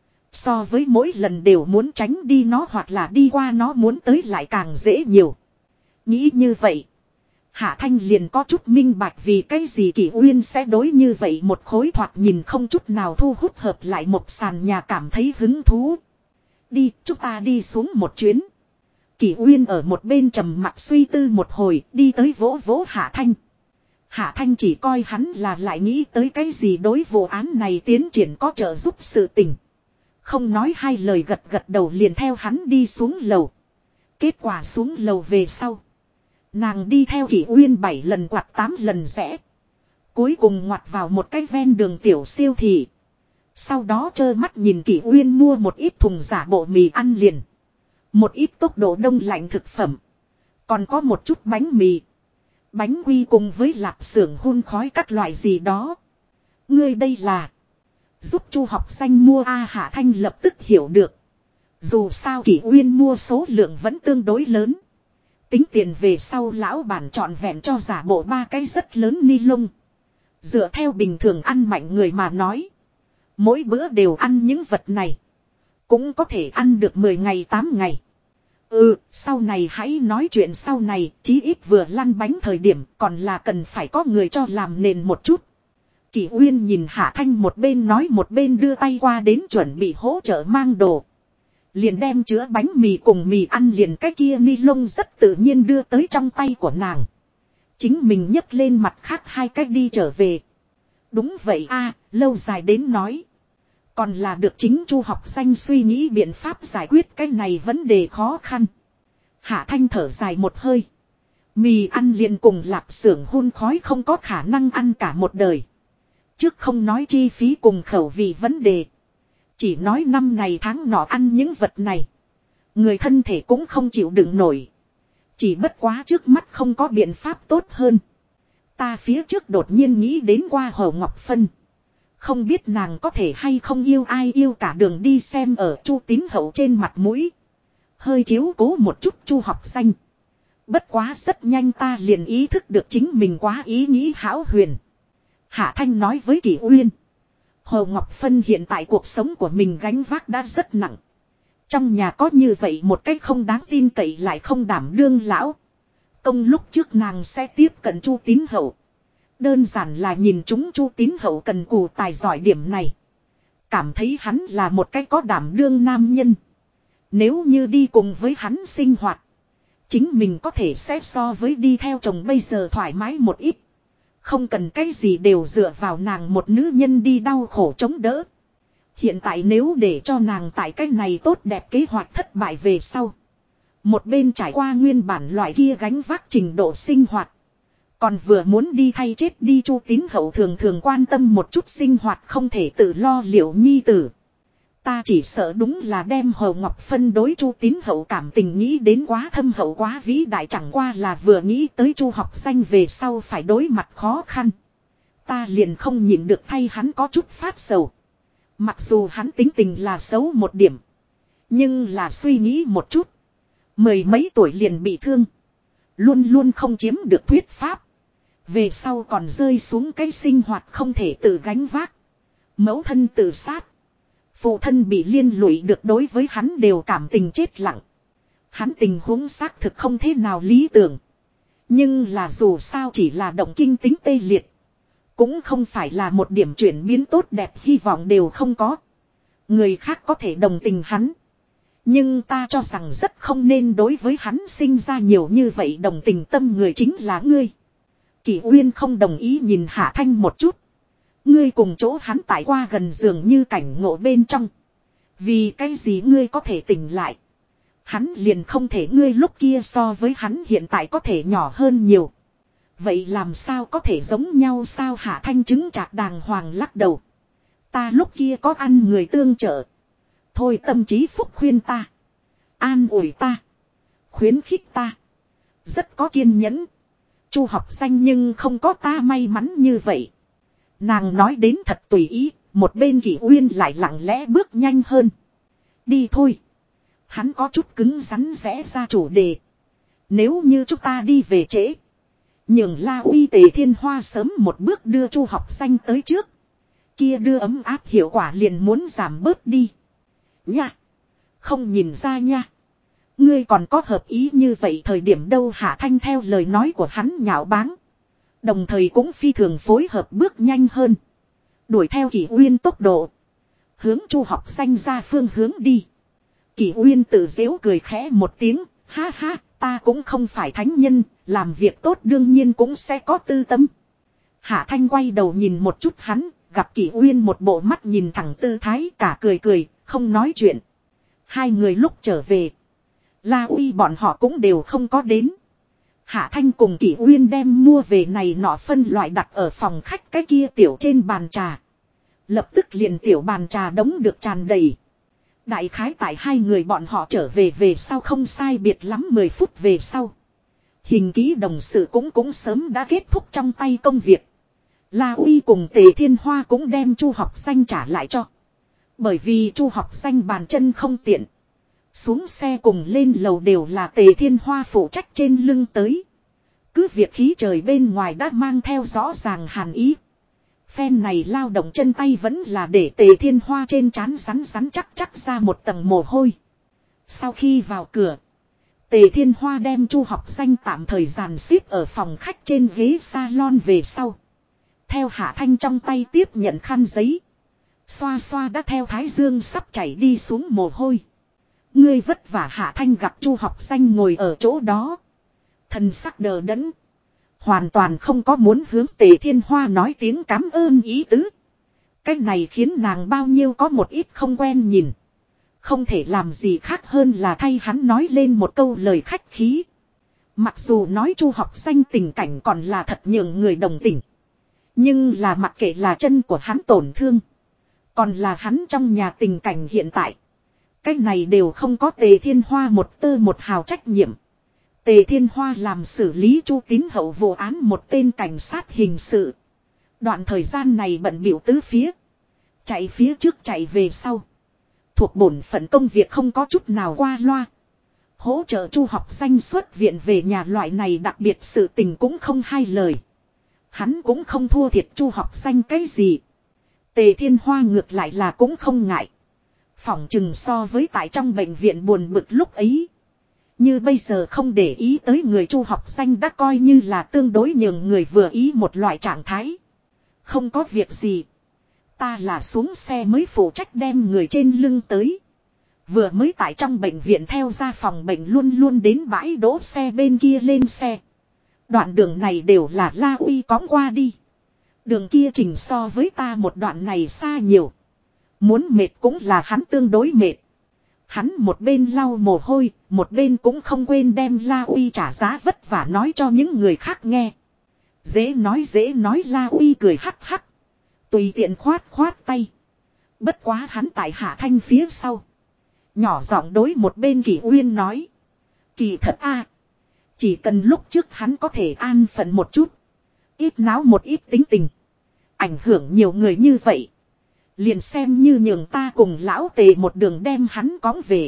So với mỗi lần đều muốn tránh đi nó hoặc là đi qua nó muốn tới lại càng dễ nhiều. Nghĩ như vậy. Hạ Thanh liền có chút minh bạch vì cái gì Kỷ Uyên sẽ đối như vậy một khối thoạt nhìn không chút nào thu hút hợp lại một sàn nhà cảm thấy hứng thú. Đi, chúng ta đi xuống một chuyến. Kỷ Uyên ở một bên trầm mặc suy tư một hồi đi tới vỗ vỗ Hạ Thanh. Hạ Thanh chỉ coi hắn là lại nghĩ tới cái gì đối vụ án này tiến triển có trợ giúp sự tình. Không nói hai lời gật gật đầu liền theo hắn đi xuống lầu. Kết quả xuống lầu về sau. Nàng đi theo Kỷ Uyên 7 lần quạt 8 lần rẽ. Cuối cùng ngoặt vào một cái ven đường tiểu siêu thị. Sau đó trơ mắt nhìn Kỷ Uyên mua một ít thùng giả bộ mì ăn liền. Một ít tốc độ đông lạnh thực phẩm. Còn có một chút bánh mì. Bánh quy cùng với lạp xưởng hun khói các loại gì đó. Ngươi đây là giúp Chu học sinh mua A. Hạ Thanh lập tức hiểu được. Dù sao Kỷ Uyên mua số lượng vẫn tương đối lớn. Tính tiền về sau lão bản trọn vẹn cho giả bộ 3 cái rất lớn ni lông. Dựa theo bình thường ăn mạnh người mà nói. Mỗi bữa đều ăn những vật này. Cũng có thể ăn được 10 ngày 8 ngày. Sau này hãy nói chuyện sau này, chí ít vừa lăn bánh thời điểm còn là cần phải có người cho làm nền một chút. Kỷ Uyên nhìn Hạ Thanh một bên nói một bên đưa tay qua đến chuẩn bị hỗ trợ mang đồ. Liền đem chứa bánh mì cùng mì ăn liền cái kia ni lông rất tự nhiên đưa tới trong tay của nàng. Chính mình nhấc lên mặt khác 2 cách đi trở về. Đúng vậy a, lâu dài đến nói. Còn là được chính Chu học sinh suy nghĩ biện pháp giải quyết cái này vấn đề khó khăn. Hạ Thanh thở dài một hơi. Mì ăn liền cùng lạp xưởng hun khói không có khả năng ăn cả một đời. Trước không nói chi phí cùng khẩu vị vấn đề. Chỉ nói năm này tháng nọ ăn những vật này. Người thân thể cũng không chịu đựng nổi. Chỉ bất quá trước mắt không có biện pháp tốt hơn. Ta phía trước đột nhiên nghĩ đến qua Hồ Ngọc Phân. Không biết nàng có thể hay không yêu ai yêu cả đường đi xem ở Chu Tín Hậu trên mặt mũi. Hơi chiếu cố một chút Chu học sinh. Bất quá rất nhanh ta liền ý thức được chính mình quá ý nghĩ hão huyền. Hạ Thanh nói với Kỷ Uyên. Hồ Ngọc Phân hiện tại cuộc sống của mình gánh vác đã rất nặng. Trong nhà có như vậy một cách không đáng tin cậy lại không đảm đương lão. Công lúc trước nàng sẽ tiếp cận Chu Tín Hậu. Đơn giản là nhìn chúng Chu Tín Hậu cần cù tài giỏi điểm này. Cảm thấy hắn là một cái có đảm đương nam nhân. Nếu như đi cùng với hắn sinh hoạt. Chính mình có thể sẽ so với đi theo chồng bây giờ thoải mái một ít. Không cần cái gì đều dựa vào nàng một nữ nhân đi đau khổ chống đỡ. Hiện tại nếu để cho nàng tại cái này tốt đẹp kế hoạch thất bại về sau. Một bên trải qua nguyên bản loại kia gánh vác trình độ sinh hoạt. Còn vừa muốn đi thay chết đi Chu Tín Hậu thường thường quan tâm một chút sinh hoạt không thể tự lo liệu nhi tử. Ta chỉ sợ đúng là đem Hồ Ngọc Phân đối Chu Tín Hậu cảm tình nghĩ đến quá thâm hậu quá vĩ đại chẳng qua là vừa nghĩ tới Chu học sinh về sau phải đối mặt khó khăn. Ta liền không nhịn được thay hắn có chút phát sầu. Mặc dù hắn tính tình là xấu một điểm. Nhưng là suy nghĩ một chút. 10 mấy tuổi liền bị thương. Luôn luôn không chiếm được thuyết pháp. Về sau còn rơi xuống cái sinh hoạt không thể tự gánh vác. Mẫu thân tự sát. Phụ thân bị liên lụy được đối với hắn đều cảm tình chết lặng. Hắn tình huống xác thực không thế nào lý tưởng. Nhưng là dù sao chỉ là động kinh tính tê liệt. Cũng không phải là một điểm chuyển biến tốt đẹp hy vọng đều không có. Người khác có thể đồng tình hắn. Nhưng ta cho rằng rất không nên đối với hắn sinh ra nhiều như vậy đồng tình tâm người chính là ngươi. Kỷ Uyên không đồng ý nhìn Hạ Thanh một chút. Ngươi cùng chỗ hắn tại qua gần dường như cảnh ngộ bên trong. Vì cái gì ngươi có thể tỉnh lại. Hắn liền không thể ngươi lúc kia so với hắn hiện tại có thể nhỏ hơn nhiều. Vậy làm sao có thể giống nhau sao Hạ Thanh chứng chạc đàng hoàng lắc đầu. Ta lúc kia có ăn người tương trợ. Thôi tâm trí phúc khuyên ta. An ủi ta. Khuyến khích ta. Rất có kiên nhẫn. Chu học sinh nhưng không có ta may mắn như vậy. Nàng nói đến thật tùy ý. Một bên Kỷ Uyên lại lặng lẽ bước nhanh hơn. Đi thôi. Hắn có chút cứng rắn rẽ ra chủ đề. Nếu như chúng ta đi về trễ. Nhường La Uy Tề Thiên Hoa sớm một bước đưa Chu học sinh tới trước. Kia đưa ấm áp hiệu quả liền muốn giảm bớt đi. Nha. Không nhìn ra nha. Ngươi còn có hợp ý như vậy thời điểm đâu Hạ Thanh theo lời nói của hắn nhạo báng. Đồng thời cũng phi thường phối hợp bước nhanh hơn. Đuổi theo Kỷ Uyên tốc độ. Hướng Chu học sinh ra phương hướng đi. Kỷ Uyên tự giễu cười khẽ một tiếng. Ha ha, ta cũng không phải thánh nhân. Làm việc tốt đương nhiên cũng sẽ có tư tâm. Hạ Thanh quay đầu nhìn một chút hắn, gặp Kỷ Uyên một bộ mắt nhìn thẳng tư thái, cả cười cười, không nói chuyện. Hai người lúc trở về, La Uy bọn họ cũng đều không có đến. Hạ Thanh cùng Kỷ Uyên đem mua về này nọ phân loại đặt ở phòng khách cái kia tiểu trên bàn trà. Lập tức liền tiểu bàn trà đống được tràn đầy. Đại khái tại hai người bọn họ trở về sau không sai biệt lắm 10 phút về sau. Hình ký đồng sự cũng sớm đã kết thúc trong tay công việc. La Uy cùng Tề Thiên Hoa cũng đem Chu Học Danh trả lại cho. Bởi vì Chu Học Danh bàn chân không tiện. Xuống xe cùng lên lầu đều là Tề Thiên Hoa phụ trách trên lưng tới. Cứ việc khí trời bên ngoài đã mang theo rõ ràng hàn ý. Phen này lao động chân tay vẫn là để Tề Thiên Hoa trên trán rắn rắn chắc ra một tầng mồ hôi. Sau khi vào cửa, Tề Thiên Hoa đem Chu Học Danh tạm thời dàn xếp ở phòng khách trên ghế salon về sau. Theo Hạ Thanh trong tay tiếp nhận khăn giấy. Xoa xoa đã theo thái dương sắp chảy đi xuống mồ hôi. Ngươi vất vả. Hạ Thanh gặp Chu Học Danh ngồi ở chỗ đó. Thần sắc đờ đẫn. Hoàn toàn không có muốn hướng Tề Thiên Hoa nói tiếng cảm ơn ý tứ. Cái này khiến nàng bao nhiêu có một ít không quen nhìn. Không thể làm gì khác hơn là thay hắn nói lên một câu lời khách khí. Mặc dù nói Chu Học Danh tình cảnh còn là thật nhường người đồng tình. Nhưng là mặc kệ là chân của hắn tổn thương. Còn là hắn trong nhà tình cảnh hiện tại. Cái này đều không có Tề Thiên Hoa một tơ một hào trách nhiệm. Tề Thiên Hoa làm xử lý Chu Tín Hậu vụ án một tên cảnh sát hình sự. Đoạn thời gian này bận bịu tứ phía. Chạy phía trước chạy về sau. Thuộc bổn phận công việc không có chút nào qua loa. Hỗ trợ Chu Học Danh xuất viện về nhà loại này đặc biệt sự tình cũng không hai lời. Hắn cũng không thua thiệt Chu Học Danh cái gì. Tề Thiên Hoa ngược lại là cũng không ngại. Phỏng chừng so với tại trong bệnh viện buồn bực lúc ấy. Như bây giờ không để ý tới người Chu Học Danh đã coi như là tương đối nhường người vừa ý một loại trạng thái. Không có việc gì. Ta là xuống xe mới phụ trách đem người trên lưng tới. Vừa mới tại trong bệnh viện theo ra phòng bệnh luôn luôn đến bãi đỗ xe bên kia lên xe. Đoạn đường này đều là La Uy cõng qua đi. Đường kia trình so với ta một đoạn này xa nhiều. Muốn mệt cũng là hắn tương đối mệt. Hắn một bên lau mồ hôi, một bên cũng không quên đem La Uy trả giá vất vả nói cho những người khác nghe. Dễ nói La Uy cười hắc hắc. Tùy tiện khoát khoát tay. Bất quá hắn tại Hạ Thanh phía sau. Nhỏ giọng đối một bên Kỷ Uyên nói. Kỳ thật a, chỉ cần lúc trước hắn có thể an phận một chút. Ít náo một ít tính tình. Ảnh hưởng nhiều người như vậy. Liền xem như nhường ta cùng lão Tề một đường đem hắn cõng về.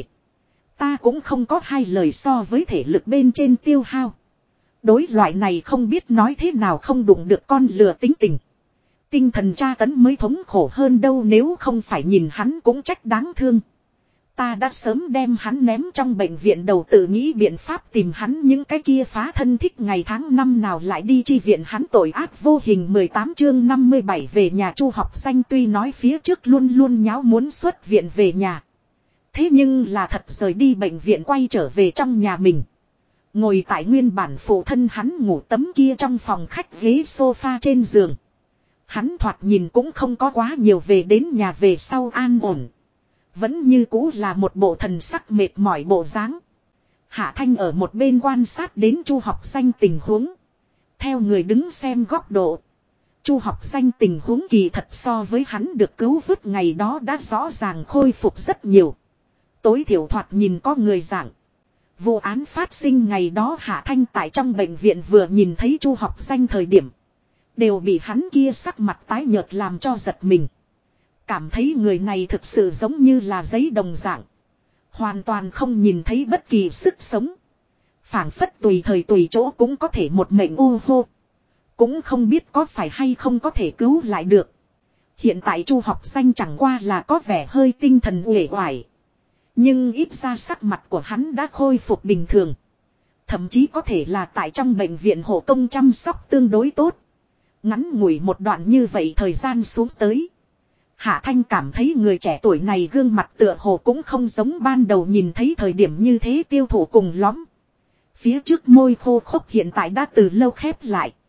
Ta cũng không có hai lời so với thể lực bên trên tiêu hao. Đối loại này không biết nói thế nào không đụng được con lừa tính tình. Tinh thần tra tấn mới thống khổ hơn đâu, nếu không phải nhìn hắn cũng trách đáng thương. Ta đã sớm đem hắn ném trong bệnh viện đầu, tự nghĩ biện pháp tìm hắn những cái kia phá thân thích ngày tháng năm nào lại đi chi viện hắn tội ác vô hình. 18 chương 57 về nhà. Chu Học Danh tuy nói phía trước luôn luôn nháo muốn xuất viện về nhà. Thế nhưng là thật rời đi bệnh viện quay trở về trong nhà mình. Ngồi tại nguyên bản phụ thân hắn ngủ tấm kia trong phòng khách ghế sofa trên giường. Hắn thoạt nhìn cũng không có quá nhiều về đến nhà về sau an ổn. Vẫn như cũ là một bộ thần sắc mệt mỏi bộ dáng. Hạ Thanh ở một bên quan sát đến Chu Học Danh tình huống. Theo người đứng xem góc độ. Chu Học Danh tình huống kỳ thật so với hắn được cứu vớt ngày đó đã rõ ràng khôi phục rất nhiều. Tối thiểu thoạt nhìn có người giảng. Vụ án phát sinh ngày đó Hạ Thanh tại trong bệnh viện vừa nhìn thấy Chu Học Danh thời điểm. Đều bị hắn kia sắc mặt tái nhợt làm cho giật mình. Cảm thấy người này thực sự giống như là giấy đồng dạng. Hoàn toàn không nhìn thấy bất kỳ sức sống. Phảng phất tùy thời tùy chỗ cũng có thể một mệnh u hô. Cũng không biết có phải hay không có thể cứu lại được. Hiện tại Chu Học Danh chẳng qua là có vẻ hơi tinh thần uể oải. Nhưng ít ra sắc mặt của hắn đã khôi phục bình thường. Thậm chí có thể là tại trong bệnh viện hộ công chăm sóc tương đối tốt. Ngắn ngủi một đoạn như vậy thời gian xuống tới. Hạ Thanh cảm thấy người trẻ tuổi này gương mặt tựa hồ cũng không giống ban đầu nhìn thấy thời điểm như thế tiêu thụ cùng lõm. Phía trước môi khô khốc hiện tại đã từ lâu khép lại.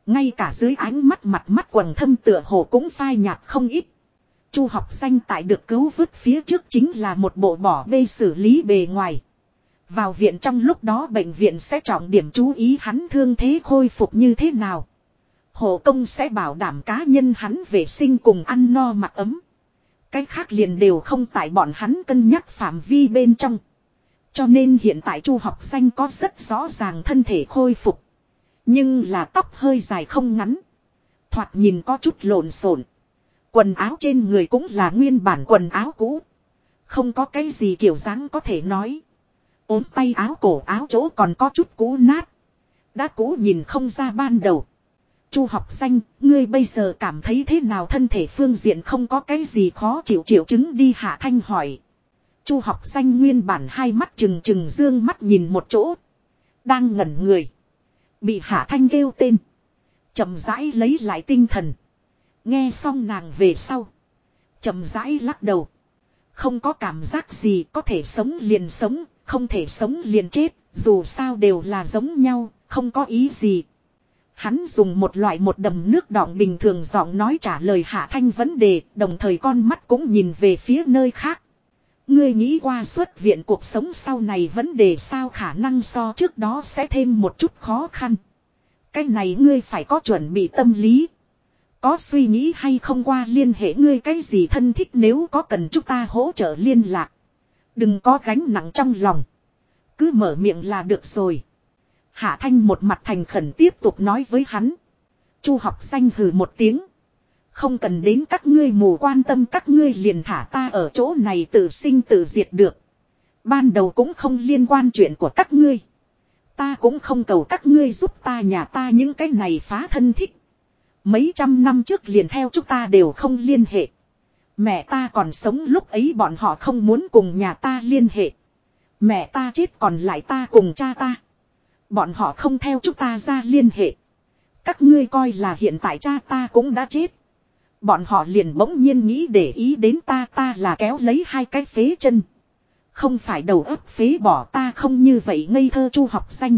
Ngay cả dưới ánh mắt mặt mắt quầng thâm tựa hồ cũng phai nhạt không ít. Chu học danh tại được cứu vớt phía trước chính là một bộ bỏ bê xử lý bề ngoài. Vào viện trong lúc đó bệnh viện sẽ trọng điểm chú ý hắn thương thế khôi phục như thế nào. Hộ công sẽ bảo đảm cá nhân hắn vệ sinh cùng ăn no mặc ấm. Cái khác liền đều không tại bọn hắn cân nhắc phạm vi bên trong. Cho nên hiện tại Chu học danh có rất rõ ràng thân thể khôi phục. Nhưng là tóc hơi dài không ngắn. Thoạt nhìn có chút lộn xộn. Quần áo trên người cũng là nguyên bản quần áo cũ. Không có cái gì kiểu dáng có thể nói. Ốm tay áo cổ áo chỗ còn có chút cũ nát. Đã cũ nhìn không ra ban đầu. Chu học danh, ngươi bây giờ cảm thấy thế nào, thân thể phương diện không có cái gì khó chịu triệu chứng đi, Hạ Thanh hỏi. Chu học danh nguyên bản hai mắt trừng trừng dương mắt nhìn một chỗ. Đang ngẩn người. Bị Hạ Thanh kêu tên. Chậm rãi lấy lại tinh thần. Nghe xong nàng về sau. Chậm rãi lắc đầu. Không có cảm giác gì, có thể sống liền sống, không thể sống liền chết, dù sao đều là giống nhau, không có ý gì. Hắn dùng một đầm nước đọng bình thường giọng nói trả lời Hạ Thanh vấn đề, đồng thời con mắt cũng nhìn về phía nơi khác. Ngươi nghĩ qua xuất viện cuộc sống sau này vấn đề sao, khả năng so trước đó sẽ thêm một chút khó khăn. Cái này ngươi phải có chuẩn bị tâm lý. Có suy nghĩ hay không qua liên hệ ngươi cái gì thân thích, nếu có cần chúng ta hỗ trợ liên lạc. Đừng có gánh nặng trong lòng. Cứ mở miệng là được rồi. Hạ Thanh một mặt thành khẩn tiếp tục nói với hắn. Chu học danh hừ một tiếng. Không cần đến các ngươi mù quan tâm, các ngươi liền thả ta ở chỗ này tự sinh tự diệt được. Ban đầu cũng không liên quan chuyện của các ngươi. Ta cũng không cầu các ngươi giúp ta, nhà ta những cái này phá thân thích. Mấy trăm năm trước liền theo chúng ta đều không liên hệ. Mẹ ta còn sống lúc ấy bọn họ không muốn cùng nhà ta liên hệ. Mẹ ta chết còn lại ta cùng cha ta. Bọn họ không theo chúng ta ra liên hệ. Các ngươi coi là hiện tại cha ta cũng đã chết. Bọn họ liền bỗng nhiên nghĩ để ý đến ta, ta là kéo lấy hai cái phế chân. Không phải đầu óc phế bỏ, ta không như vậy ngây thơ. Chu học danh.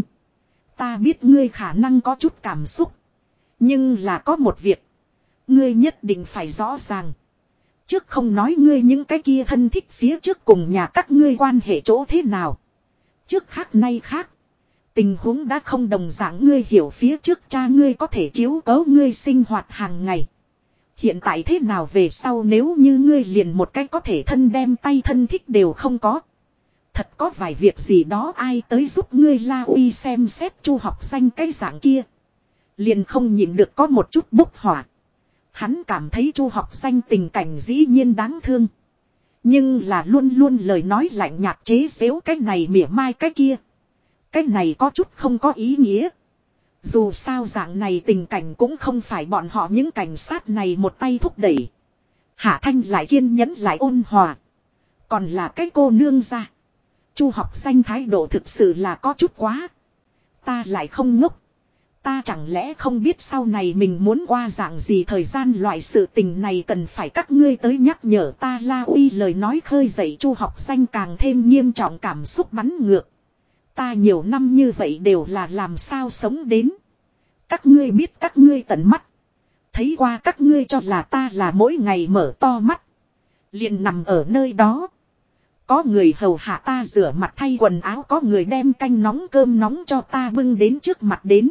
Ta biết ngươi khả năng có chút cảm xúc. Nhưng là có một việc. Ngươi nhất định phải rõ ràng. Trước không nói ngươi những cái kia thân thích phía trước cùng nhà các ngươi quan hệ chỗ thế nào. Trước khác nay khác. Tình huống đã không đồng dạng, ngươi hiểu phía trước cha ngươi có thể chiếu cố ngươi sinh hoạt hàng ngày. Hiện tại thế nào về sau, nếu như ngươi liền một cái có thể thân đem tay thân thích đều không có. Thật có vài việc gì đó ai tới giúp ngươi La Uy xem xét Chu học danh cái dạng kia. Liền không nhịn được có một chút bốc hỏa. Hắn cảm thấy Chu học danh tình cảnh dĩ nhiên đáng thương. Nhưng là luôn luôn lời nói lạnh nhạt chế giễu cái này mỉa mai cái kia. Cái này có chút không có ý nghĩa. Dù sao dạng này tình cảnh cũng không phải bọn họ những cảnh sát này một tay thúc đẩy. Hạ Thanh lại kiên nhẫn lại ôn hòa. Còn là cái cô nương ra. Chu học danh thái độ thực sự là có chút quá. Ta lại không ngốc. Ta chẳng lẽ không biết sau này mình muốn qua dạng gì thời gian, loại sự tình này cần phải các ngươi tới nhắc nhở ta. La Uy lời nói khơi dậy Chu học danh càng thêm nghiêm trọng cảm xúc bắn ngược. Ta nhiều năm như vậy đều là làm sao sống đến. Các ngươi biết, các ngươi tận mắt thấy qua, các ngươi cho là ta là mỗi ngày mở to mắt liền nằm ở nơi đó. Có người hầu hạ ta rửa mặt thay quần áo, có người đem canh nóng cơm nóng cho ta bưng đến trước mặt đến.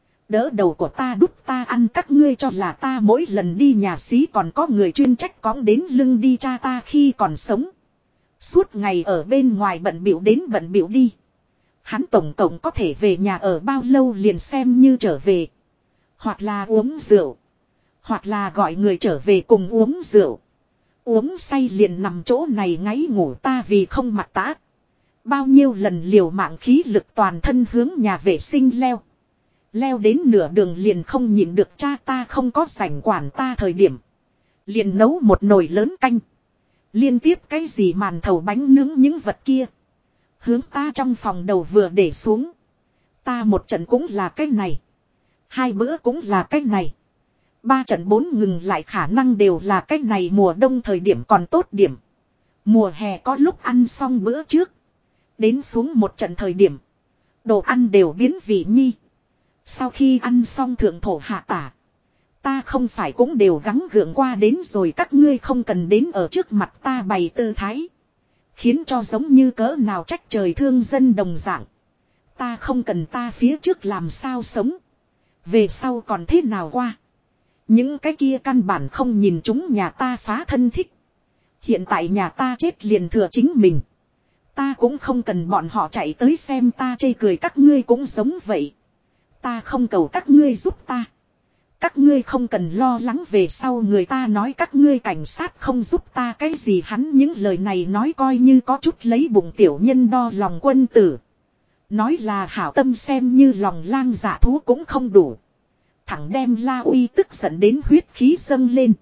Đỡ đầu của ta đút ta ăn, các ngươi cho là ta mỗi lần đi nhà xí còn có người chuyên trách cõng đến lưng đi, cha ta khi còn sống. Suốt ngày ở bên ngoài bận bịu đến bận bịu đi. Hắn tổng cộng có thể về nhà ở bao lâu liền xem như trở về. Hoặc là uống rượu. Hoặc là gọi người trở về cùng uống rượu. Uống say liền nằm chỗ này ngáy ngủ, ta vì không mặc tá. Bao nhiêu lần liều mạng khí lực toàn thân hướng nhà vệ sinh leo. Leo đến nửa đường liền không nhịn được, cha ta không có rảnh quản ta thời điểm. Liền nấu một nồi lớn canh. Liên tiếp cái gì màn thầu bánh nướng những vật kia. Hướng ta trong phòng đầu vừa để xuống. Ta một trận cũng là cái này. Hai bữa cũng là cái này. 3 trận 4 ngừng lại khả năng đều là cái này. Mùa đông thời điểm còn tốt điểm. Mùa hè có lúc ăn xong bữa trước. Đến xuống một trận thời điểm. Đồ ăn đều biến vị nhi. Sau khi ăn xong thượng thổ hạ tả. Ta không phải cũng đều gắng gượng qua đến rồi, các ngươi không cần đến ở trước mặt ta bày tư thái. Khiến cho giống như cỡ nào trách trời thương dân đồng dạng. Ta không cần, ta phía trước làm sao sống. Về sau còn thế nào qua. Những cái kia căn bản không nhìn chúng nhà ta phá thân thích. Hiện tại nhà ta chết liền thừa chính mình. Ta cũng không cần bọn họ chạy tới xem ta chê cười, các ngươi cũng giống vậy. Ta không cầu các ngươi giúp ta. Các ngươi không cần lo lắng về sau người ta nói các ngươi cảnh sát không giúp ta cái gì. Hắn những lời này nói coi như có chút lấy bụng tiểu nhân đo lòng quân tử. Nói là hảo tâm xem như lòng lang dạ thú cũng không đủ. Thẳng đem La Uy tức giận đến huyết khí dâng lên.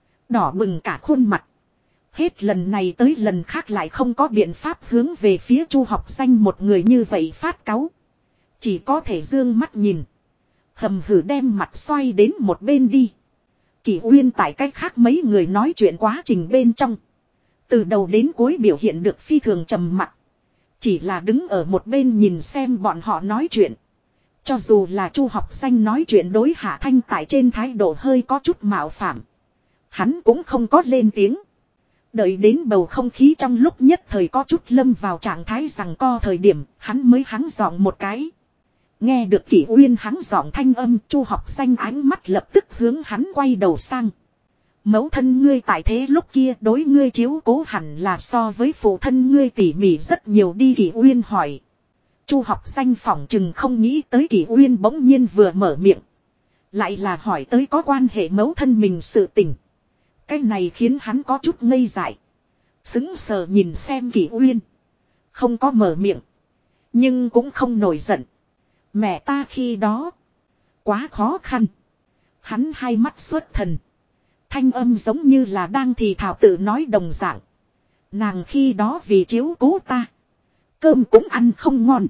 Đỏ bừng cả khuôn mặt. Hết lần này tới lần khác lại không có biện pháp hướng về phía Chu Học Danh một người như vậy phát cáu. Chỉ có thể dương mắt nhìn. Hầm hử đem mặt xoay đến một bên đi. Kỷ Uyên tại cách khác mấy người nói chuyện quá trình bên trong. Từ đầu đến cuối biểu hiện được phi thường trầm mặc. Chỉ là đứng ở một bên nhìn xem bọn họ nói chuyện. Cho dù là Chu Học Danh nói chuyện đối Hạ Thanh tại trên thái độ hơi có chút mạo phạm. Hắn cũng không có lên tiếng. Đợi đến bầu không khí trong lúc nhất thời có chút lâm vào trạng thái giằng co thời điểm, hắn mới hắng giọng một cái. Nghe được Kỷ Uyên hắng giọng thanh âm, Chu Học Danh ánh mắt lập tức hướng hắn quay đầu sang. Mẫu thân ngươi tại thế lúc kia đối ngươi chiếu cố hẳn là so với phụ thân ngươi tỉ mỉ rất nhiều đi, Kỷ Uyên hỏi. Chu Học Danh phỏng chừng không nghĩ tới Kỷ Uyên bỗng nhiên vừa mở miệng. Lại là hỏi tới có quan hệ mẫu thân mình sự tình. Cái này khiến hắn có chút ngây dại. Sững sờ nhìn xem Kỷ Uyên. Không có mở miệng. Nhưng cũng không nổi giận. Mẹ ta khi đó. Quá khó khăn. Hắn hai mắt xuất thần. Thanh âm giống như là đang thì thảo tự nói đồng dạng. Nàng khi đó vì chiếu cố ta. Cơm cũng ăn không ngon.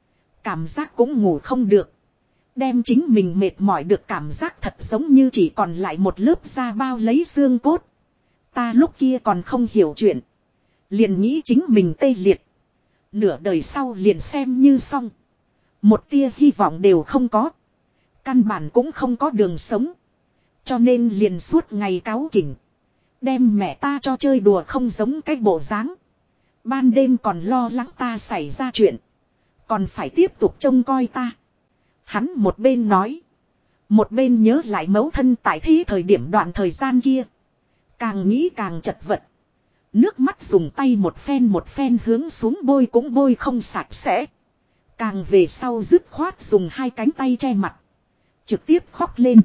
Cảm giác cũng ngủ không được. Đem chính mình mệt mỏi được, cảm giác thật giống như chỉ còn lại một lớp da bao lấy xương cốt. Ta lúc kia còn không hiểu chuyện. Liền nghĩ chính mình tê liệt. Nửa đời sau liền xem như xong. Một tia hy vọng đều không có. Căn bản cũng không có đường sống. Cho nên liền suốt ngày cáu kỉnh. Đem mẹ ta cho chơi đùa không giống cái bộ dáng. Ban đêm còn lo lắng ta xảy ra chuyện. Còn phải tiếp tục trông coi ta. Hắn một bên nói. Một bên nhớ lại mẫu thân tại thế thời điểm đoạn thời gian kia. Càng nghĩ càng chật vật. Nước mắt dùng tay một phen hướng xuống bôi cũng bôi không sạch sẽ. Càng về sau dứt khoát dùng hai cánh tay che mặt. Trực tiếp khóc lên.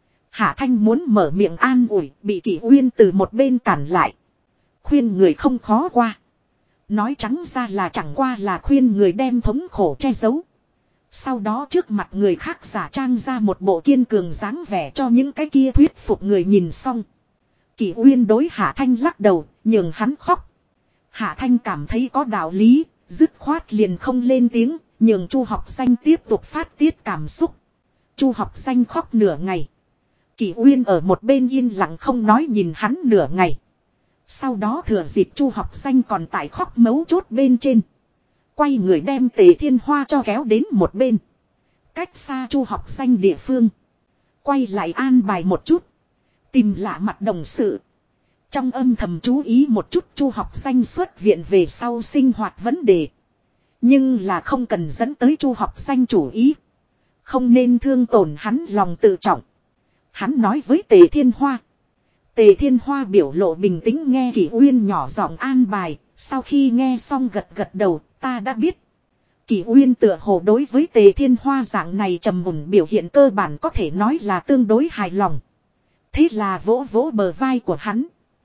Hạ Thanh muốn mở miệng an ủi, bị Kỷ Uyên từ một bên cản lại. Khuyên người không khó qua. Nói trắng ra là chẳng qua là khuyên người đem thống khổ che giấu. Sau đó trước mặt người khác giả trang ra một bộ kiên cường dáng vẻ cho những cái kia thuyết phục người nhìn xong. Kỷ Uyên đối Hạ Thanh lắc đầu, nhường hắn khóc. Hạ Thanh cảm thấy có đạo lý, dứt khoát liền không lên tiếng, nhường Chu Học Danh tiếp tục phát tiết cảm xúc. Chu Học Danh khóc nửa ngày. Kỷ Uyên ở một bên yên lặng không nói nhìn hắn nửa ngày. Sau đó thừa dịp Chu Học Danh còn tại khóc mấu chốt bên trên. Quay người đem Tề Thiên Hoa cho kéo đến một bên. Cách xa Chu Học Danh địa phương. Quay lại an bài một chút. Tìm lạ mặt đồng sự. Trong âm thầm chú ý một chút Chu Học Danh xuất viện về sau sinh hoạt vấn đề. Nhưng là không cần dẫn tới Chu Học Danh chủ ý. Không nên thương tổn hắn lòng tự trọng. Hắn nói với Tề Thiên Hoa. Tề Thiên Hoa biểu lộ bình tĩnh nghe Kỷ Uyên nhỏ giọng an bài. Sau khi nghe xong gật gật đầu, ta đã biết. Kỷ Uyên tựa hồ đối với Tề Thiên Hoa dạng này trầm mùn biểu hiện cơ bản có thể nói là tương đối hài lòng. Thế là vỗ vỗ bờ vai của hắn.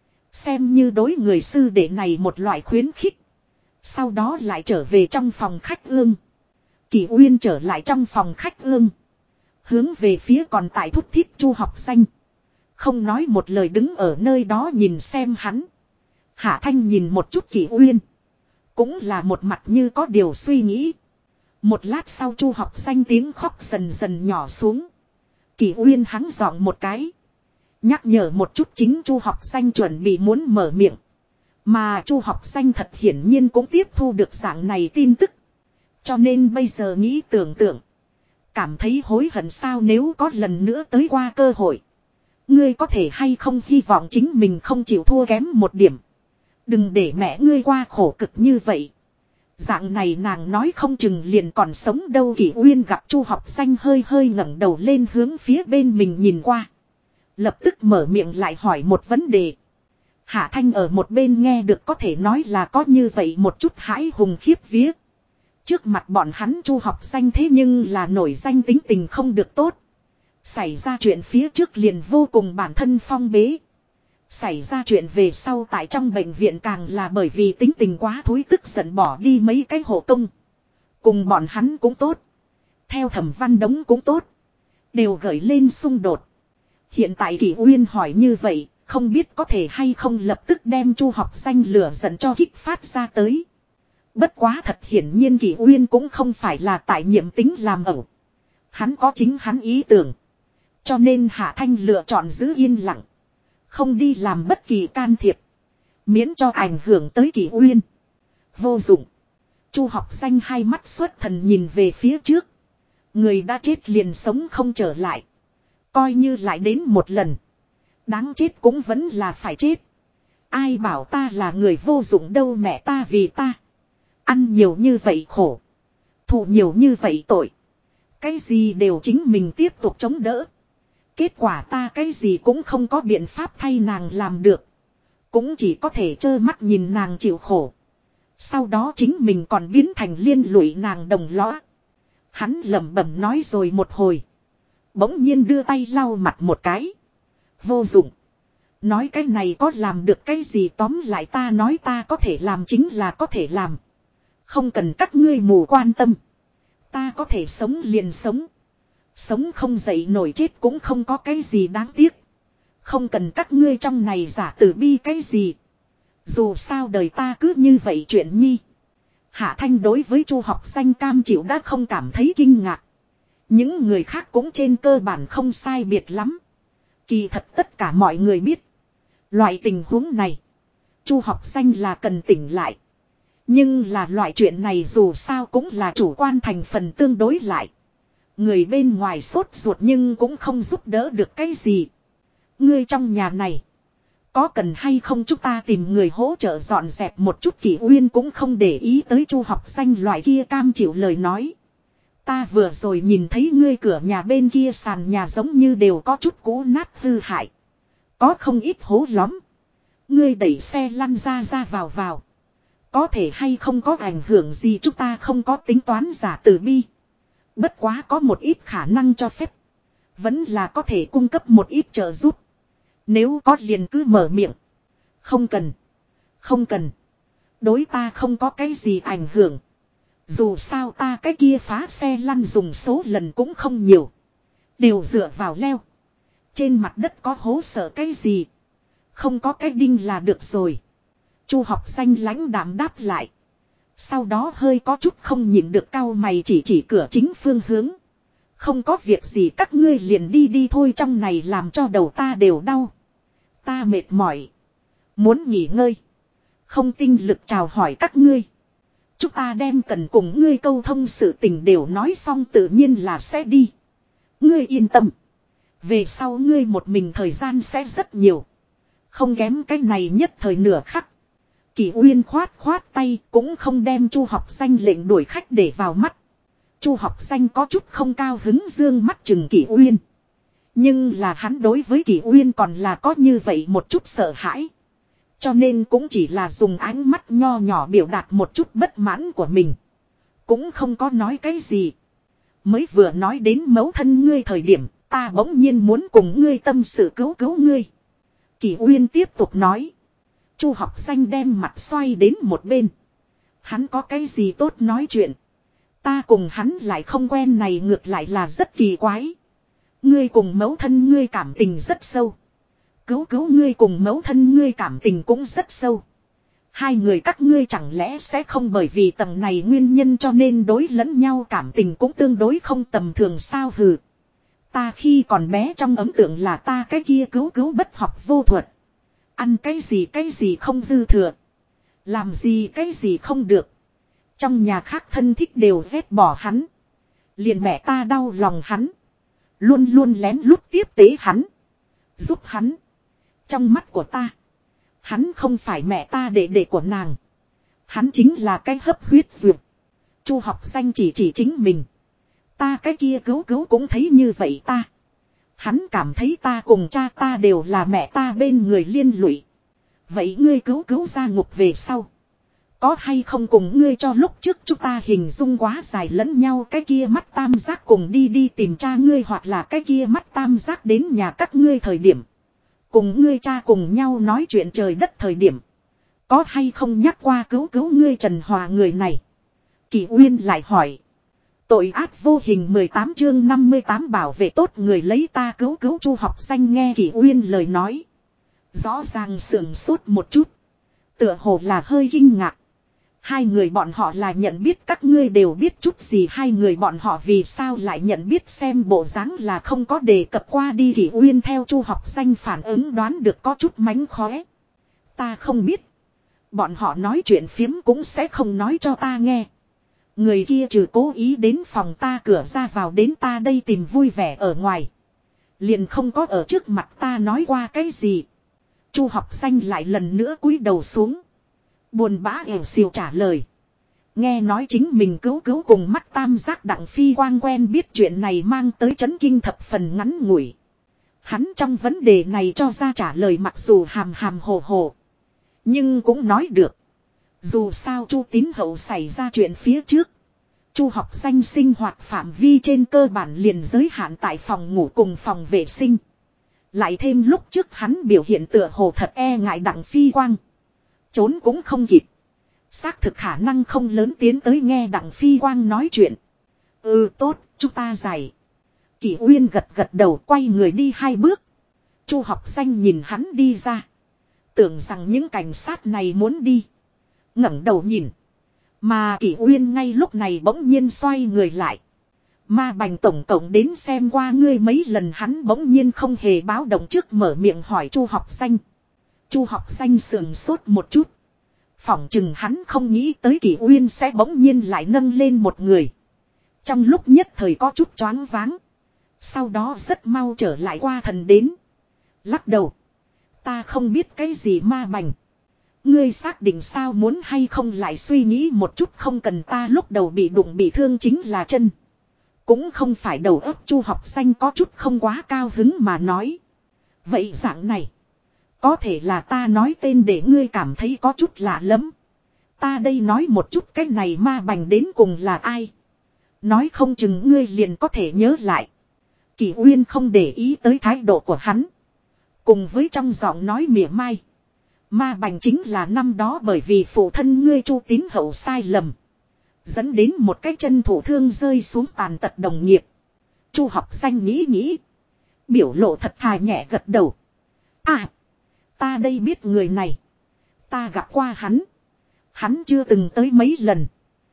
Xem như đối người sư đệ này một loại khuyến khích. Sau đó lại trở về trong phòng khách ương. Kỷ Uyên trở lại trong phòng khách ương. Hướng về phía còn tại thúc thiết Chu Học Danh. Không nói một lời đứng ở nơi đó nhìn xem hắn. Hạ Thanh nhìn một chút Kỷ Uyên. Cũng là một mặt như có điều suy nghĩ. Một lát sau Chu Học Danh tiếng khóc dần dần nhỏ xuống. Kỷ Uyên hắng giọng một cái. Nhắc nhở một chút chính Chu Học Danh chuẩn bị muốn mở miệng. Mà Chu Học Danh thật hiển nhiên cũng tiếp thu được dạng này tin tức. Cho nên bây giờ nghĩ tưởng tượng. Cảm thấy hối hận sao nếu có lần nữa tới qua cơ hội. Ngươi có thể hay không hy vọng chính mình không chịu thua kém một điểm. Đừng để mẹ ngươi qua khổ cực như vậy. Dạng này nàng nói không chừng liền còn sống đâu. Kỷ Uyên gặp Chu Học Xanh hơi hơi ngẩng đầu lên hướng phía bên mình nhìn qua. Lập tức mở miệng lại hỏi một vấn đề. Hạ Thanh ở một bên nghe được có thể nói là có như vậy một chút hãi hùng khiếp vía. Trước mặt bọn hắn Chu Học Xanh thế nhưng là nổi danh tính tình không được tốt. Xảy ra chuyện phía trước liền vô cùng bản thân phong bế. Xảy ra chuyện về sau tại trong bệnh viện càng là bởi vì tính tình quá thối tức giận bỏ đi mấy cái hộ công. Cùng bọn hắn cũng tốt. Theo Thẩm Văn Đống cũng tốt. Đều gợi lên xung đột. Hiện tại Kỷ Uyên hỏi như vậy, không biết có thể hay không lập tức đem Chu Học Xanh lửa giận cho kích phát ra tới. Bất quá thật hiển nhiên Kỷ Uyên cũng không phải là tại nhiệm tính làm ẩu. Hắn có chính hắn ý tưởng. Cho nên Hạ Thanh lựa chọn giữ yên lặng. Không đi làm bất kỳ can thiệp. Miễn cho ảnh hưởng tới Kỷ Uyên. Vô dụng. Chu Học Xanh hai mắt xuất thần nhìn về phía trước. Người đã chết liền sống không trở lại. Coi như lại đến một lần. Đáng chết cũng vẫn là phải chết. Ai bảo ta là người vô dụng đâu mẹ ta vì ta. Ăn nhiều như vậy khổ. Thụ nhiều như vậy tội. Cái gì đều chính mình tiếp tục chống đỡ. Kết quả ta cái gì cũng không có biện pháp thay nàng làm được. Cũng chỉ có thể trơ mắt nhìn nàng chịu khổ. Sau đó chính mình còn biến thành liên lụy nàng đồng lõa. Hắn lẩm bẩm nói rồi một hồi. Bỗng nhiên đưa tay lau mặt một cái. Vô dụng. Nói cái này có làm được cái gì tóm lại ta nói ta có thể làm chính là có thể làm. Không cần các ngươi mù quan tâm. Ta có thể sống liền sống. Sống không dậy nổi chết cũng không có cái gì đáng tiếc. Không cần các ngươi trong này giả tử bi cái gì. Dù sao đời ta cứ như vậy chuyện nhi. Hạ Thanh đối với Chu Học Xanh cam chịu đã không cảm thấy kinh ngạc. Những người khác cũng trên cơ bản không sai biệt lắm. Kỳ thật tất cả mọi người biết. Loại tình huống này. Chu Học Xanh là cần tỉnh lại. Nhưng là loại chuyện này dù sao cũng là chủ quan thành phần tương đối lại. Người bên ngoài sốt ruột nhưng cũng không giúp đỡ được cái gì. Ngươi trong nhà này. Có cần hay không chúng ta tìm người hỗ trợ dọn dẹp một chút. Kỷ Uyên cũng không để ý tới Chu Học Xanh loại kia cam chịu lời nói. Ta vừa rồi nhìn thấy ngươi cửa nhà bên kia sàn nhà giống như đều có chút cũ nát hư hại. Có không ít hố lõm. Ngươi đẩy xe lăn ra ra vào vào. Có thể hay không có ảnh hưởng gì chúng ta không có tính toán giả tử bi. Bất quá có một ít khả năng cho phép. Vẫn là có thể cung cấp một ít trợ giúp. Nếu có liền cứ mở miệng. Không cần. Không cần. Đối ta không có cái gì ảnh hưởng. Dù sao ta cái kia phá xe lăn dùng số lần cũng không nhiều. Đều dựa vào leo. Trên mặt đất có hố sợ cái gì. Không có cái đinh là được rồi. Chu Học Xanh lãnh đạm đáp lại. Sau đó hơi có chút không nhìn được cau mày chỉ cửa chính phương hướng. Không có việc gì các ngươi liền đi đi thôi trong này làm cho đầu ta đều đau. Ta mệt mỏi. Muốn nghỉ ngơi. Không tinh lực chào hỏi các ngươi. Chúng ta đem cần cùng ngươi câu thông sự tình đều nói xong tự nhiên là sẽ đi. Ngươi yên tâm. Về sau ngươi một mình thời gian sẽ rất nhiều. Không kém cái này nhất thời nửa khắc. Kỷ Uyên khoát tay cũng không đem Chu Học Xanh lệnh đuổi khách để vào mắt. Chu Học Xanh có chút không cao hứng dương mắt chừng Kỷ Uyên. Nhưng là hắn đối với Kỷ Uyên còn là có như vậy một chút sợ hãi. Cho nên cũng chỉ là dùng ánh mắt nho nhỏ biểu đạt một chút bất mãn của mình. Cũng không có nói cái gì. Mới vừa nói đến mẫu thân ngươi thời điểm ta bỗng nhiên muốn cùng ngươi tâm sự cứu ngươi. Kỷ Uyên tiếp tục nói. Chu Học Xanh đem mặt xoay đến một bên. Hắn có cái gì tốt nói chuyện. Ta cùng hắn lại không quen này ngược lại là rất kỳ quái. Ngươi cùng mẫu thân ngươi cảm tình rất sâu. Cứu ngươi cùng mẫu thân ngươi cảm tình cũng rất sâu. Hai người các ngươi chẳng lẽ sẽ không bởi vì tầng này nguyên nhân cho nên đối lẫn nhau cảm tình cũng tương đối không tầm thường sao hừ. Ta khi còn bé trong ấn tượng là ta cái kia cứu bất học vô thuật. Ăn cái gì không dư thừa. Làm gì cái gì không được. Trong nhà khác thân thích đều ghét bỏ hắn. Liền mẹ ta đau lòng hắn. Luôn luôn lén lút tiếp tế hắn. Giúp hắn. Trong mắt của ta. Hắn không phải mẹ ta đệ của nàng. Hắn chính là cái hấp huyết dược. Chu học xanh chỉ chính mình. Ta cái kia cứu cũng thấy như vậy ta. Hắn cảm thấy ta cùng cha ta đều là mẹ ta bên người liên lụy. Vậy ngươi cứu ra ngục về sau. Có hay không cùng ngươi cho lúc trước chúng ta hình dung quá dài lẫn nhau cái kia mắt tam giác cùng đi tìm cha ngươi hoặc là cái kia mắt tam giác đến nhà các ngươi thời điểm. Cùng ngươi cha cùng nhau nói chuyện trời đất thời điểm. Có hay không nhắc qua cứu ngươi Trần Hòa người này. Kỳ Uyên lại hỏi. Tội ác vô hình 18 chương 58 bảo vệ tốt người lấy ta cứu Chu học xanh nghe Kỳ Uyên lời nói. Rõ ràng sườn sốt một chút. Tựa hồ là hơi kinh ngạc. Hai người bọn họ là nhận biết các ngươi đều biết chút gì hai người bọn họ vì sao lại nhận biết xem bộ dáng là không có đề cập qua đi Kỳ Uyên theo Chu học xanh phản ứng đoán được có chút mánh khóe. Ta không biết. Bọn họ nói chuyện phiếm cũng sẽ không nói cho ta nghe. Người kia trừ cố ý đến phòng ta cửa ra vào đến ta đây tìm vui vẻ ở ngoài. Liền không có ở trước mặt ta nói qua cái gì. Chu học xanh lại lần nữa cúi đầu xuống. Buồn bã ẻo xìu trả lời. Nghe nói chính mình cứu cùng mắt tam giác Đặng Phi Quang quen biết chuyện này mang tới chấn kinh thập phần ngắn ngủi. Hắn trong vấn đề này cho ra trả lời mặc dù hàm hồ hồ. Nhưng cũng nói được. Dù sao Chu Tín Hậu xảy ra chuyện phía trước. Chu học xanh sinh hoạt phạm vi trên cơ bản liền giới hạn tại phòng ngủ cùng phòng vệ sinh. Lại thêm lúc trước hắn biểu hiện tựa hồ thật e ngại Đặng Phi Quang. Trốn cũng không kịp. Xác thực khả năng không lớn tiến tới nghe Đặng Phi Quang nói chuyện. Ừ tốt, chúng ta giải. Kỳ Uyên gật đầu quay người đi hai bước. Chu học xanh nhìn hắn đi ra. Tưởng rằng những cảnh sát này muốn đi. Ngẩng đầu nhìn. Mà Kỳ Uyên ngay lúc này bỗng nhiên xoay người lại. Ma Bành tổng cộng đến xem qua ngươi mấy lần hắn bỗng nhiên không hề báo động trước mở miệng hỏi Chu học xanh. Chu học xanh sườn sốt một chút. Phỏng chừng hắn không nghĩ tới Kỳ Uyên sẽ bỗng nhiên lại nâng lên một người. Trong lúc nhất thời có chút choáng váng. Sau đó rất mau trở lại qua thần đến. Lắc đầu. Ta không biết cái gì Ma Bành. Ngươi xác định sao muốn hay không lại suy nghĩ một chút không cần ta lúc đầu bị đụng bị thương chính là chân. Cũng không phải đầu óc Chu học xanh có chút không quá cao hứng mà nói. Vậy dạng này. Có thể là ta nói tên để ngươi cảm thấy có chút lạ lắm. Ta đây nói một chút cái này Ma Bành đến cùng là ai. Nói không chừng ngươi liền có thể nhớ lại. Kỳ Uyên không để ý tới thái độ của hắn. Cùng với trong giọng nói mỉa mai. Ma Bành chính là năm đó bởi vì phụ thân ngươi Chu Tín Hậu sai lầm. Dẫn đến một cái chân thủ thương rơi xuống tàn tật đồng nghiệp. Chu học xanh nghĩ. Biểu lộ thật thà nhẹ gật đầu. À. Ta đây biết người này. Ta gặp qua hắn. Hắn chưa từng tới mấy lần.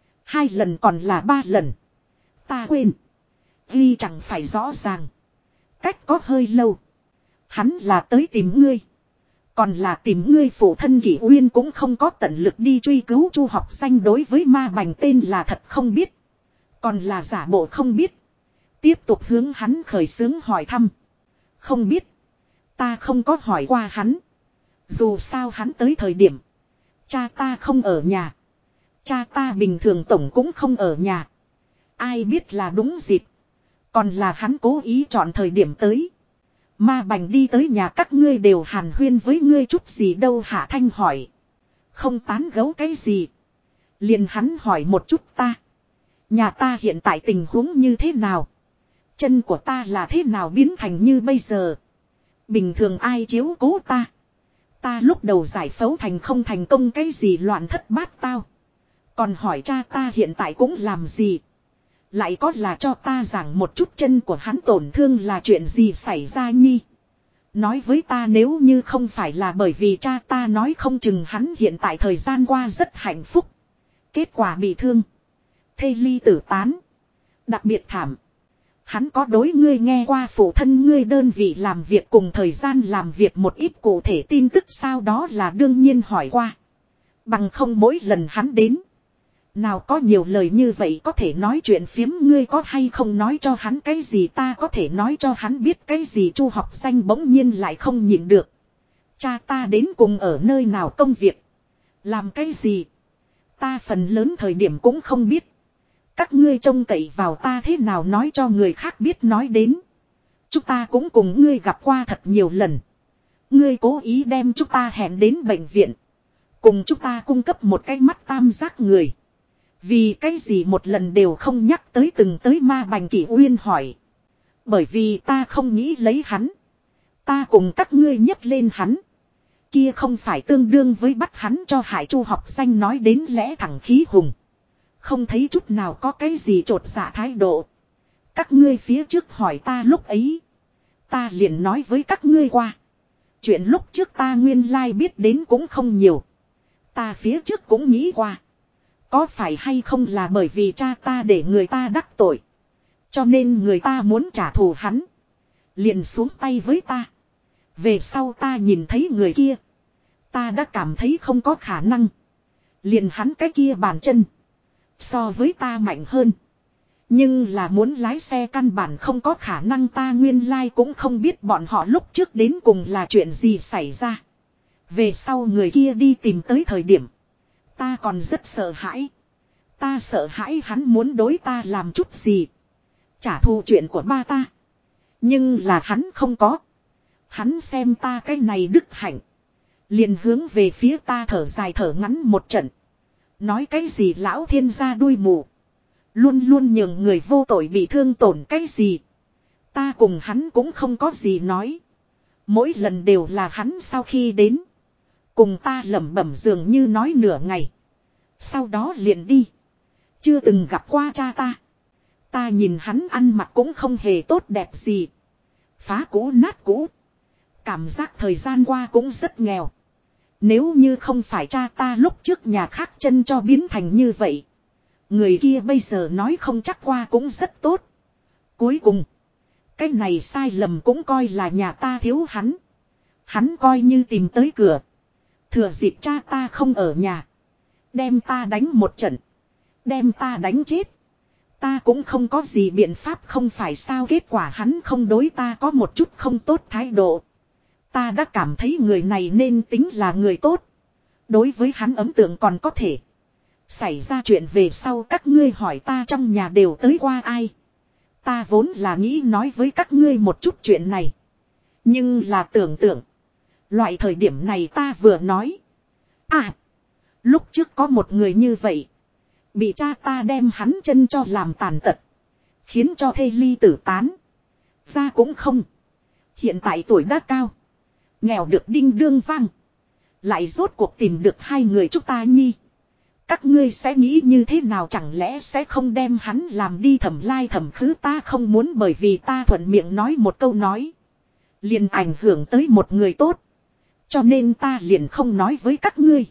2 lần còn là 3 lần. Ta quên. Ghi chẳng phải rõ ràng. Cách có hơi lâu. Hắn là tới tìm ngươi. Còn là tìm ngươi phụ thân Kỳ Uyên cũng không có tận lực đi truy cứu Chu học xanh đối với Ma Bành tên là thật không biết. Còn là giả bộ không biết. Tiếp tục hướng hắn khởi xướng hỏi thăm. Không biết. Ta không có hỏi qua hắn. Dù sao hắn tới thời điểm. Cha ta không ở nhà. Cha ta bình thường tổng cũng không ở nhà. Ai biết là đúng dịp. Còn là hắn cố ý chọn thời điểm tới. Ma Bành đi tới nhà các ngươi đều hàn huyên với ngươi chút gì đâu Hạ Thanh hỏi. Không tán gẫu cái gì. Liền hắn hỏi một chút ta. Nhà ta hiện tại tình huống như thế nào. Chân của ta là thế nào biến thành như bây giờ. Bình thường ai chiếu cố ta. Ta lúc đầu giải phẫu thành không thành công cái gì loạn thất bát tao. Còn hỏi cha ta hiện tại cũng làm gì. Lại có là cho ta giảng một chút chân của hắn tổn thương là chuyện gì xảy ra nhi. Nói với ta nếu như không phải là bởi vì cha ta nói không chừng hắn hiện tại thời gian qua rất hạnh phúc. Kết quả bị thương. Thê ly tử tán. Đặc biệt thảm. Hắn có đối ngươi nghe qua phụ thân ngươi đơn vị làm việc cùng thời gian làm việc một ít cụ thể tin tức sao đó là đương nhiên hỏi qua. Bằng không mỗi lần hắn đến. Nào có nhiều lời như vậy có thể nói chuyện phiếm, ngươi có hay không nói cho hắn cái gì, ta có thể nói cho hắn biết cái gì. Chu Học Danh bỗng nhiên lại không nhịn được. Cha ta đến cùng ở nơi nào, công việc, làm cái gì, ta phần lớn thời điểm cũng không biết. Các ngươi trông cậy vào ta thế nào nói cho người khác biết. Nói đến, chúng ta cũng cùng ngươi gặp qua thật nhiều lần. Ngươi cố ý đem chúng ta hẹn đến bệnh viện, cùng chúng ta cung cấp một cái mắt tam giác người. Vì cái gì một lần đều không nhắc tới từng tới ma Bành Kỷ Uyên hỏi. Bởi vì ta không nghĩ lấy hắn. Ta cùng các ngươi nhấc lên hắn, kia không phải tương đương với bắt hắn cho hại. Chu Học Danh nói đến lẽ thẳng khí hùng, không thấy chút nào có cái gì trột dạ thái độ. Các ngươi phía trước hỏi ta lúc ấy, ta liền nói với các ngươi qua. Chuyện lúc trước ta nguyên lai biết đến cũng không nhiều. Ta phía trước cũng nghĩ qua, có phải hay không là bởi vì cha ta để người ta đắc tội, cho nên người ta muốn trả thù hắn, liền xuống tay với ta. Về sau ta nhìn thấy người kia, ta đã cảm thấy không có khả năng. Liền hắn cái kia bàn chân so với ta mạnh hơn, nhưng là muốn lái xe căn bản không có khả năng. Ta nguyên lai cũng không biết bọn họ lúc trước đến cùng là chuyện gì xảy ra. Về sau người kia đi tìm tới thời điểm, ta còn rất sợ hãi. Ta sợ hãi hắn muốn đối ta làm chút gì, trả thù chuyện của ba ta. Nhưng là hắn không có. Hắn xem ta cái này đức hạnh, liền hướng về phía ta thở dài thở ngắn một trận. Nói cái gì lão thiên gia đuôi mù, luôn luôn nhường người vô tội bị thương tổn cái gì. Ta cùng hắn cũng không có gì nói. Mỗi lần đều là hắn sau khi đến, cùng ta lẩm bẩm dường như nói nửa ngày, sau đó liền đi. Chưa từng gặp qua cha ta. Ta nhìn hắn ăn mặc cũng không hề tốt đẹp gì, phá cũ nát cũ, cảm giác thời gian qua cũng rất nghèo. Nếu như không phải cha ta lúc trước nhà khác chân cho biến thành như vậy, người kia bây giờ nói không chắc qua cũng rất tốt. Cuối cùng, cái này sai lầm cũng coi là nhà ta thiếu hắn. Hắn coi như tìm tới cửa, thừa dịp cha ta không ở nhà, đem ta đánh một trận, đem ta đánh chết. Ta cũng không có gì biện pháp không phải sao. Kết quả hắn không đối ta có một chút không tốt thái độ. Ta đã cảm thấy người này nên tính là người tốt. Đối với hắn ấn tượng còn có thể. Xảy ra chuyện về sau các ngươi hỏi ta trong nhà đều tới qua ai, ta vốn là nghĩ nói với các ngươi một chút chuyện này. Nhưng là tưởng tượng, loại thời điểm này ta vừa nói, à, lúc trước có một người như vậy, bị cha ta đem hắn chân cho làm tàn tật, khiến cho thê ly tử tán. Ra cũng không, hiện tại tuổi đã cao, nghèo được đinh đương vang, lại rốt cuộc tìm được hai người chúng ta nhi. Các ngươi sẽ nghĩ như thế nào, chẳng lẽ sẽ không đem hắn làm đi thẩm lai thẩm khứ. Ta không muốn bởi vì ta thuận miệng nói một câu nói, liền ảnh hưởng tới một người tốt. Cho nên ta liền không nói với các ngươi.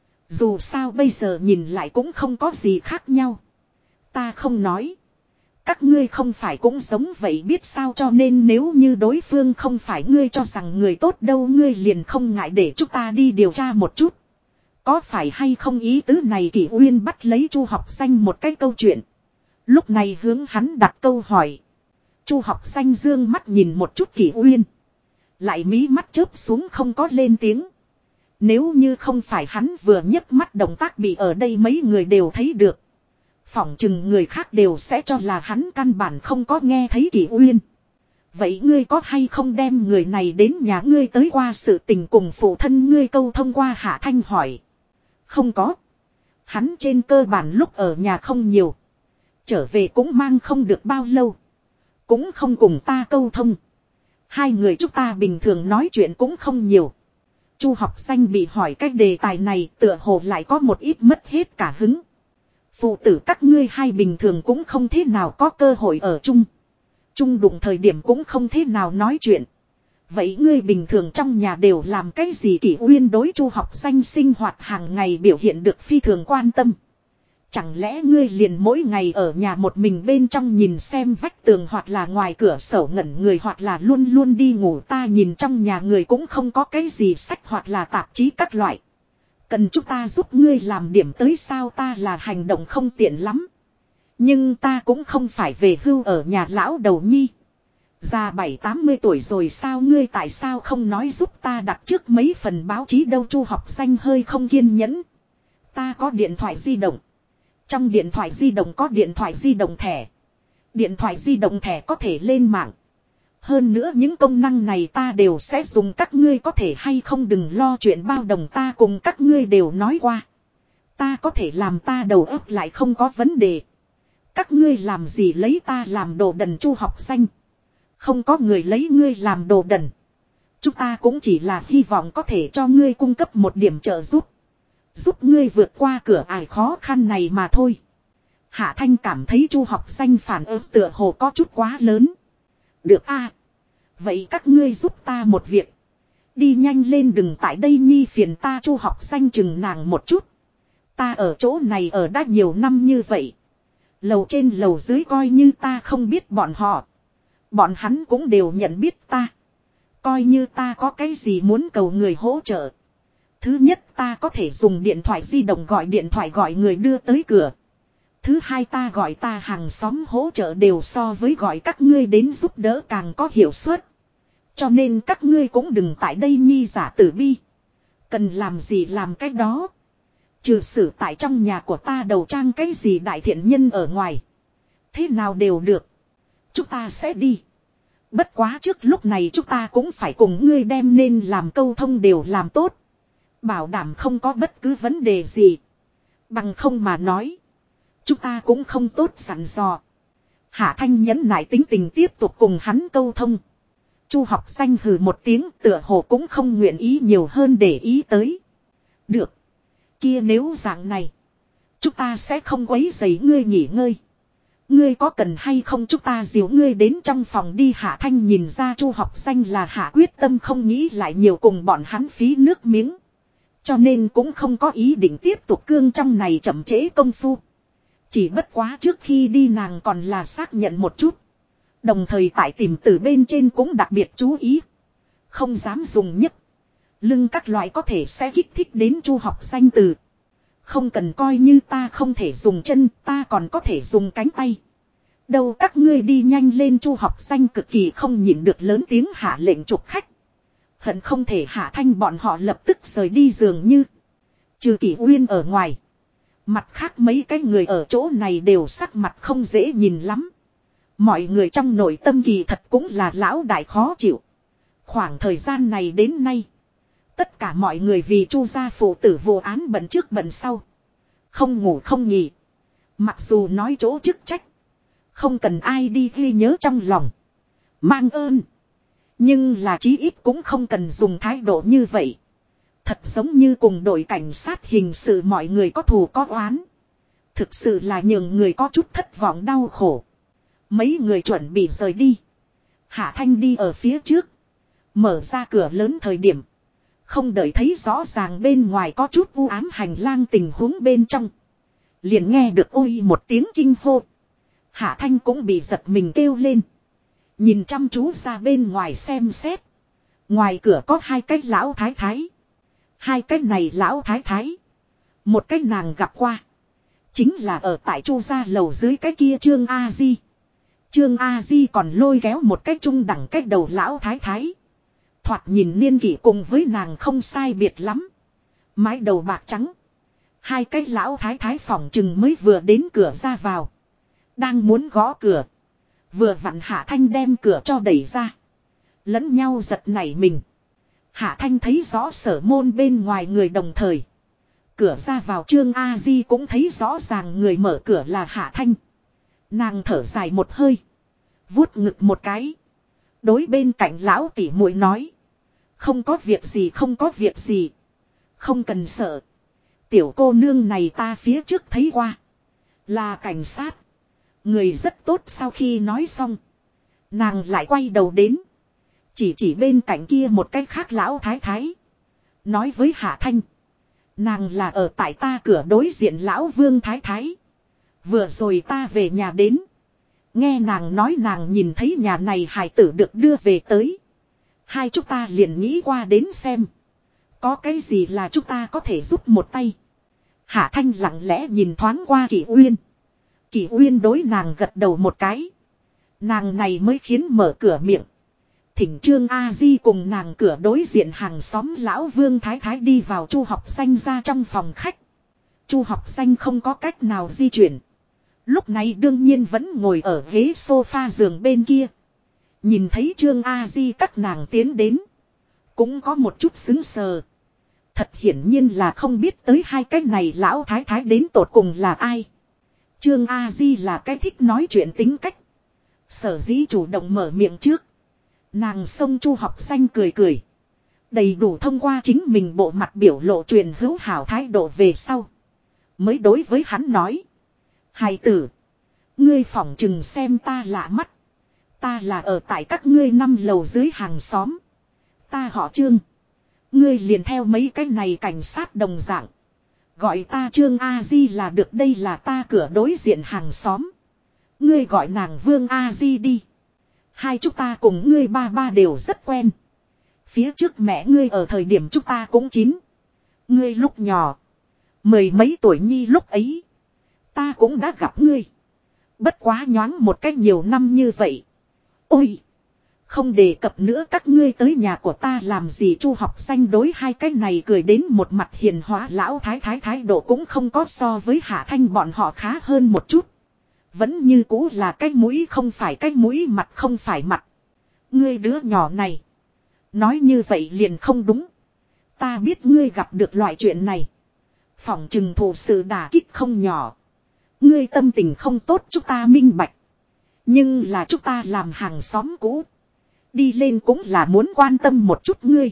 Dù sao bây giờ nhìn lại cũng không có gì khác nhau. Ta không nói, các ngươi không phải cũng giống vậy biết sao. Cho nên nếu như đối phương không phải ngươi cho rằng người tốt đâu, ngươi liền không ngại để chúng ta đi điều tra một chút. Có phải hay không ý tứ này? Kỷ Uyên bắt lấy Chu Học Danh một cái câu chuyện, lúc này hướng hắn đặt câu hỏi. Chu Học Danh dương mắt nhìn một chút Kỷ Uyên, lại mí mắt chớp xuống không có lên tiếng. Nếu như không phải hắn vừa nhấc mắt động tác bị ở đây mấy người đều thấy được, phỏng chừng người khác đều sẽ cho là hắn căn bản không có nghe thấy Kỷ Uyên. Vậy ngươi có hay không đem người này đến nhà ngươi tới qua sự tình cùng phụ thân ngươi câu thông qua? Hạ Thanh hỏi. Không có. Hắn trên cơ bản lúc ở nhà không nhiều, trở về cũng mang không được bao lâu, cũng không cùng ta câu thông. Hai người chúng ta bình thường nói chuyện cũng không nhiều. Chu Học Danh bị hỏi cái đề tài này tựa hồ lại có một ít mất hết cả hứng. Phụ tử các ngươi hai bình thường cũng không thế nào có cơ hội ở chung. Chung đụng thời điểm cũng không thế nào nói chuyện. Vậy ngươi bình thường trong nhà đều làm cái gì? Kỷ Uyên đối Chu Học Danh sinh hoạt hàng ngày biểu hiện được phi thường quan tâm. Chẳng lẽ ngươi liền mỗi ngày ở nhà một mình bên trong nhìn xem vách tường, hoặc là ngoài cửa sổ ngẩn người, hoặc là luôn luôn đi ngủ? Ta nhìn trong nhà người cũng không có cái gì sách hoặc là tạp chí các loại. Cần chúng ta giúp ngươi làm điểm tới sao, ta là hành động không tiện lắm. Nhưng ta cũng không phải về hưu ở nhà lão đầu nhi. Già 70-80 tuổi rồi sao, ngươi tại sao không nói giúp ta đặt trước mấy phần báo chí đâu. Chu Học Danh hơi không kiên nhẫn. Ta có điện thoại di động. Trong điện thoại di động có điện thoại di động thẻ. Điện thoại di động thẻ có thể lên mạng. Hơn nữa những công năng này ta đều sẽ dùng, các ngươi có thể hay không đừng lo chuyện bao đồng, ta cùng các ngươi đều nói qua. Ta có thể làm, ta đầu óc lại không có vấn đề. Các ngươi làm gì lấy ta làm đồ đần. Chu Học Danh. Không có người lấy ngươi làm đồ đần. Chúng ta cũng chỉ là hy vọng có thể cho ngươi cung cấp một điểm trợ giúp. Giúp ngươi vượt qua cửa ải khó khăn này mà thôi. Hạ Thanh cảm thấy Chu Học Danh phản ứng tựa hồ có chút quá lớn. Được a, vậy các ngươi giúp ta một việc. Đi nhanh lên, đừng tại đây nhi phiền ta. Chu Học Danh chừng nàng một chút. Ta ở chỗ này ở đã nhiều năm như vậy. Lầu trên lầu dưới coi như ta không biết bọn họ. Bọn hắn cũng đều nhận biết ta. Coi như ta có cái gì muốn cầu người hỗ trợ. Thứ nhất, ta có thể dùng điện thoại di động gọi điện thoại gọi người đưa tới cửa. Thứ hai, ta gọi ta hàng xóm hỗ trợ đều so với gọi các ngươi đến giúp đỡ càng có hiệu suất. Cho nên các ngươi cũng đừng tại đây nhi giả tử bi. Cần làm gì làm cái đó. Trừ xử tại trong nhà của ta đầu trang cái gì đại thiện nhân ở ngoài. Thế nào đều được. Chúng ta sẽ đi. Bất quá trước lúc này chúng ta cũng phải cùng ngươi đem nên làm câu thông đều làm tốt. Bảo đảm không có bất cứ vấn đề gì. Bằng không mà nói. Chúng ta cũng không tốt sẵn dò. Hạ Thanh nhẫn nại tính tình tiếp tục cùng hắn câu thông. Chu Học Danh hừ một tiếng, tựa hồ cũng không nguyện ý nhiều hơn để ý tới. Được. Kia nếu dạng này. Chúng ta sẽ không quấy rầy ngươi nghỉ ngơi. Ngươi có cần hay không chúng ta dìu ngươi đến trong phòng đi. Hạ Thanh nhìn ra Chu Học Danh là hạ quyết tâm không nghĩ lại nhiều cùng bọn hắn phí nước miếng. Cho nên cũng không có ý định tiếp tục cương trong này chậm trễ công phu. Chỉ bất quá trước khi đi nàng còn là xác nhận một chút. Đồng thời tại tìm từ bên trên cũng đặc biệt chú ý. Không dám dùng nhất. Lưng các loại có thể sẽ kích thích đến Chu Học Danh từ. Không cần coi như ta không thể dùng chân, ta còn có thể dùng cánh tay. Đâu các ngươi đi nhanh lên. Chu Học Danh cực kỳ không nhịn được lớn tiếng hạ lệnh chụp khách. Hận không thể Hạ Thanh bọn họ lập tức rời đi dường như. Trừ Kỷ Uyên ở ngoài. Mặt khác mấy cái người ở chỗ này đều sắc mặt không dễ nhìn lắm. Mọi người trong nội tâm kỳ thật cũng là lão đại khó chịu. Khoảng thời gian này đến nay. Tất cả mọi người vì Chu gia phụ tử vô án bận trước bận sau. Không ngủ không nghỉ. Mặc dù nói chỗ chức trách. Không cần ai đi ghi nhớ trong lòng. Mang ơn. Nhưng là chí ít cũng không cần dùng thái độ như vậy. Thật giống như cùng đội cảnh sát hình sự mọi người có thù có oán. Thực sự là nhường người có chút thất vọng đau khổ. Mấy người chuẩn bị rời đi. Hạ Thanh đi ở phía trước. Mở ra cửa lớn thời điểm. Không đợi thấy rõ ràng bên ngoài có chút u ám hành lang tình huống bên trong. Liền nghe được ôi một tiếng kinh hô. Hạ Thanh cũng bị giật mình kêu lên. Nhìn chăm chú ra bên ngoài xem xét. Ngoài cửa có hai cái lão thái thái. Hai cái này lão thái thái. Một cái nàng gặp qua. Chính là ở tại Chu gia lầu dưới cái kia Trương A Di. Trương A Di còn lôi kéo một cái trung đẳng cái đầu lão thái thái. Thoạt nhìn niên kỷ cùng với nàng không sai biệt lắm. Mái đầu bạc trắng. Hai cái lão thái thái phỏng chừng mới vừa đến cửa ra vào. Đang muốn gõ cửa. Vừa vặn Hạ Thanh đem cửa cho đẩy ra. Lẫn nhau giật nảy mình. Hạ Thanh thấy rõ sở môn bên ngoài người đồng thời. Cửa ra vào Trương A Di cũng thấy rõ ràng người mở cửa là Hạ Thanh. Nàng thở dài một hơi. Vuốt ngực một cái. Đối bên cạnh lão tỷ muội nói. Không có việc gì, không có việc gì. Không cần sợ. Tiểu cô nương này ta phía trước thấy qua. Là cảnh sát. Người rất tốt. Sau khi nói xong. Nàng lại quay đầu đến. Chỉ bên cạnh kia một cái khác lão thái thái. Nói với Hạ Thanh. Nàng là ở tại ta cửa đối diện lão Vương thái thái. Vừa rồi ta về nhà đến. Nghe nàng nói nàng nhìn thấy nhà này hài tử được đưa về tới. Hai chúng ta liền nghĩ qua đến xem. Có cái gì là chúng ta có thể giúp một tay. Hạ Thanh lặng lẽ nhìn thoáng qua Kỷ Uyên. Kỷ Uyên đối nàng gật đầu một cái. Nàng này mới khiến mở cửa miệng. Thỉnh Trương A Di cùng nàng cửa đối diện hàng xóm lão Vương Thái Thái đi vào Chu Học Danh ra trong phòng khách. Chu Học Danh không có cách nào di chuyển. Lúc này đương nhiên vẫn ngồi ở ghế sofa giường bên kia. Nhìn thấy Trương A Di các nàng tiến đến. Cũng có một chút sững sờ. Thật hiển nhiên là không biết tới hai cái này lão thái thái đến tột cùng là ai. Trương A Di là cái thích nói chuyện tính cách. Sở dĩ chủ động mở miệng trước. Nàng xông Chu Học Danh cười cười. Đầy đủ thông qua chính mình bộ mặt biểu lộ truyền hữu hảo thái độ về sau. Mới đối với hắn nói. Hài tử. Ngươi phỏng chừng xem ta lạ mắt. Ta là ở tại các ngươi 5 lầu dưới hàng xóm. Ta họ Trương. Ngươi liền theo mấy cái này cảnh sát đồng dạng. Gọi ta Trương A Di là được, đây là ta cửa đối diện hàng xóm. Ngươi gọi nàng Vương A Di đi. Hai chúng ta cùng ngươi ba ba đều rất quen. Phía trước mẹ ngươi ở thời điểm chúng ta cũng chín. Ngươi lúc nhỏ. 10 mấy tuổi nhi lúc ấy. Ta cũng đã gặp ngươi. Bất quá nhoáng một cách nhiều năm như vậy. Ôi! Không đề cập nữa các ngươi tới nhà của ta làm gì. Chu Học Danh đối hai cái này cười đến một mặt hiền hóa lão thái thái thái độ cũng không có so với Hạ Thanh bọn họ khá hơn một chút. Vẫn như cũ là cái mũi không phải cái mũi, mặt không phải mặt. Ngươi đứa nhỏ này. Nói như vậy liền không đúng. Ta biết ngươi gặp được loại chuyện này. Phỏng chừng thụ sự đả kích không nhỏ. Ngươi tâm tình không tốt chúng ta minh bạch. Nhưng là chúng ta làm hàng xóm cũ. Đi lên cũng là muốn quan tâm một chút ngươi.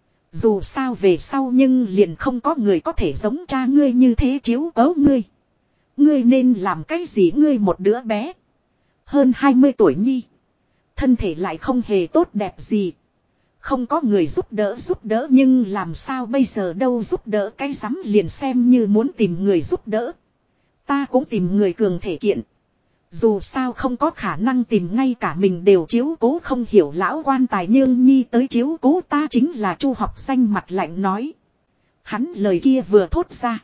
Dù sao về sau nhưng liền không có người có thể giống cha ngươi như thế chiếu cố ngươi. Ngươi nên làm cái gì, ngươi một đứa bé. Hơn 20 tuổi nhi. Thân thể lại không hề tốt đẹp gì. Không có người giúp đỡ nhưng làm sao bây giờ đâu, giúp đỡ cái rắm, liền xem như muốn tìm người giúp đỡ. Ta cũng tìm người cường thể kiện. Dù sao không có khả năng tìm ngay cả mình đều chiếu cố không hiểu, lão quan tài nhương nhi tới chiếu cố ta chính là Chu Học Danh mặt lạnh nói. Hắn lời kia vừa thốt ra.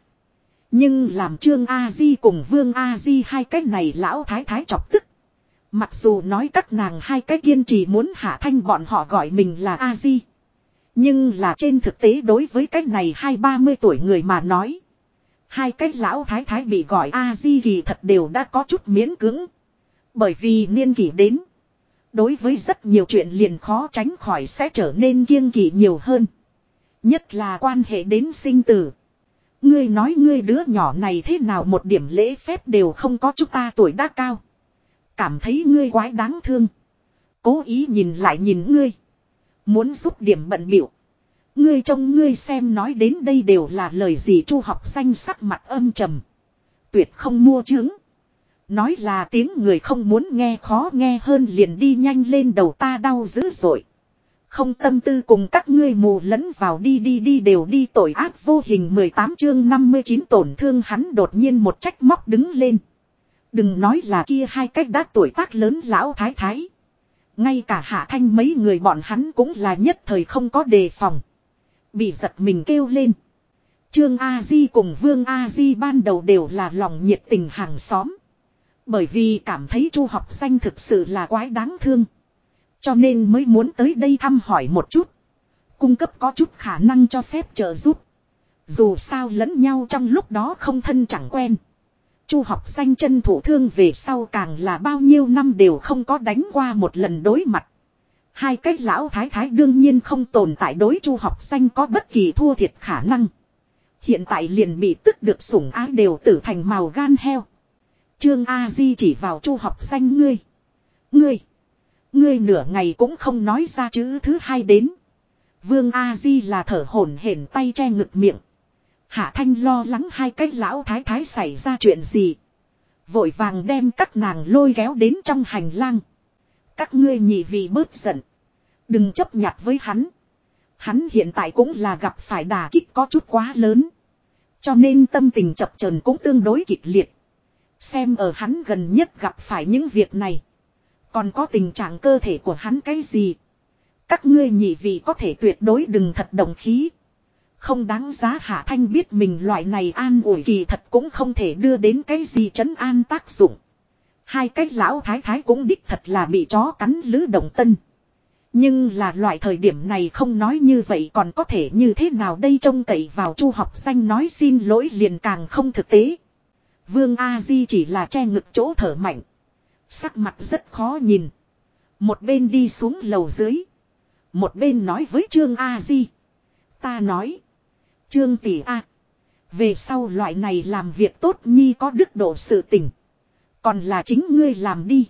Nhưng làm Trương A Di cùng Vương A Di hai cái này lão thái thái chọc tức. Mặc dù nói các nàng hai cái kiên trì muốn Hạ Thanh bọn họ gọi mình là A Di. Nhưng là trên thực tế đối với cái này 20-30 tuổi người mà nói. Hai cái lão thái thái bị gọi A Di kỳ thật đều đã có chút miễn cưỡng. Bởi vì niên kỷ đến. Đối với rất nhiều chuyện liền khó tránh khỏi sẽ trở nên kiêng kỵ nhiều hơn. Nhất là quan hệ đến sinh tử. Ngươi nói ngươi đứa nhỏ này thế nào một điểm lễ phép đều không có, chúng ta tuổi đã cao. Cảm thấy ngươi quái đáng thương. Cố ý nhìn lại nhìn ngươi. Muốn giúp điểm bận biểu. Ngươi trông ngươi xem nói đến đây đều là lời gì. Chu Học Danh sắc mặt âm trầm. Tuyệt không mua chứng. Nói là tiếng người không muốn nghe khó nghe hơn liền đi nhanh lên, đầu ta đau dữ dội. Không tâm tư cùng các ngươi mù lẫn vào, đi đều đi, tội ác vô hình. 18 chương 59 tổn thương hắn đột nhiên một trách móc đứng lên. Đừng nói là kia hai cách đã tuổi tác lớn lão thái thái. Ngay cả Hạ Thanh mấy người bọn hắn cũng là nhất thời không có đề phòng. Bị giật mình kêu lên. Trương A Di cùng Vương A Di ban đầu đều là lòng nhiệt tình hàng xóm. Bởi vì cảm thấy Chu Học Danh thực sự là quái đáng thương. Cho nên mới muốn tới đây thăm hỏi một chút. Cung cấp có chút khả năng cho phép trợ giúp. Dù sao lẫn nhau trong lúc đó không thân chẳng quen. Chu Học Danh chân thụ thương về sau càng là bao nhiêu năm đều không có đánh qua một lần đối mặt. Hai cái lão thái thái đương nhiên không tồn tại đối Chu Học Danh có bất kỳ thua thiệt khả năng. Hiện tại liền bị tức được sủng ái đều tử thành màu gan heo. Trương A Di chỉ vào Chu Học Danh, ngươi nửa ngày cũng không nói ra chữ thứ hai đến. Vương A Di là thở hổn hển tay che ngực miệng. Hạ Thanh lo lắng hai cái lão thái thái xảy ra chuyện gì. Vội vàng đem các nàng lôi kéo đến trong hành lang. Các ngươi nhị vị bớt giận. Đừng chấp nhặt với hắn. Hắn hiện tại cũng là gặp phải đả kích có chút quá lớn. Cho nên tâm tình chập chờn cũng tương đối kịch liệt. Xem ở hắn gần nhất gặp phải những việc này. Còn có tình trạng cơ thể của hắn cái gì. Các ngươi nhị vị có thể tuyệt đối đừng thật động khí. Không đáng giá Hạ Thanh biết mình loại này an ủi kỳ thật cũng không thể đưa đến cái gì trấn an tác dụng. Hai cái lão thái thái cũng đích thật là bị chó cắn Lữ Đồng Tân. Nhưng là loại thời điểm này không nói như vậy còn có thể như thế nào đây, trông cậy vào Chu Học Danh nói xin lỗi liền càng không thực tế. Vương A Di chỉ là che ngực chỗ thở mạnh. Sắc mặt rất khó nhìn. Một bên đi xuống lầu dưới. Một bên nói với Trương A Di. Ta nói. Trương tỷ A. Về sau loại này làm việc tốt nhi có đức độ sự tình. Còn là chính ngươi làm đi.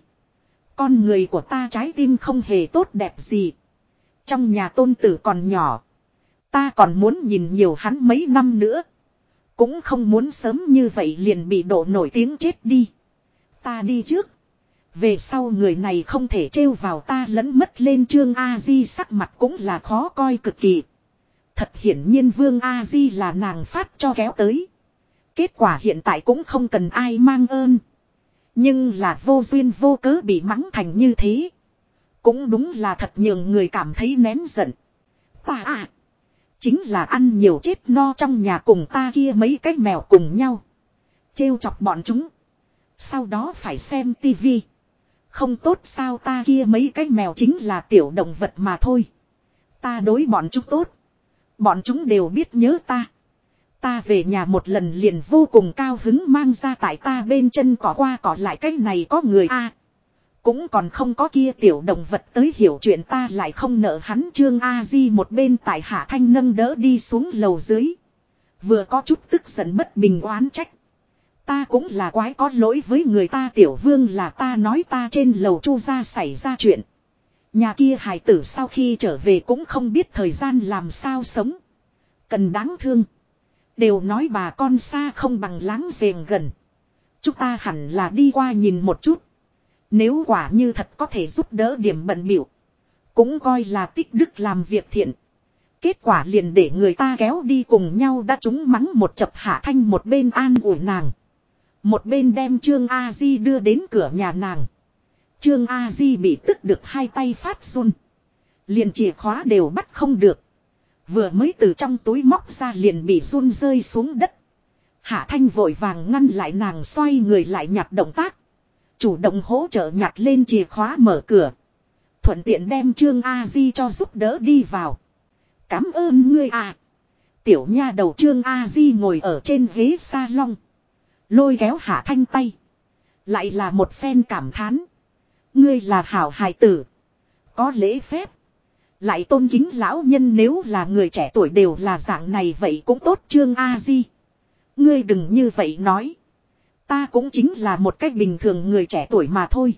Con người của ta trái tim không hề tốt đẹp gì. Trong nhà tôn tử còn nhỏ. Ta còn muốn nhìn nhiều hắn mấy năm nữa. Cũng không muốn sớm như vậy liền bị đổ nổi tiếng chết đi. Ta đi trước. Về sau người này không thể trêu vào ta lẫn mất lên. Trương A Di sắc mặt cũng là khó coi cực kỳ. Thật hiển nhiên Vương A Di là nàng phát cho kéo tới. Kết quả hiện tại cũng không cần ai mang ơn. Nhưng là vô duyên vô cớ bị mắng thành như thế. Cũng đúng là thật nhường người cảm thấy nén giận. Ta à. Chính là ăn nhiều chết no trong nhà cùng ta kia mấy cái mèo cùng nhau. Trêu chọc bọn chúng. Sau đó phải xem tivi. Không tốt sao, ta kia mấy cái mèo chính là tiểu động vật mà thôi. Ta đối bọn chúng tốt. Bọn chúng đều biết nhớ ta. Ta về nhà một lần liền vô cùng cao hứng mang ra tại ta bên chân cỏ qua cỏ lại, cái này có người a cũng còn không có kia tiểu động vật tới hiểu chuyện, ta lại không nợ hắn. Trương A Di một bên tại Hạ Thanh nâng đỡ đi xuống lầu dưới. Vừa có chút tức giận bất bình oán trách. Ta cũng là quái có lỗi với người ta, tiểu Vương là ta nói, ta trên lầu Chu gia xảy ra chuyện. Nhà kia hài tử sau khi trở về cũng không biết thời gian làm sao sống. Cần đáng thương. Đều nói bà con xa không bằng láng giềng gần. Chúng ta hẳn là đi qua nhìn một chút. Nếu quả như thật có thể giúp đỡ điểm bận bịu, cũng coi là tích đức làm việc thiện. Kết quả liền để người ta kéo đi cùng nhau đã trúng mắng một chập. Hạ Thanh một bên an ủi nàng, một bên đem Trương A Di đưa đến cửa nhà nàng. Trương A Di bị tức được hai tay phát run. Liền chìa khóa đều bắt không được. Vừa mới từ trong túi móc ra liền bị run rơi xuống đất. Hạ Thanh vội vàng ngăn lại nàng, xoay người lại nhặt động tác. Chủ động hỗ trợ nhặt lên chìa khóa mở cửa. Thuận tiện đem Trương A Di cho giúp đỡ đi vào. Cảm ơn ngươi à. Tiểu nha đầu. Trương A Di ngồi ở trên ghế salon. Lôi kéo Hạ Thanh tay. Lại là một phen cảm thán. Ngươi là hảo hài tử. Có lễ phép. Lại tôn kính lão nhân, nếu là người trẻ tuổi đều là dạng này vậy cũng tốt. Trương A Di. Ngươi đừng như vậy nói. Ta cũng chính là một cách bình thường người trẻ tuổi mà thôi.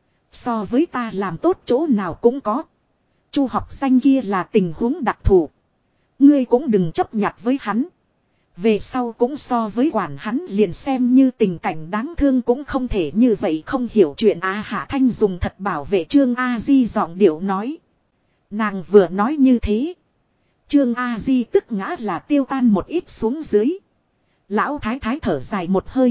So với ta làm tốt chỗ nào cũng có. Chu Học Danh kia là tình huống đặc thù. Ngươi cũng đừng chấp nhặt với hắn. Về sau cũng so với quản hắn liền xem như tình cảnh đáng thương cũng không thể như vậy không hiểu chuyện. Hạ Thanh dùng thật bảo vệ Trương A Di giọng điệu nói. Nàng vừa nói như thế. Trương A Di tức ngã là tiêu tan một ít xuống dưới. Lão thái thái thở dài một hơi.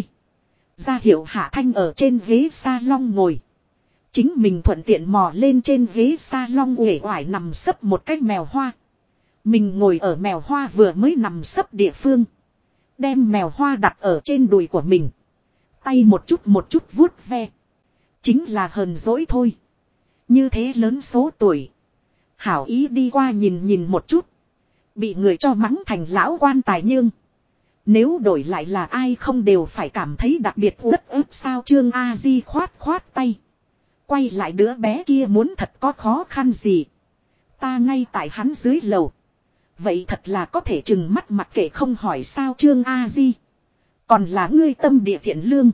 Ra hiệu Hạ Thanh ở trên ghế salon ngồi. Chính mình thuận tiện mò lên trên ghế salon uể oải nằm sấp một cái mèo hoa. Mình ngồi ở mèo hoa vừa mới nằm sấp địa phương. Đem mèo hoa đặt ở trên đùi của mình. Tay một chút vuốt ve. Chính là hờn dỗi thôi. Như thế lớn số tuổi. Hảo ý đi qua nhìn nhìn một chút. Bị người cho mắng thành lão quan tài nhương. Nếu đổi lại là ai không đều phải cảm thấy đặc biệt uất ức sao. Trương A Di khoát tay. Quay lại đứa bé kia muốn thật có khó khăn gì. Ta ngay tại hắn dưới lầu. Vậy thật là có thể chừng mắt mặc kệ không hỏi sao. Trương A Di. Còn là ngươi tâm địa thiện lương.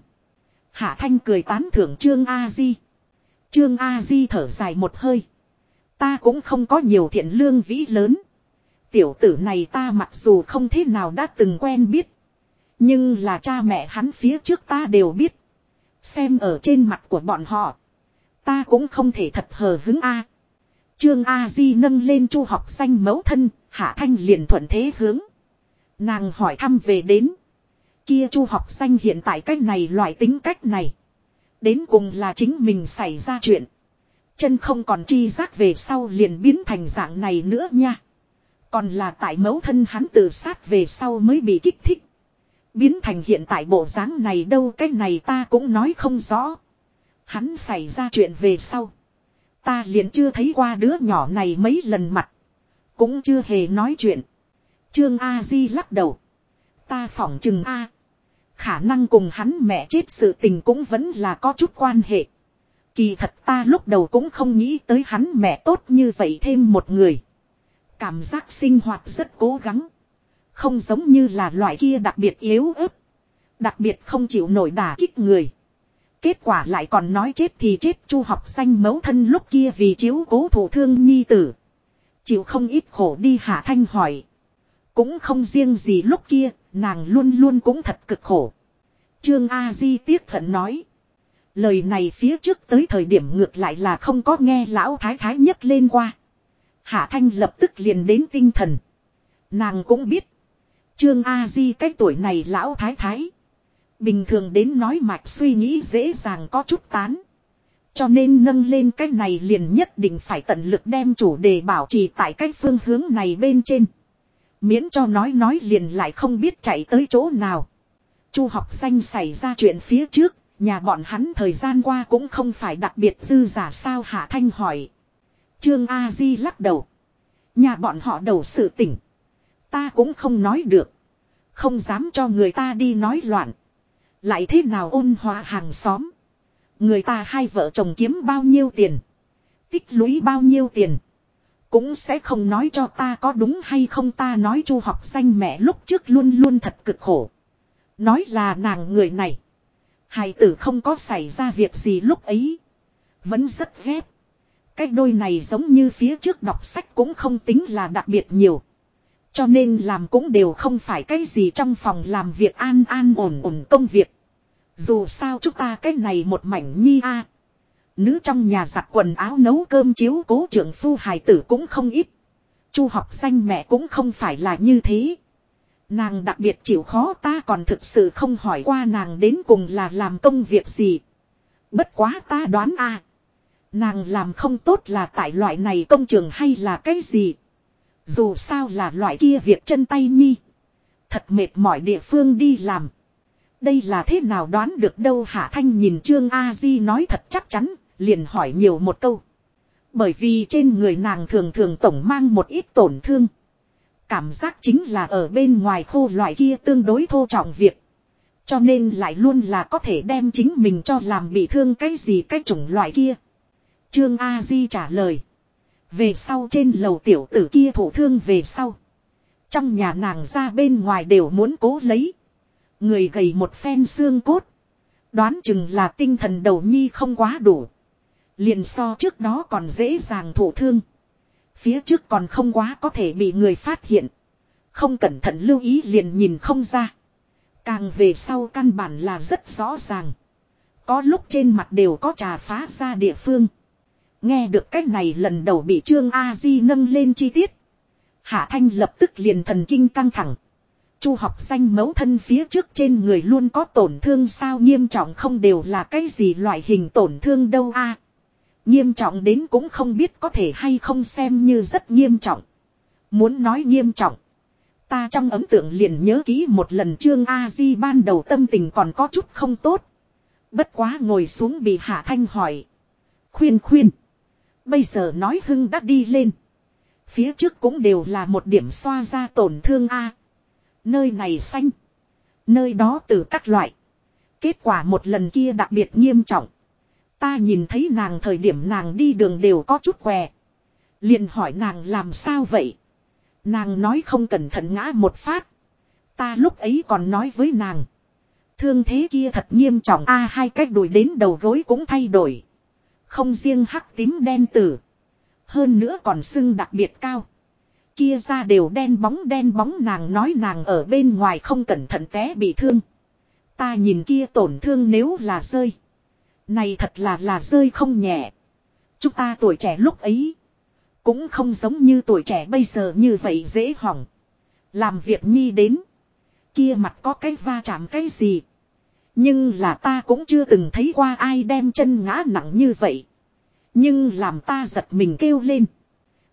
Hạ Thanh cười tán thưởng Trương A Di. Trương A Di thở dài một hơi. Ta cũng không có nhiều thiện lương vĩ lớn. Tiểu tử này ta mặc dù không thế nào đã từng quen biết. Nhưng là cha mẹ hắn phía trước ta đều biết. Xem ở trên mặt của bọn họ. Ta cũng không thể thật hờ hứng a. Trương A Di nâng lên Chu Học Danh mẫu thân. Hạ Thanh liền thuận thế hướng. Nàng hỏi thăm về đến. Kia Chu Học Danh hiện tại cách này loại tính cách này. Đến cùng là chính mình xảy ra chuyện. Chân không còn chi giác về sau liền biến thành dạng này nữa nha. Còn là tại mẫu thân hắn tự sát về sau mới bị kích thích. Biến thành hiện tại bộ dáng này đâu, cái này ta cũng nói không rõ. Hắn xảy ra chuyện về sau. Ta liền chưa thấy qua đứa nhỏ này mấy lần mặt. Cũng chưa hề nói chuyện. Trương A Di lắc đầu. Ta phỏng chừng A. Khả năng cùng hắn mẹ chết sự tình cũng vẫn là có chút quan hệ. Kỳ thật ta lúc đầu cũng không nghĩ tới hắn mẹ tốt như vậy thêm một người. Cảm giác sinh hoạt rất cố gắng. Không giống như là loại kia đặc biệt yếu ớt. Đặc biệt không chịu nổi đả kích người. Kết quả lại còn nói chết thì chết. Chu Học Xanh mẫu thân lúc kia vì chiếu cố thụ thương nhi tử. Chịu không ít khổ đi. Hạ Thanh hỏi. Cũng không riêng gì lúc kia, nàng luôn luôn cũng thật cực khổ. Trương A Di tiếc hận nói. Lời này phía trước tới thời điểm ngược lại là không có nghe lão thái thái nhấc lên qua. Hạ Thanh lập tức liền đến tinh thần. Nàng cũng biết. Trương A Di cái tuổi này lão thái thái. Bình thường đến nói mạch suy nghĩ dễ dàng có chút tán. Cho nên nâng lên cái này liền nhất định phải tận lực đem chủ đề bảo trì tại cái phương hướng này bên trên. Miễn cho nói liền lại không biết chạy tới chỗ nào. Chu Học Xanh xảy ra chuyện phía trước, nhà bọn hắn thời gian qua cũng không phải đặc biệt dư giả sao. Hạ Thanh hỏi. Trương A Di lắc đầu. Nhà bọn họ đầu sự tỉnh. Ta cũng không nói được. Không dám cho người ta đi nói loạn. Lại thế nào ôn hòa hàng xóm. Người ta hai vợ chồng kiếm bao nhiêu tiền. Tích lũy bao nhiêu tiền. Cũng sẽ không nói cho ta có đúng hay không. Ta nói Chu Học Xanh mẹ lúc trước luôn luôn thật cực khổ. Nói là nàng người này. Hài tử không có xảy ra việc gì lúc ấy. Vẫn rất ghét. Cái đôi này giống như phía trước đọc sách cũng không tính là đặc biệt nhiều. Cho nên làm cũng đều không phải cái gì trong phòng làm việc an ổn công việc. Dù sao chúng ta cái này một mảnh nhi a. Nữ trong nhà giặt quần áo nấu cơm chiếu cố trưởng phu hài tử cũng không ít. Chu Học Xanh mẹ cũng không phải là như thế. Nàng đặc biệt chịu khó ta còn thực sự không hỏi qua nàng đến cùng là làm công việc gì. Bất quá ta đoán a. Nàng làm không tốt là tại loại này công trường hay là cái gì. Dù sao là loại kia việc chân tay nhi. Thật mệt mỏi địa phương đi làm. Đây là thế nào đoán được đâu. Hạ Thanh nhìn Trương A Di nói thật chắc chắn. Liền hỏi nhiều một câu. Bởi vì trên người nàng thường thường tổng mang một ít tổn thương. Cảm giác chính là ở bên ngoài khô loại kia tương đối thô trọng việc. Cho nên lại luôn là có thể đem chính mình cho làm bị thương cái gì cái chủng loại kia. Trương A Di trả lời. Về sau trên lầu tiểu tử kia thổ thương về sau. Trong nhà nàng ra bên ngoài đều muốn cố lấy. Người gầy một phen xương cốt. Đoán chừng là tinh thần đầu nhi không quá đủ. Liền so trước đó còn dễ dàng thổ thương. Phía trước còn không quá có thể bị người phát hiện. Không cẩn thận lưu ý liền nhìn không ra. Càng về sau căn bản là rất rõ ràng. Có lúc trên mặt đều có trà phá ra địa phương. Nghe được cách này lần đầu bị Trương A Di nâng lên chi tiết. Hạ Thanh lập tức liền thần kinh căng thẳng. Chu Học Xanh mẫu thân phía trước trên người luôn có tổn thương sao, nghiêm trọng không đều là cái gì loại hình tổn thương đâu a. Nghiêm trọng đến cũng không biết có thể hay không xem như rất nghiêm trọng. Muốn nói nghiêm trọng. Ta trong ấn tượng liền nhớ kỹ một lần Trương A Di ban đầu tâm tình còn có chút không tốt. Bất quá ngồi xuống bị Hạ Thanh hỏi. Khuyên. Bây giờ nói Hưng đã đi lên. Phía trước cũng đều là một điểm xoa ra tổn thương a. Nơi này xanh. Nơi đó từ các loại. Kết quả một lần kia đặc biệt nghiêm trọng. Ta nhìn thấy nàng thời điểm nàng đi đường đều có chút què. Liền hỏi nàng làm sao vậy. Nàng nói không cẩn thận ngã một phát. Ta lúc ấy còn nói với nàng. Thương thế kia thật nghiêm trọng a, hai cái đùi đến đầu gối cũng thay đổi. Không riêng hắc tím đen tử. Hơn nữa còn sưng đặc biệt cao. Kia ra đều đen bóng nàng nói nàng ở bên ngoài không cẩn thận té bị thương. Ta nhìn kia tổn thương nếu là rơi. Này thật là rơi không nhẹ. Chúng ta tuổi trẻ lúc ấy. Cũng không giống như tuổi trẻ bây giờ như vậy dễ hỏng. Làm việc nhi đến. Kia mặt có cái va chạm cái gì. Nhưng là ta cũng chưa từng thấy qua ai đem chân ngã nặng như vậy. Nhưng làm ta giật mình kêu lên.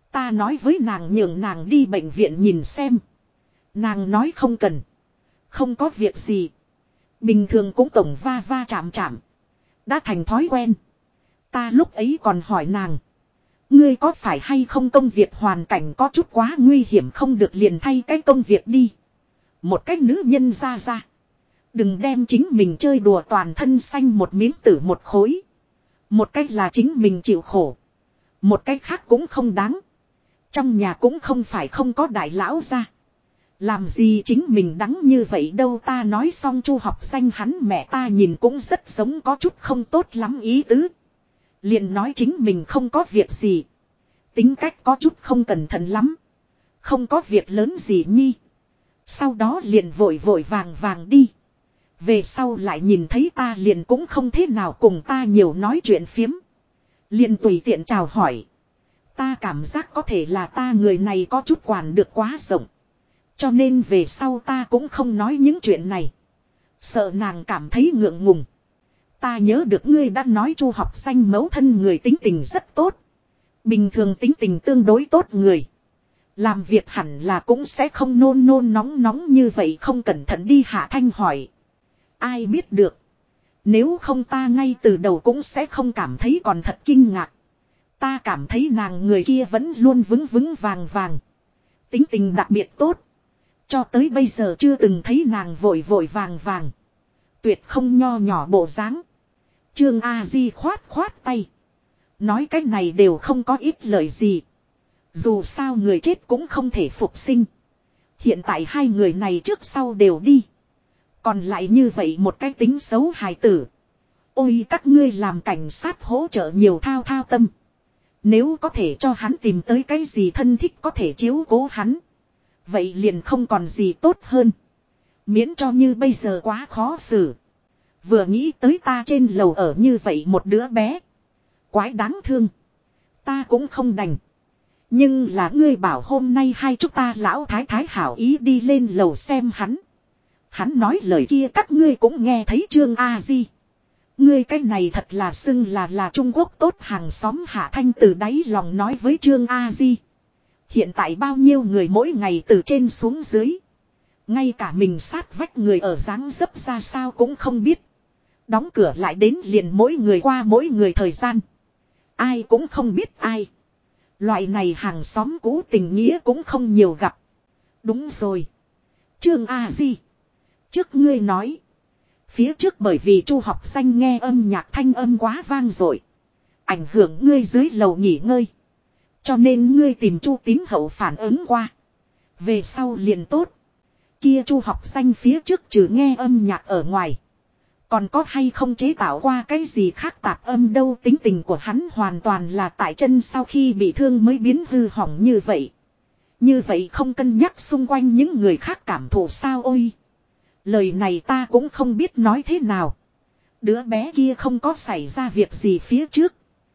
Ta nói với nàng nhường nàng đi bệnh viện nhìn xem. Nàng nói không cần. Không có việc gì. Bình thường cũng tổng va va chạm chạm. Đã thành thói quen. Ta lúc ấy còn hỏi nàng. Ngươi có phải hay không công việc hoàn cảnh có chút quá nguy hiểm không được liền thay cái công việc đi. Một cách nữ nhân ra ra. Đừng đem chính mình chơi đùa toàn thân xanh một miếng tử một khối. Một cách là chính mình chịu khổ. Một cách khác cũng không đáng. Trong nhà cũng không phải không có đại lão ra. Làm gì chính mình đắng như vậy đâu ta nói xong Chu Học Danh hắn mẹ ta nhìn cũng rất giống có chút không tốt lắm ý tứ. Liền nói chính mình không có việc gì. Tính cách có chút không cẩn thận lắm. Không có việc lớn gì nhi. Sau đó liền vội vội vàng vàng đi. Về sau lại nhìn thấy ta liền cũng không thế nào cùng ta nhiều nói chuyện phiếm. Liền tùy tiện chào hỏi. Ta cảm giác có thể là ta người này có chút quản được quá rộng. Cho nên về sau ta cũng không nói những chuyện này. Sợ nàng cảm thấy ngượng ngùng. Ta nhớ được ngươi đã nói Chu Học Danh mẫu thân người tính tình rất tốt. Bình thường tính tình tương đối tốt người. Làm việc hẳn là cũng sẽ không nôn nôn nóng nóng như vậy không cẩn thận đi Hạ Thanh hỏi. Ai biết được. Nếu không ta ngay từ đầu cũng sẽ không cảm thấy còn thật kinh ngạc. Ta cảm thấy nàng người kia vẫn luôn vững vững vàng vàng. Tính tình đặc biệt tốt. Cho tới bây giờ chưa từng thấy nàng vội vội vàng vàng. Tuyệt không nho nhỏ bộ dáng. Trương A Di khoát khoát tay. Nói cái này đều không có ít lời gì. Dù sao người chết cũng không thể phục sinh. Hiện tại hai người này trước sau đều đi. Còn lại như vậy một cái tính xấu hài tử. Ôi các ngươi làm cảnh sát hỗ trợ nhiều thao thao tâm. Nếu có thể cho hắn tìm tới cái gì thân thích có thể chiếu cố hắn. Vậy liền không còn gì tốt hơn. Miễn cho như bây giờ quá khó xử. Vừa nghĩ tới ta trên lầu ở như vậy một đứa bé. Quái đáng thương. Ta cũng không đành. Nhưng là ngươi bảo hôm nay hai chúng ta lão thái thái hảo ý đi lên lầu xem hắn. Hắn nói lời kia các ngươi cũng nghe thấy Trương A Di. Ngươi cái này thật là xưng là Trung Quốc tốt hàng xóm Hạ Thanh từ đáy lòng nói với Trương A Di. Hiện tại bao nhiêu người mỗi ngày từ trên xuống dưới. Ngay cả mình sát vách người ở dáng dấp ra sao cũng không biết. Đóng cửa lại đến liền mỗi người qua mỗi người thời gian. Ai cũng không biết ai. Loại này hàng xóm cũ tình nghĩa cũng không nhiều gặp. Đúng rồi. Trương A Di. Trước ngươi nói. Phía trước bởi vì Chu Học Danh nghe âm nhạc thanh âm quá vang dội, ảnh hưởng ngươi dưới lầu nghỉ ngơi. Cho nên ngươi tìm Chu Tín Hậu phản ứng qua. Về sau liền tốt. Kia Chu Học Danh phía trước trừ nghe âm nhạc ở ngoài. Còn có hay không chế tạo qua cái gì khác tạp âm đâu, tính tình của hắn hoàn toàn là tại chân sau khi bị thương mới biến hư hỏng như vậy. Như vậy không cân nhắc xung quanh những người khác cảm thụ sao ôi. Lời này ta cũng không biết nói thế nào. Đứa bé kia không có xảy ra việc gì phía trước.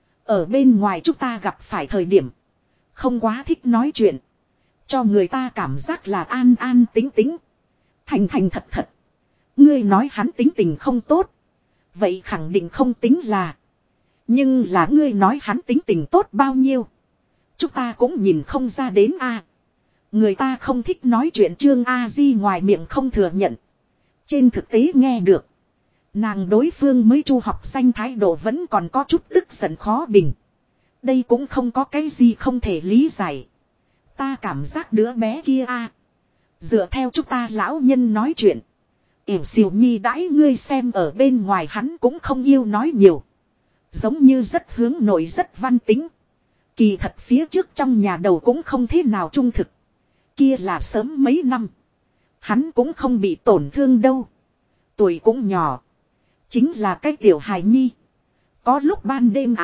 Ở bên ngoài chúng ta gặp phải thời điểm. Không quá thích nói chuyện. Cho người ta cảm giác là an an tính tính. Thành thành thật thật. Ngươi nói hắn tính tình không tốt. Vậy khẳng định không tính là. Nhưng là ngươi nói hắn tính tình tốt bao nhiêu. Chúng ta cũng nhìn không ra đến a. Người ta không thích nói chuyện Trương A Di ngoài miệng không thừa nhận. Trên thực tế nghe được. Nàng đối phương mới Chu Học Danh thái độ vẫn còn có chút tức giận khó bình. Đây cũng không có cái gì không thể lý giải. Ta cảm giác đứa bé kia a, dựa theo chúng ta lão nhân nói chuyện. Yểu xìu nhi đãi ngươi xem ở bên ngoài hắn cũng không yêu nói nhiều. Giống như rất hướng nội rất văn tính. Kỳ thật phía trước trong nhà đầu cũng không thế nào trung thực. Kia là sớm mấy năm. Hắn cũng không bị tổn thương đâu. Tuổi cũng nhỏ. Chính là cái tiểu hài nhi. Có lúc ban đêm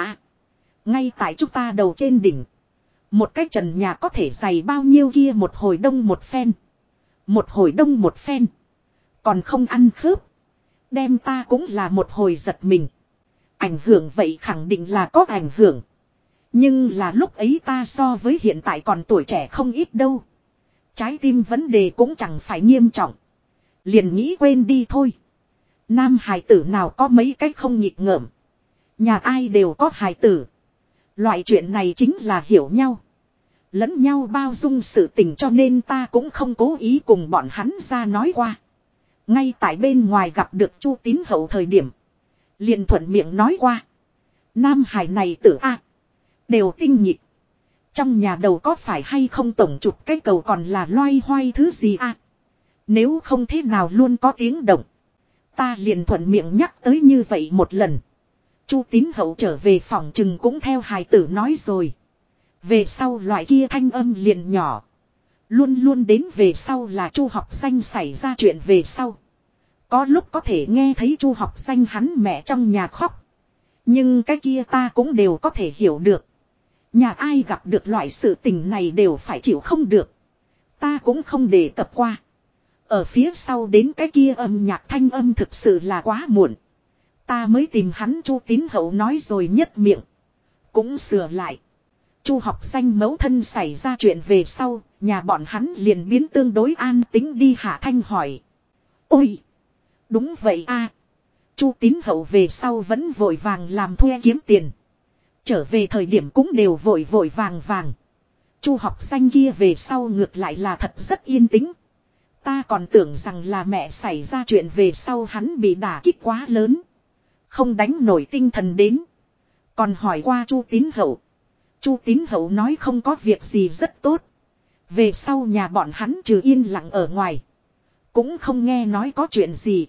ngay tại chúng ta đầu trên đỉnh. Một cái trần nhà có thể dày bao nhiêu kia một hồi đông một phen. Một hồi đông một phen. Còn không ăn khớp. Đem ta cũng là một hồi giật mình. Ảnh hưởng vậy khẳng định là có ảnh hưởng. Nhưng là lúc ấy ta so với hiện tại còn tuổi trẻ không ít đâu. Trái tim vấn đề cũng chẳng phải nghiêm trọng. Liền nghĩ quên đi thôi. Nam hài tử nào có mấy cách không nhịp ngợm. Nhà ai đều có hài tử. Loại chuyện này chính là hiểu nhau. lẫn nhau bao dung sự tình cho nên ta cũng không cố ý cùng bọn hắn ra nói qua. Ngay tại bên ngoài gặp được Chu Tín Hậu thời điểm. Liền thuận miệng nói qua. Nam Hải này tử A. Đều tinh nhịp. Trong nhà đầu có phải hay không tổng chụp cái cầu còn là loay hoay thứ gì A. Nếu không thế nào luôn có tiếng động. Ta liền thuận miệng nhắc tới như vậy một lần. Chu Tín Hậu trở về phòng chừng cũng theo hài tử nói rồi. Về sau loại kia thanh âm liền nhỏ. Luôn luôn đến về sau là Chu Học Danh xảy ra chuyện về sau. Có lúc có thể nghe thấy Chu Học Danh hắn mẹ trong nhà khóc. Nhưng cái kia ta cũng đều có thể hiểu được. Nhà ai gặp được loại sự tình này đều phải chịu không được. Ta cũng không đề cập qua. Ở phía sau đến cái kia âm nhạc thanh âm thực sự là quá muộn. Ta mới tìm hắn Chu Tín Hậu nói rồi nhất miệng. Cũng sửa lại. Chu Học Danh mẫu thân xảy ra chuyện về sau, nhà bọn hắn liền biến tương đối an tính đi. Hạ Thanh hỏi. Ôi! Đúng vậy a. Chu Tín Hậu về sau vẫn vội vàng làm thuê kiếm tiền. Trở về thời điểm cũng đều vội vội vàng vàng. Chu Học Danh kia về sau ngược lại là thật rất yên tĩnh. Ta còn tưởng rằng là mẹ xảy ra chuyện về sau hắn bị đả kích quá lớn. Không đánh nổi tinh thần đến. Còn hỏi qua Chu Tín Hậu. Chu Tín Hậu nói không có việc gì rất tốt. Về sau nhà bọn hắn trừ yên lặng ở ngoài. Cũng không nghe nói có chuyện gì.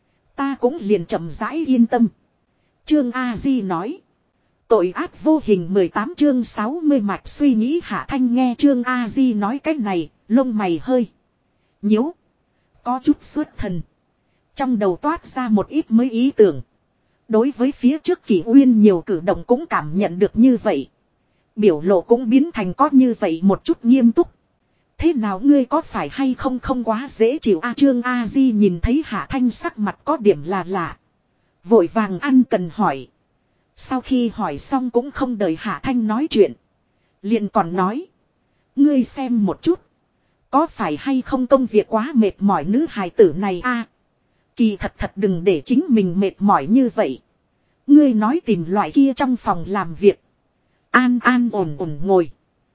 Ta cũng liền chậm rãi yên tâm. Trương A Di nói. Tội ác vô hình 18 chương 60 mạch suy nghĩ. Hạ Thanh nghe Trương A Di nói cách này, lông mày hơi nhíu. Có chút xuất thần. Trong đầu toát ra một ít mới ý tưởng. Đối với phía trước Kỷ Uyên nhiều cử động cũng cảm nhận được như vậy. Biểu lộ cũng biến thành có như vậy một chút nghiêm túc. Thế nào ngươi có phải hay không không quá dễ chịu a? Trương A Di nhìn thấy Hạ Thanh sắc mặt có điểm là lạ. Vội vàng ăn cần hỏi. Sau khi hỏi xong cũng không đợi Hạ Thanh nói chuyện. Liền còn nói. Ngươi xem một chút. Có phải hay không công việc quá mệt mỏi nữ hài tử này a? Kỳ thật đừng để chính mình mệt mỏi như vậy. Ngươi nói tìm loại kia trong phòng làm việc. An an ổn ổn ngồi.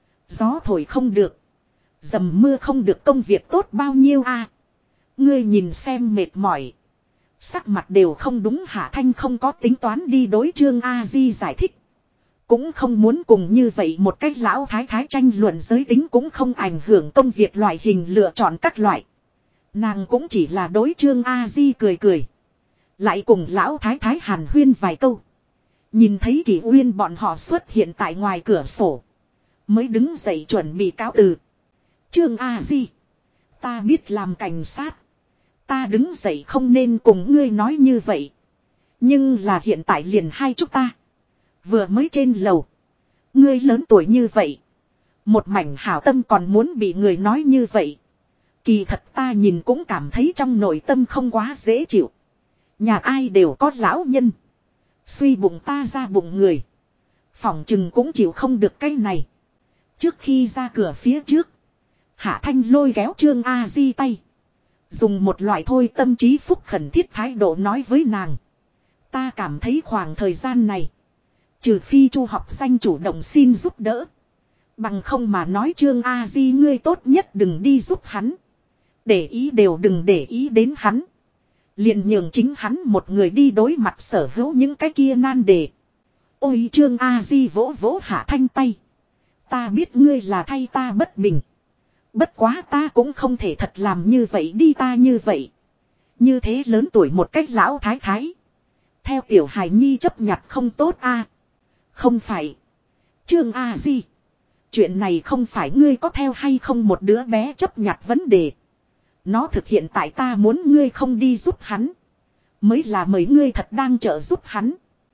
Gió thổi không được. Dầm mưa không được công việc tốt bao nhiêu a? Ngươi nhìn xem mệt mỏi. Sắc mặt đều không đúng. Hạ Thanh không có tính toán đi đối Trương A Di giải thích. Cũng không muốn cùng như vậy một cách lão thái thái tranh luận giới tính cũng không ảnh hưởng công việc loại hình lựa chọn các loại. Nàng cũng chỉ là đối Trương A Di cười cười. Lại cùng lão thái thái hàn huyên vài câu. Nhìn thấy Kỷ Uyên bọn họ xuất hiện tại ngoài cửa sổ. Mới đứng dậy chuẩn bị cáo từ. Trương A Di. Ta biết làm cảnh sát. Ta đứng dậy không nên cùng ngươi nói như vậy. Nhưng là hiện tại liền hai chúng ta. Vừa mới trên lầu. Ngươi lớn tuổi như vậy. Một mảnh hảo tâm còn muốn bị người nói như vậy. Kỳ thật ta nhìn cũng cảm thấy trong nội tâm không quá dễ chịu. Nhà ai đều có lão nhân. Suy bụng ta ra bụng người. Phỏng chừng cũng chịu không được cái này. Trước khi ra cửa phía trước. Hạ Thanh lôi kéo Trương A Di tay. Dùng một loại thôi tâm trí phúc khẩn thiết thái độ nói với nàng. Ta cảm thấy khoảng thời gian này. Trừ phi Chu Học Danh chủ động xin giúp đỡ. Bằng không mà nói Trương A Di ngươi tốt nhất đừng đi giúp hắn. Để ý đều đừng để ý đến hắn. Liền nhường chính hắn một người đi đối mặt sở hữu những cái kia nan đề. Ôi Trương A Di vỗ vỗ Hạ Thanh tay. Ta biết ngươi là thay ta bất bình. Bất quá ta cũng không thể thật làm như vậy đi ta như vậy. Như thế lớn tuổi một cách lão thái thái. Theo tiểu hài nhi chấp nhặt không tốt a. Không phải. Trương A Di. Chuyện này không phải ngươi có theo hay không một đứa bé chấp nhặt vấn đề. Nó thực hiện tại ta muốn ngươi không đi giúp hắn. Mới là mấy ngươi thật đang trợ giúp hắn.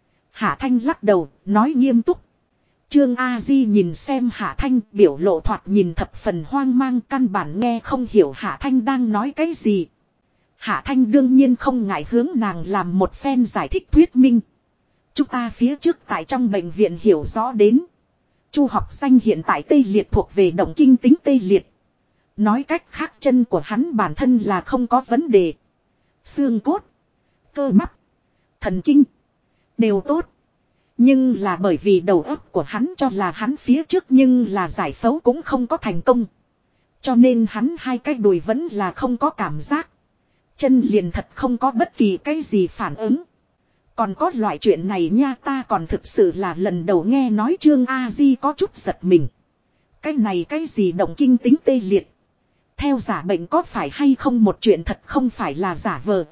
Hạ Thanh lắc đầu, nói nghiêm túc. Trương A Di nhìn xem Hạ Thanh biểu lộ thoạt nhìn thập phần hoang mang căn bản nghe không hiểu Hạ Thanh đang nói cái gì. Hạ Thanh đương nhiên không ngại hướng nàng làm một phen giải thích thuyết minh. Chúng ta phía trước tại trong bệnh viện hiểu rõ đến. Chu Học Danh hiện tại tê liệt thuộc về động kinh tính tê liệt. Nói cách khác chân của hắn bản thân là không có vấn đề. Xương cốt, cơ bắp, thần kinh đều tốt. Nhưng là bởi vì đầu óc của hắn cho là hắn phía trước nhưng là giải phẫu cũng không có thành công. Cho nên hắn hai cái đùi vẫn là không có cảm giác. Chân liền thật không có bất kỳ cái gì phản ứng. Còn có loại chuyện này nha, ta còn thực sự là lần đầu nghe nói. Trương A Di có chút giật mình. Cái này cái gì động kinh tính tê liệt. Theo giả bệnh có phải hay không một chuyện thật không phải là giả vờ.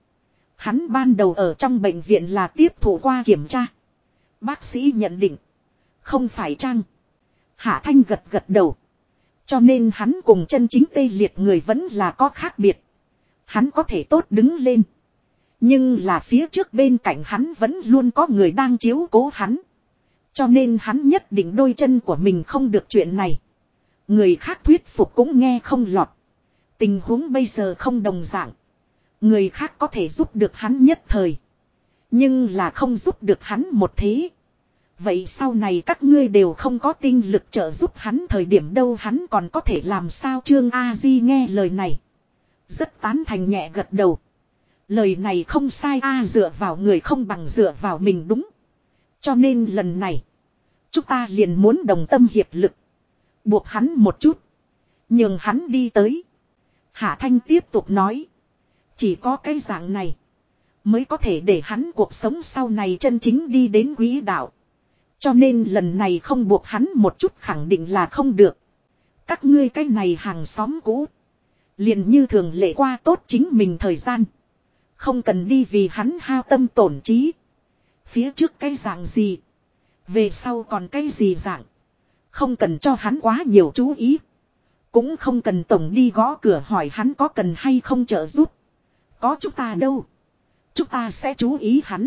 Hắn ban đầu ở trong bệnh viện là tiếp thụ qua kiểm tra. Bác sĩ nhận định. Không phải chăng. Hạ Thanh gật gật đầu. Cho nên hắn cùng chân chính tê liệt người vẫn là có khác biệt. Hắn có thể tốt đứng lên. Nhưng là phía trước bên cạnh hắn vẫn luôn có người đang chiếu cố hắn. Cho nên hắn nhất định đôi chân của mình không được chuyện này. Người khác thuyết phục cũng nghe không lọt. Tình huống bây giờ không đồng dạng. Người khác có thể giúp được hắn nhất thời. Nhưng là không giúp được hắn một thế. Vậy sau này các ngươi đều không có tinh lực trợ giúp hắn thời điểm đâu hắn còn có thể làm sao. Trương A Di nghe lời này. Rất tán thành nhẹ gật đầu. Lời này không sai dựa vào người không bằng dựa vào mình đúng. Cho nên lần này. Chúng ta liền muốn đồng tâm hiệp lực. Buộc hắn một chút. Nhường hắn đi tới. Hạ Thanh tiếp tục nói. Chỉ có cái dạng này. Mới có thể để hắn cuộc sống sau này chân chính đi đến quỹ đạo. Cho nên lần này không buộc hắn một chút khẳng định là không được. Các ngươi cái này hàng xóm cũ. Liền như thường lệ qua tốt chính mình thời gian. Không cần đi vì hắn hao tâm tổn trí. Phía trước cái dạng gì. Về sau còn cái gì dạng. Không cần cho hắn quá nhiều chú ý. Cũng không cần tổng đi gõ cửa hỏi hắn có cần hay không trợ giúp. Có chúng ta đâu. Chúng ta sẽ chú ý hắn.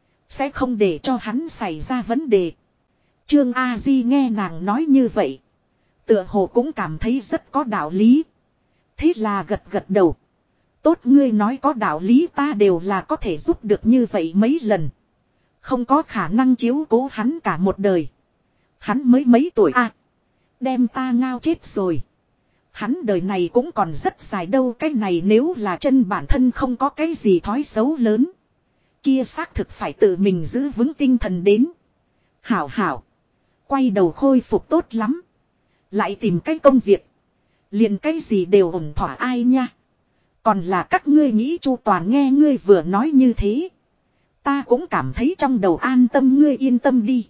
Sẽ không để cho hắn xảy ra vấn đề. Trương A Di nghe nàng nói như vậy. Tựa hồ cũng cảm thấy rất có đạo lý. Thế là gật gật đầu. Tốt ngươi nói có đạo lý ta đều là có thể giúp được như vậy mấy lần. Không có khả năng chiếu cố hắn cả một đời. Hắn mới mấy tuổi đem ta ngao chết rồi. Hắn đời này cũng còn rất dài đâu. Cái này nếu là chân bản thân không có cái gì thói xấu lớn. Kia xác thực phải tự mình giữ vững tinh thần đến. Hảo hảo. Quay đầu khôi phục tốt lắm. Lại tìm cái công việc. Liền cái gì đều ổn thỏa ai nha. Còn là các ngươi nghĩ chu toàn nghe ngươi vừa nói như thế. Ta cũng cảm thấy trong đầu an tâm ngươi yên tâm đi.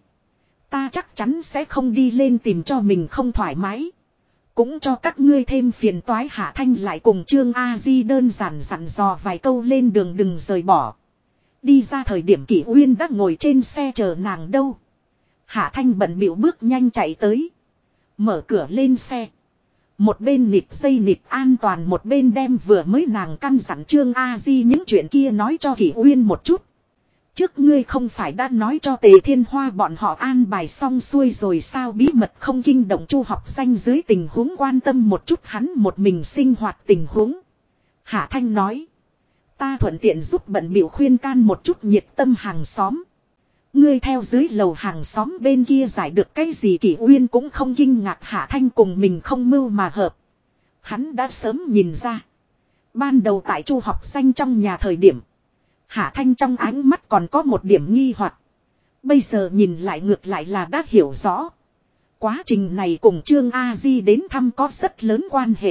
Ta chắc chắn sẽ không đi lên tìm cho mình không thoải mái. Cũng cho các ngươi thêm phiền toái. Hạ Thanh lại cùng Trương A Di đơn giản dặn dò vài câu lên đường đừng rời bỏ. Đi ra thời điểm Kỷ Uyên đã ngồi trên xe chờ nàng đâu. Hạ Thanh bận bịu bước nhanh chạy tới. Mở cửa lên xe. Một bên nịt dây nịt an toàn một bên đem vừa mới nàng căn dặn Trương A Di những chuyện kia nói cho Kỷ Uyên một chút. Trước ngươi không phải đã nói cho Tề Thiên Hoa bọn họ an bài xong xuôi rồi sao bí mật không kinh động Chu học danh dưới tình huống quan tâm một chút hắn một mình sinh hoạt tình huống. Hạ Thanh nói. Ta thuận tiện giúp bận bịu khuyên can một chút nhiệt tâm hàng xóm. Ngươi theo dưới lầu hàng xóm bên kia giải được cái gì Kỷ Uyên cũng không kinh ngạc Hạ Thanh cùng mình không mưu mà hợp. Hắn đã sớm nhìn ra. Ban đầu tại Chu học danh trong nhà thời điểm. Hạ Thanh trong ánh mắt còn có một điểm nghi hoặc. Bây giờ nhìn lại ngược lại là đã hiểu rõ. Quá trình này cùng Trương A Di đến thăm có rất lớn quan hệ.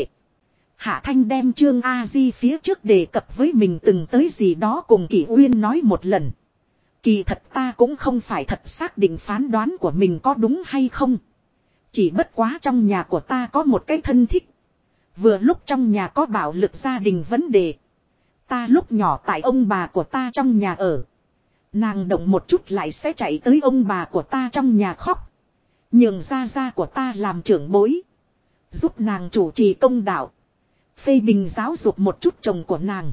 Hạ Thanh đem Trương A Di phía trước đề cập với mình từng tới gì đó cùng Kỷ Uyên nói một lần. Kỳ thật ta cũng không phải thật xác định phán đoán của mình có đúng hay không. Chỉ bất quá trong nhà của ta có một cái thân thích. Vừa lúc trong nhà có bạo lực gia đình vấn đề. Ta lúc nhỏ tại ông bà của ta trong nhà ở. Nàng động một chút lại sẽ chạy tới ông bà của ta trong nhà khóc. Nhường gia của ta làm trưởng bối. Giúp nàng chủ trì công đạo. Phê bình giáo dục một chút chồng của nàng.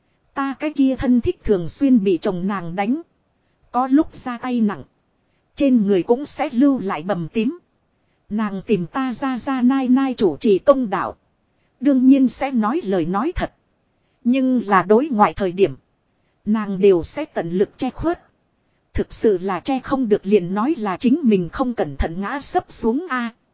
Ta cái kia thân thích thường xuyên bị chồng nàng đánh. Có lúc ra tay nặng. Trên người cũng sẽ lưu lại bầm tím. Nàng tìm ta ra nai nai chủ trì công đạo. Đương nhiên sẽ nói lời nói thật. Nhưng là đối ngoại thời điểm. Nàng đều sẽ tận lực che khuất. Thực sự là che không được liền nói là chính mình không cẩn thận ngã sấp xuống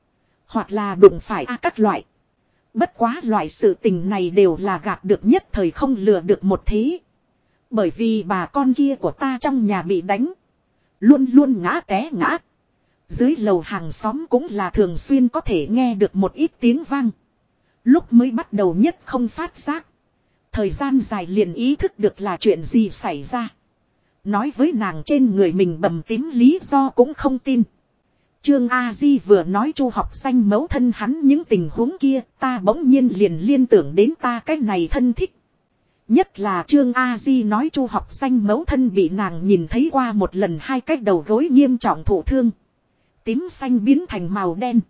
hoặc là đụng phải các loại. Bất quá loại sự tình này đều là gạt được nhất thời không lừa được một thế. Bởi vì bà con kia của ta trong nhà bị đánh. Luôn luôn ngã té ngã. Dưới lầu hàng xóm cũng là thường xuyên có thể nghe được một ít tiếng vang. Lúc mới bắt đầu nhất không phát giác. Thời gian dài liền ý thức được là chuyện gì xảy ra. Nói với nàng trên người mình bầm tím lý do cũng không tin. Trương A Di vừa nói Chu Học Xanh mẫu thân hắn những tình huống kia, ta bỗng nhiên liền liên tưởng đến ta cái này thân thích. Nhất là Trương A Di nói Chu Học Xanh mẫu thân bị nàng nhìn thấy qua một lần hai cái đầu gối nghiêm trọng thụ thương. Tím xanh biến thành màu đen.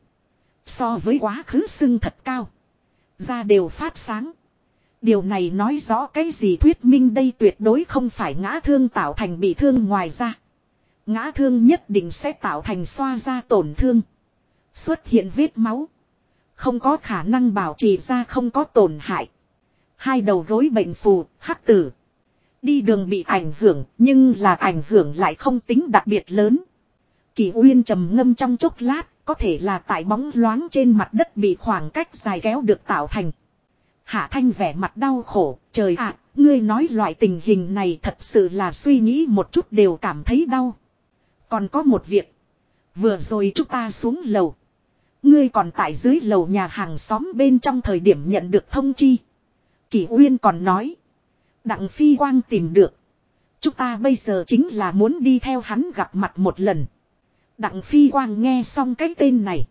So với quá khứ sưng thật cao. Da đều phát sáng. Điều này nói rõ cái gì thuyết minh đây tuyệt đối không phải ngã thương tạo thành bị thương ngoài ra. Ngã thương nhất định sẽ tạo thành xoa da tổn thương. Xuất hiện vết máu. Không có khả năng bảo trì da không có tổn hại. Hai đầu gối bệnh phù, hắc tử. Đi đường bị ảnh hưởng nhưng là ảnh hưởng lại không tính đặc biệt lớn. Kỳ Uyên trầm ngâm trong chốc lát, có thể là tại bóng loáng trên mặt đất bị khoảng cách dài kéo được tạo thành. Hạ Thanh vẻ mặt đau khổ, trời ạ, ngươi nói loại tình hình này thật sự là suy nghĩ một chút đều cảm thấy đau. Còn có một việc, vừa rồi chúng ta xuống lầu. Ngươi còn tại dưới lầu nhà hàng xóm bên trong thời điểm nhận được thông chi. Kỳ Uyên còn nói, Đặng Phi Quang tìm được. Chúng ta bây giờ chính là muốn đi theo hắn gặp mặt một lần. Đặng Phi Quang nghe xong cái tên này.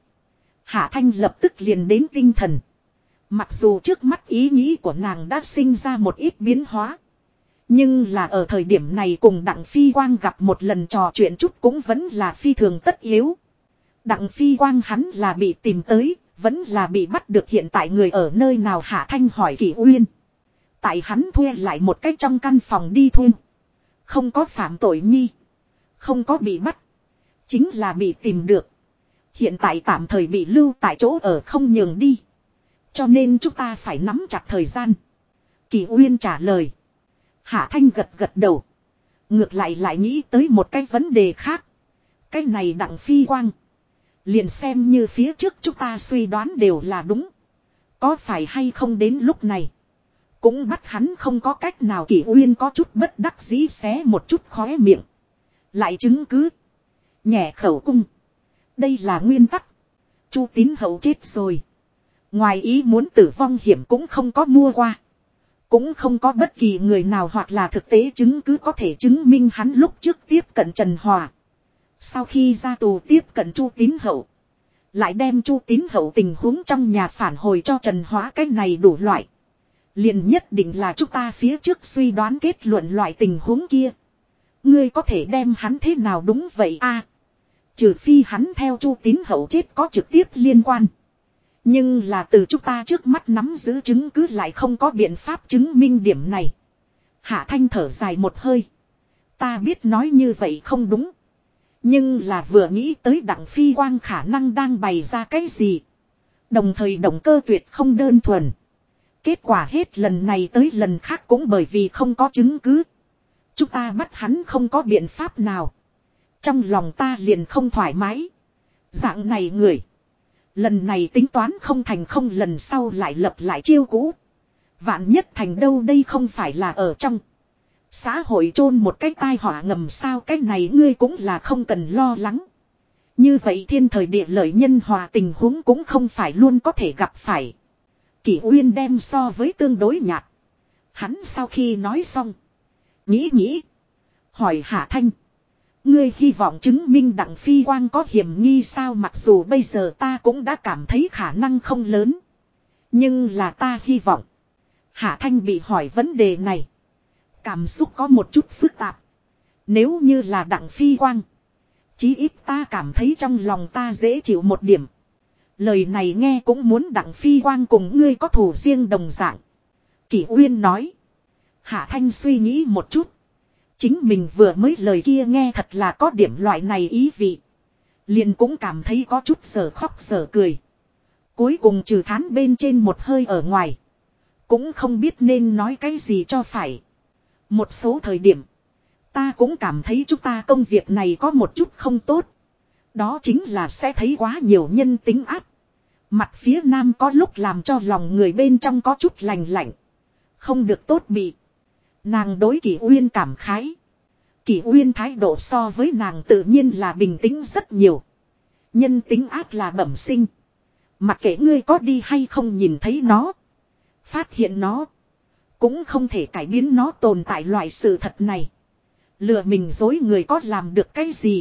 Hạ Thanh lập tức liền đến tinh thần. Mặc dù trước mắt ý nghĩ của nàng đã sinh ra một ít biến hóa. Nhưng là ở thời điểm này cùng Đặng Phi Quang gặp một lần trò chuyện chút cũng vẫn là phi thường tất yếu. Đặng Phi Quang hắn là bị tìm tới, vẫn là bị bắt được hiện tại người ở nơi nào Hạ Thanh hỏi Kỳ Uyên. Tại hắn thuê lại một cách trong căn phòng đi thuê. Không có phạm tội nhi. Không có bị bắt. Chính là bị tìm được. Hiện tại tạm thời bị lưu tại chỗ ở không nhường đi. Cho nên chúng ta phải nắm chặt thời gian. Kỳ Uyên trả lời. Hạ Thanh gật gật đầu. Ngược lại nghĩ tới một cái vấn đề khác. Cái này Đặng Phi Quang. Liền xem như phía trước chúng ta suy đoán đều là đúng. Có phải hay không đến lúc này. Cũng bắt hắn không có cách nào Kỳ Uyên có chút bất đắc dĩ xé một chút khóe miệng. Lại chứng cứ. Nhẹ khẩu cung. Đây là nguyên tắc. Chu Tín Hậu chết rồi. Ngoài ý muốn tử vong hiểm cũng không có mua qua. Cũng không có bất kỳ người nào hoặc là thực tế chứng cứ có thể chứng minh hắn lúc trước tiếp cận Trần Hòa. Sau khi ra tù tiếp cận Chu Tín Hậu. Lại đem Chu Tín Hậu tình huống trong nhà phản hồi cho Trần Hóa cái này đủ loại. Liền nhất định là chúng ta phía trước suy đoán kết luận loại tình huống kia. Ngươi có thể đem hắn thế nào đúng vậy a? Trừ phi hắn theo Chu Tín Hậu chết có trực tiếp liên quan. Nhưng là từ chúng ta trước mắt nắm giữ chứng cứ lại không có biện pháp chứng minh điểm này. Hạ Thanh thở dài một hơi. Ta biết nói như vậy không đúng. Nhưng là vừa nghĩ tới Đặng Phi Quang khả năng đang bày ra cái gì. Đồng thời động cơ tuyệt không đơn thuần. Kết quả hết lần này tới lần khác cũng bởi vì không có chứng cứ. Chúng ta bắt hắn không có biện pháp nào. Trong lòng ta liền không thoải mái. Dạng này người. Lần này tính toán không thành không lần sau lại lập lại chiêu cũ. Vạn nhất thành đâu đây không phải là ở trong. Xã hội chôn một cái tai họa ngầm sao cái này ngươi cũng là không cần lo lắng. Như vậy thiên thời địa lợi nhân hòa tình huống cũng không phải luôn có thể gặp phải. Kỷ Uyên đem so với tương đối nhạt. Hắn sau khi nói xong. Nghĩ. Hỏi Hạ Thanh. Ngươi hy vọng chứng minh Đặng Phi Quang có hiểm nghi sao mặc dù bây giờ ta cũng đã cảm thấy khả năng không lớn. Nhưng là ta hy vọng. Hạ Thanh bị hỏi vấn đề này. Cảm xúc có một chút phức tạp. Nếu như là Đặng Phi Quang. Chí ít ta cảm thấy trong lòng ta dễ chịu một điểm. Lời này nghe cũng muốn Đặng Phi Quang cùng ngươi có thù riêng đồng dạng. Kỷ Uyên nói. Hạ Thanh suy nghĩ một chút. Chính mình vừa mới lời kia nghe thật là có điểm loại này ý vị. Liền cũng cảm thấy có chút giờ khóc giờ cười. Cuối cùng trừ thán bên trên một hơi ở ngoài. Cũng không biết nên nói cái gì cho phải. Một số thời điểm. Ta cũng cảm thấy chúng ta công việc này có một chút không tốt. Đó chính là sẽ thấy quá nhiều nhân tính áp. Mặt phía nam có lúc làm cho lòng người bên trong có chút lạnh lạnh. Không được tốt bị. Nàng đối Kỷ Uyên cảm khái. Kỷ Uyên thái độ so với nàng tự nhiên là bình tĩnh rất nhiều. Nhân tính ác là bẩm sinh. Mặc kệ ngươi có đi hay không nhìn thấy nó, phát hiện nó, cũng không thể cải biến nó tồn tại loại sự thật này. Lừa mình dối người có làm được cái gì?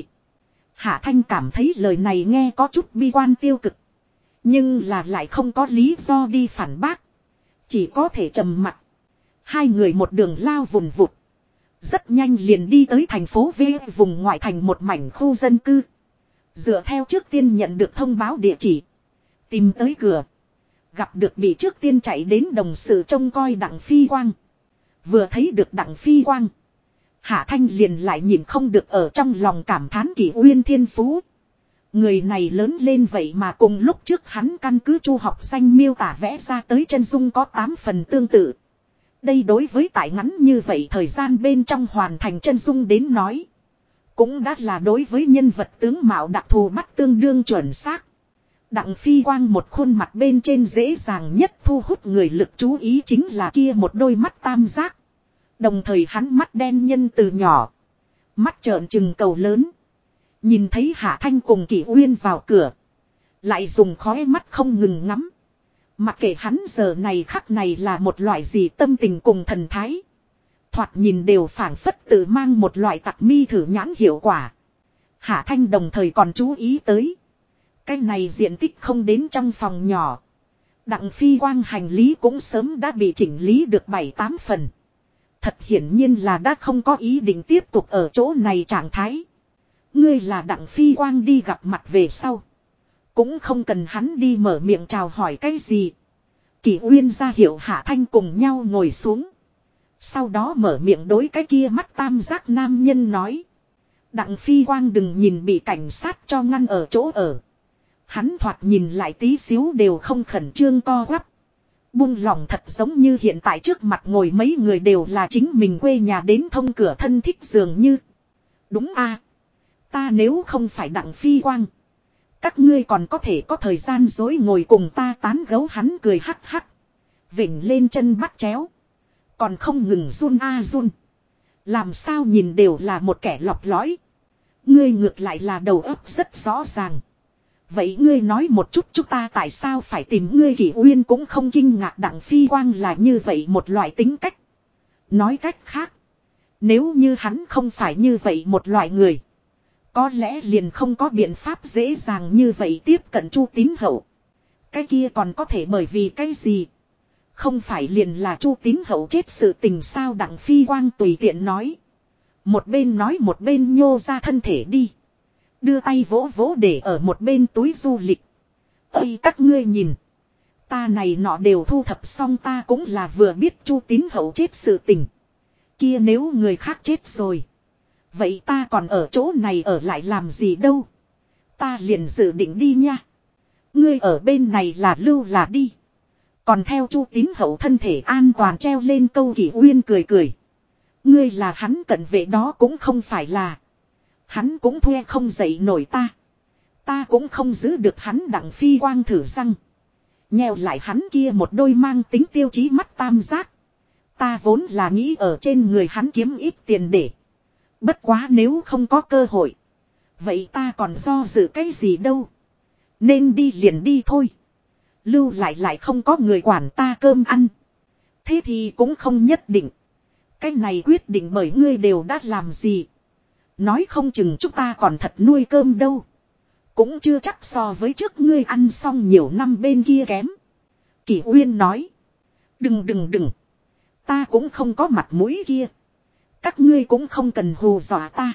Hạ Thanh cảm thấy lời này nghe có chút bi quan tiêu cực. Nhưng là lại không có lý do đi phản bác. Chỉ có thể trầm mặc. Hai người một đường lao vùn vụt. Rất nhanh liền đi tới thành phố V, vùng ngoại thành một mảnh khu dân cư. Dựa theo trước tiên nhận được thông báo địa chỉ. Tìm tới cửa. Gặp được bị trước tiên chạy đến đồng sự trông coi Đặng Phi Quang. Vừa thấy được Đặng Phi Quang, Hạ Thanh liền lại nhìn không được ở trong lòng cảm thán Kỷ Uyên thiên phú. Người này lớn lên vậy mà cùng lúc trước hắn căn cứ Chu học danh miêu tả vẽ ra tới chân dung có 8 phần tương tự. Đây đối với tại ngắn như vậy thời gian bên trong hoàn thành chân dung đến nói, cũng đã là đối với nhân vật tướng mạo đặc thù bắt tương đương chuẩn xác. Đặng Phi Quang một khuôn mặt bên trên dễ dàng nhất thu hút người lực chú ý chính là kia một đôi mắt tam giác. Đồng thời hắn mắt đen nhân từ nhỏ. Mắt trợn trừng cầu lớn. Nhìn thấy Hạ Thanh cùng Kỷ Uyên vào cửa, lại dùng khóe mắt không ngừng ngắm. Mặc kệ hắn giờ này khắc này là một loại gì tâm tình cùng thần thái, thoạt nhìn đều phảng phất tự mang một loại tặc mi thử nhãn hiệu quả. Hạ Thanh đồng thời còn chú ý tới, cái này diện tích không đến trong phòng nhỏ. Đặng Phi Quang hành lý cũng sớm đã bị chỉnh lý được 7-8 phần. Thật hiển nhiên là đã không có ý định tiếp tục ở chỗ này trạng thái. Ngươi là Đặng Phi Quang đi gặp mặt về sau, cũng không cần hắn đi mở miệng chào hỏi cái gì. Kỷ Uyên ra hiệu Hạ Thanh cùng nhau ngồi xuống. Sau đó mở miệng đối cái kia mắt tam giác nam nhân nói. Đặng Phi Quang đừng nhìn bị cảnh sát cho ngăn ở chỗ ở. Hắn thoạt nhìn lại tí xíu đều không khẩn trương co quắp. Buông lòng thật giống như hiện tại trước mặt ngồi mấy người đều là chính mình quê nhà đến thông cửa thân thích dường như. Đúng a, ta nếu không phải Đặng Phi Quang, các ngươi còn có thể có thời gian dối ngồi cùng ta tán gấu. Hắn cười hắc hắc, vểnh lên chân bắt chéo, còn không ngừng run a run. Làm sao nhìn đều là một kẻ lọc lõi. Ngươi ngược lại là đầu óc rất rõ ràng. Vậy ngươi nói một chút chúng ta tại sao phải tìm ngươi? Kỷ Uyên cũng không kinh ngạc Đặng Phi Quang là như vậy một loại tính cách. Nói cách khác, nếu như hắn không phải như vậy một loại người, có lẽ liền không có biện pháp dễ dàng như vậy tiếp cận Chu Tín Hậu. Cái kia còn có thể bởi vì cái gì? Không phải liền là Chu Tín Hậu chết sự tình sao? Đặng Phi Quang tùy tiện nói. Một bên nói một bên nhô ra thân thể đi. Đưa tay vỗ vỗ để ở một bên túi du lịch. Ây các ngươi nhìn, ta này nọ đều thu thập xong, ta cũng là vừa biết Chu Tín Hậu chết sự tình. Kia nếu người khác chết rồi, vậy ta còn ở chỗ này ở lại làm gì đâu? Ta liền dự định đi nha. Ngươi ở bên này là lưu là đi? Còn theo Chu Tín Hậu thân thể an toàn treo lên câu. Kỷ Uyên cười cười. Ngươi là hắn cận vệ đó cũng không phải là. Hắn cũng thuê không dậy nổi ta. Ta cũng không giữ được hắn. Đặng Phi Quang thử răng, nheo lại hắn kia một đôi mang tính tiêu chí mắt tam giác. Ta vốn là nghĩ ở trên người hắn kiếm ít tiền để. Bất quá nếu không có cơ hội, vậy ta còn do dự cái gì đâu. Nên đi liền đi thôi. Lưu lại không có người quản ta cơm ăn. Thế thì cũng không nhất định. Cái này quyết định bởi ngươi đều đã làm gì. Nói không chừng chúng ta còn thật nuôi cơm đâu. Cũng chưa chắc so với trước ngươi ăn xong nhiều năm bên kia kém. Kỷ Uyên nói. Đừng. Ta cũng không có mặt mũi kia. Các ngươi cũng không cần hù dọa ta.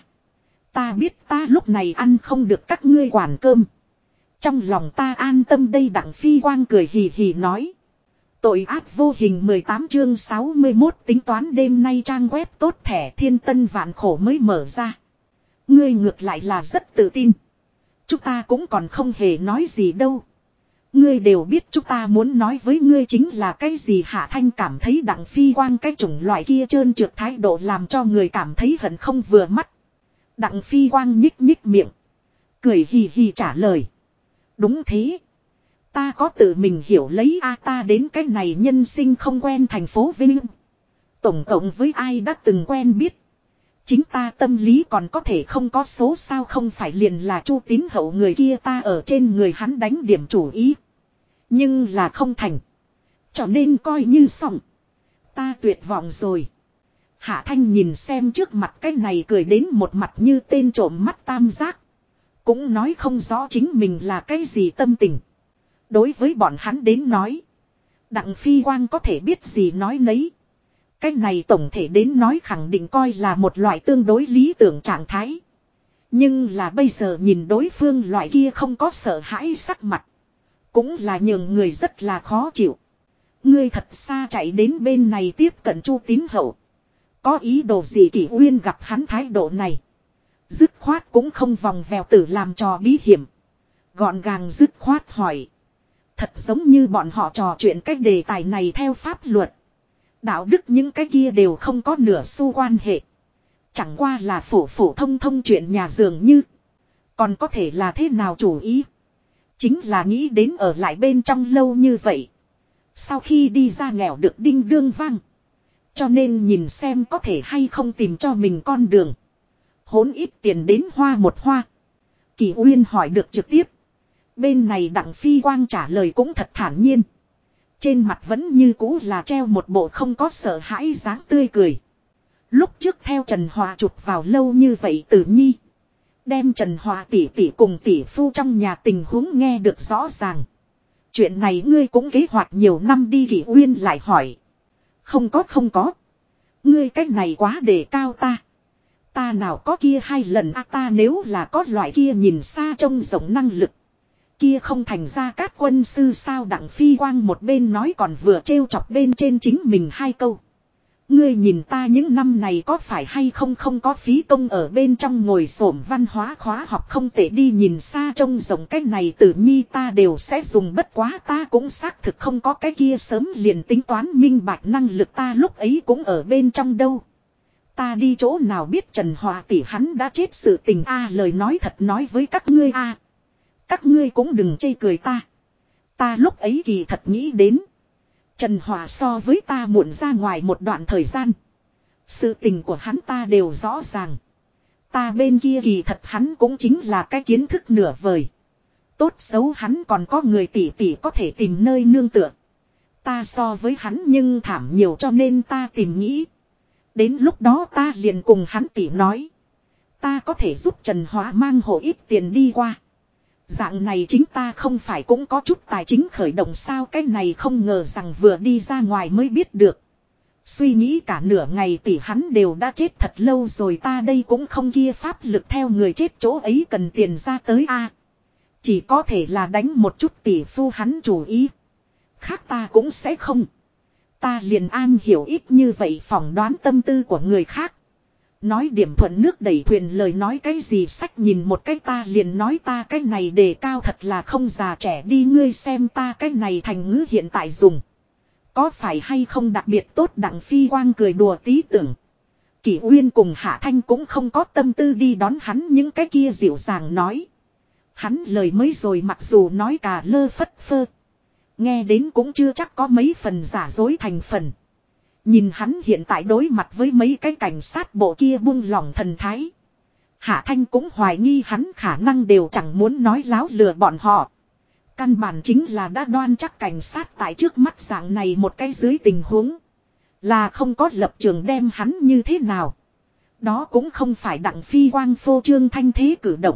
Ta biết ta lúc này ăn không được các ngươi quản cơm. Trong lòng ta an tâm đây. Đặng Phi Quang cười hì hì nói. Tội ác vô hình 18 chương 61 tính toán đêm nay trang web tốt thẻ thiên tân vạn khổ mới mở ra. Ngươi ngược lại là rất tự tin. Chúng ta cũng còn không hề nói gì đâu. Ngươi đều biết chúng ta muốn nói với ngươi chính là cái gì. Hạ Thanh cảm thấy Đặng Phi Quang cái chủng loại kia trơn trượt thái độ làm cho người cảm thấy hận không vừa mắt. Đặng Phi Quang nhích miệng, cười hì hì trả lời. Đúng thế. Ta có tự mình hiểu lấy ta đến cái này nhân sinh không quen thành phố Vinh. Tổng cộng với ai đã từng quen biết. chính ta tâm lý còn có thể không có số sao, không phải liền là Chu Tín Hậu người kia ta ở trên người hắn đánh điểm chủ ý. Nhưng là không thành. Cho nên coi như xong. Ta tuyệt vọng rồi. Hạ Thanh nhìn xem trước mặt cái này cười đến một mặt như tên trộm mắt tam giác. Cũng nói không rõ chính mình là cái gì tâm tình. Đối với bọn hắn đến nói. Đặng Phi Quang có thể biết gì nói nấy. Cái này tổng thể đến nói khẳng định coi là một loại tương đối lý tưởng trạng thái. Nhưng là bây giờ nhìn đối phương loại kia không có sợ hãi sắc mặt. Cũng là nhường người rất là khó chịu. Ngươi thật xa chạy đến bên này tiếp cận Chu Tín Hậu. Có ý đồ gì? Kỷ Uyên gặp hắn thái độ này. Dứt khoát cũng không vòng vèo tử làm trò bí hiểm. Gọn gàng dứt khoát hỏi. Thật giống như bọn họ trò chuyện cái đề tài này theo pháp luật. Đạo đức những cái kia đều không có nửa xu quan hệ. Chẳng qua là phổ phổ thông thông chuyện nhà dường như. Còn có thể là thế nào chủ ý. Chính là nghĩ đến ở lại bên trong lâu như vậy. Sau khi đi ra nghèo được đinh đương vang. Cho nên nhìn xem có thể hay không tìm cho mình con đường. Hốn ít tiền đến hoa một hoa. Kỳ Uyên hỏi được trực tiếp. Bên này Đặng Phi Quang trả lời cũng thật thản nhiên. Trên mặt vẫn như cũ là treo một bộ không có sợ hãi dáng tươi cười. Lúc trước theo Trần Hòa chụp vào lâu như vậy Tử Nhi. Đem Trần Hòa tỷ tỷ cùng tỷ phu trong nhà tình huống nghe được rõ ràng. Chuyện này ngươi cũng kế hoạch nhiều năm đi. Kỷ Uyên lại hỏi. Không có. Ngươi cách này quá đề cao ta. Ta nào có kia 2 lần ta nếu là có loại kia nhìn xa trông rộng năng lực. Kia không thành ra các quân sư sao? Đặng Phi Quang một bên nói còn vừa trêu chọc bên trên chính mình 2 câu. Ngươi nhìn ta những năm này có phải hay không có phí công ở bên trong ngồi xổm văn hóa khóa học không tệ đi, nhìn xa trông rộng cái này Tử Nhi ta đều sẽ dùng, bất quá ta cũng xác thực không có cái kia sớm liền tính toán minh bạch năng lực, ta lúc ấy cũng ở bên trong đâu. Ta đi chỗ nào biết Trần Hòa tỷ hắn đã chết sự tình lời nói thật nói với các ngươi Các ngươi cũng đừng chê cười ta. Ta lúc ấy kỳ thật nghĩ đến. Trần Hòa so với ta muộn ra ngoài một đoạn thời gian. Sự tình của hắn ta đều rõ ràng. Ta bên kia kỳ thật hắn cũng chính là cái kiến thức nửa vời. Tốt xấu hắn còn có người tỷ tỷ có thể tìm nơi nương tựa. Ta so với hắn nhưng thảm nhiều, cho nên ta tìm nghĩ. Đến lúc đó ta liền cùng hắn tỷ nói. Ta có thể giúp Trần Hòa mang hộ ít tiền đi qua. Dạng này chính ta không phải cũng có chút tài chính khởi động sao? Cái này không ngờ rằng vừa đi ra ngoài mới biết được. Suy nghĩ cả nửa ngày tỷ hắn đều đã chết thật lâu rồi, ta đây cũng không kia pháp lực theo người chết chỗ ấy cần tiền ra tới Chỉ có thể là đánh một chút tỷ phu hắn chủ ý. Khác ta cũng sẽ không. Ta liền an hiểu ít như vậy phỏng đoán tâm tư của người khác. Nói điểm thuận nước đẩy thuyền lời nói cái gì sách nhìn một cái ta liền nói ta cái này đề cao thật là không già trẻ đi, ngươi xem ta cái này thành ngữ hiện tại dùng. Có phải hay không đặc biệt tốt? Đặng Phi Quang cười đùa tí tưởng. Kỷ Uyên cùng Hạ Thanh cũng không có tâm tư đi đón hắn những cái kia dịu dàng nói. Hắn lời mới rồi mặc dù nói cả lơ phất phơ. Nghe đến cũng chưa chắc có mấy phần giả dối thành phần. Nhìn hắn hiện tại đối mặt với mấy cái cảnh sát bộ kia buông lỏng thần thái. Hạ Thanh cũng hoài nghi hắn khả năng đều chẳng muốn nói láo lừa bọn họ. Căn bản chính là đã đoan chắc cảnh sát tại trước mắt dạng này một cái dưới tình huống. Là không có lập trường đem hắn như thế nào. Đó cũng không phải Đặng Phi Quang phô trương thanh thế cử động.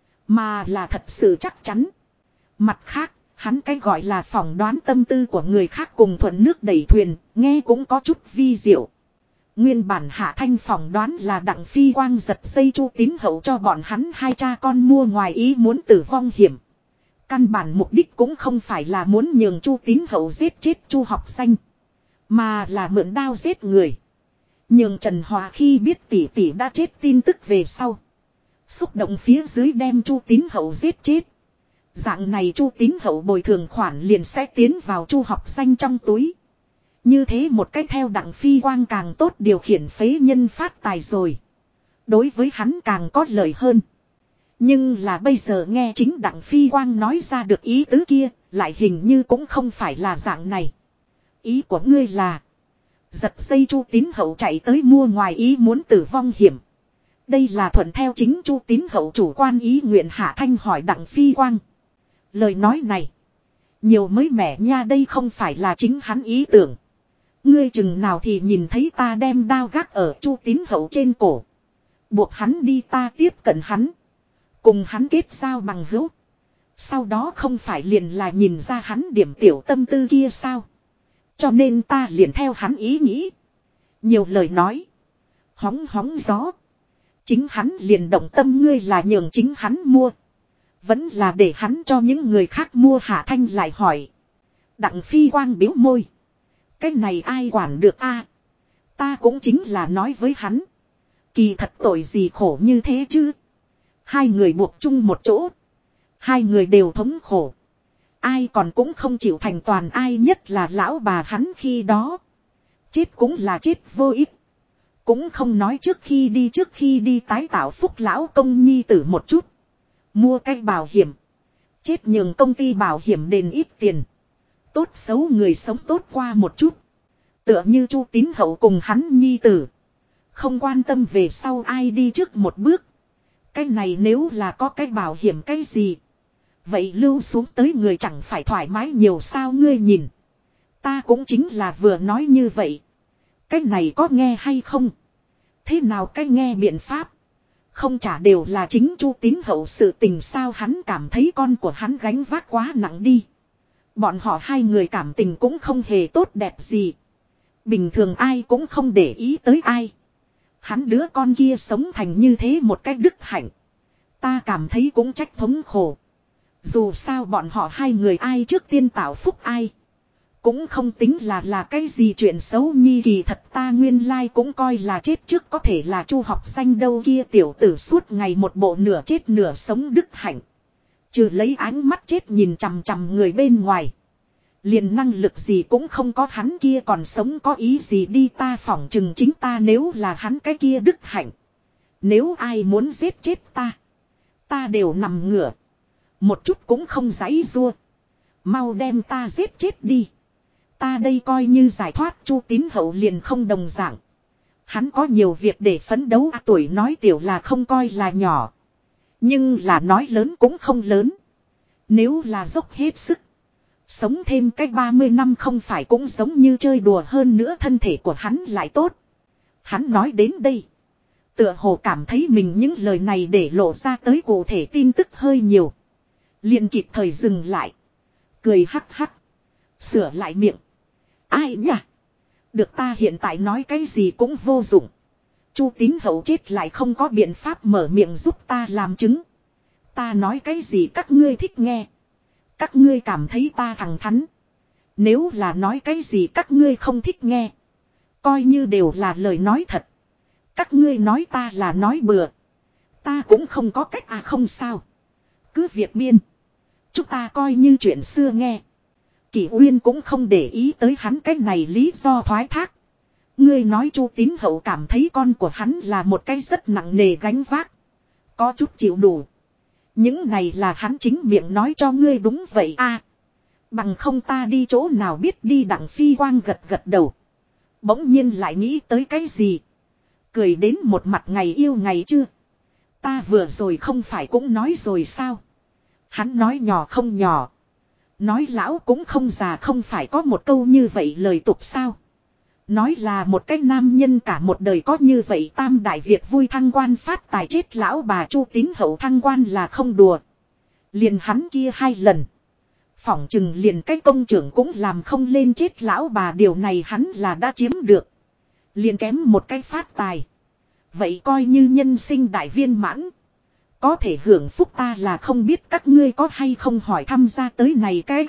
Mà là thật sự chắc chắn. Mặt khác, hắn cái gọi là phỏng đoán tâm tư của người khác cùng thuận nước đẩy thuyền, nghe cũng có chút vi diệu. Nguyên bản Hạ Thanh phỏng đoán là Đặng Phi Quang giật dây Chu Tín Hậu cho bọn hắn 2 cha con mua ngoài ý muốn tử vong hiểm. Căn bản mục đích cũng không phải là muốn nhường Chu Tín Hậu giết chết Chu Học Danh, mà là mượn đao giết người. Nhường Trần Hòa khi biết tỷ tỷ đã chết tin tức về sau, xúc động phía dưới đem Chu Tín Hậu giết chết. Dạng này Chu Tín Hậu bồi thường khoản liền sẽ tiến vào Chu Học Danh trong túi. Như thế một cách theo Đặng Phi Quang càng tốt điều khiển phế nhân phát tài rồi. Đối với hắn càng có lợi hơn. Nhưng là bây giờ nghe chính Đặng Phi Quang nói ra được ý tứ kia, lại hình như cũng không phải là dạng này. Ý của ngươi là giật dây Chu Tín Hậu chạy tới mua ngoài ý muốn tử vong hiểm. Đây là thuận theo chính Chu Tín Hậu chủ quan ý nguyện. Hạ Thanh hỏi Đặng Phi Quang. Lời nói này. Nhiều mới mẻ nha, đây không phải là chính hắn ý tưởng. Ngươi chừng nào thì nhìn thấy ta đem đao gác ở Chu Tín Hậu trên cổ. Buộc hắn đi, ta tiếp cận hắn. Cùng hắn kết giao bằng hữu. Sau đó không phải liền là nhìn ra hắn điểm tiểu tâm tư kia sao. Cho nên ta liền theo hắn ý nghĩ. Nhiều lời nói. Hóng hóng gió. Chính hắn liền động tâm, ngươi là nhường chính hắn mua. Vẫn là để hắn cho những người khác mua. Hạ Thanh lại hỏi. Đặng Phi Quang biếu môi. Cái này ai quản được a? Ta cũng chính là nói với hắn. Kỳ thật tội gì khổ như thế chứ. Hai người buộc chung một chỗ. Hai người đều thống khổ. Ai còn cũng không chịu thành toàn ai, nhất là lão bà hắn khi đó. Chết cũng là chết vô ích. Cũng không nói trước khi đi tái tạo phúc lão công nhi tử một chút. Mua cái bảo hiểm. Chết nhường công ty bảo hiểm đền ít tiền. Tốt xấu người sống tốt qua một chút. Tựa như Chu Tín Hậu cùng hắn nhi tử. Không quan tâm về sau ai đi trước một bước. Cái này nếu là có cái bảo hiểm cái gì. Vậy lưu xuống tới người chẳng phải thoải mái nhiều sao, ngươi nhìn. Ta cũng chính là vừa nói như vậy. Cái này có nghe hay không? Thế nào cái nghe biện pháp? Không chả đều là chính Chu Tín Hậu sự tình sao, hắn cảm thấy con của hắn gánh vác quá nặng đi. Bọn họ hai người cảm tình cũng không hề tốt đẹp gì. Bình thường ai cũng không để ý tới ai. Hắn đứa con kia sống thành như thế một cách đức hạnh. Ta cảm thấy cũng trách thống khổ. Dù sao bọn họ hai người ai trước tiên tạo phúc ai. Cũng không tính là cái gì chuyện xấu nhi, kỳ thật ta nguyên lai cũng coi là chết trước có thể là Chu học danh đâu, kia tiểu tử suốt ngày một bộ nửa chết nửa sống đức hạnh. Trừ lấy ánh mắt chết nhìn chằm chằm người bên ngoài. Liền năng lực gì cũng không có, hắn kia còn sống có ý gì đi, ta phỏng chừng chính ta nếu là hắn cái kia đức hạnh. Nếu ai muốn giết chết ta đều nằm ngửa. Một chút cũng không giãy giụa. Mau đem ta giết chết đi. Ta đây coi như giải thoát. Chu Tín Hậu liền không đồng dạng. Hắn có nhiều việc để phấn đấu, tuổi nói tiểu là không coi là nhỏ. Nhưng là nói lớn cũng không lớn. Nếu là dốc hết sức. Sống thêm cách 30 năm không phải cũng giống như chơi đùa, hơn nữa thân thể của hắn lại tốt. Hắn nói đến đây. Tựa hồ cảm thấy mình những lời này để lộ ra tới cụ thể tin tức hơi nhiều. Liền kịp thời dừng lại. Cười hắc hắc. Sửa lại miệng. Ai nhỉ? Được, ta hiện tại nói cái gì cũng vô dụng. Chu Tín Hậu chết lại không có biện pháp mở miệng giúp ta làm chứng. Ta nói cái gì các ngươi thích nghe. Các ngươi cảm thấy ta thẳng thắn. Nếu là nói cái gì các ngươi không thích nghe. Coi như đều là lời nói thật. Các ngươi nói ta là nói bừa. Ta cũng không có cách, không sao. Cứ việc biên. Chúng ta coi như chuyện xưa nghe. Kỷ Uyên cũng không để ý tới hắn cái này lý do thoái thác. Ngươi nói Chu Tín Hậu cảm thấy con của hắn là một cái rất nặng nề gánh vác. Có chút chịu đủ. Những này là hắn chính miệng nói cho ngươi đúng vậy Bằng không ta đi chỗ nào biết đi. Đặng Phi Quang gật gật đầu. Bỗng nhiên lại nghĩ tới cái gì. Cười đến một mặt ngày yêu ngày chưa. Ta vừa rồi không phải cũng nói rồi sao. Hắn nói nhỏ không nhỏ. Nói lão cũng không già, không phải có một câu như vậy lời tục sao. Nói là một cái nam nhân cả một đời có như vậy tam đại việc vui thăng quan phát tài, chết lão bà Chu Tín Hậu thăng quan là không đùa. Liền hắn kia 2 lần. Phỏng chừng liền cái công trưởng cũng làm không lên chết lão bà, điều này hắn là đã chiếm được. Liền kém một cái phát tài. Vậy coi như nhân sinh đại viên mãn. Có thể hưởng phúc ta là không biết các ngươi có hay không hỏi thăm ra tới này cái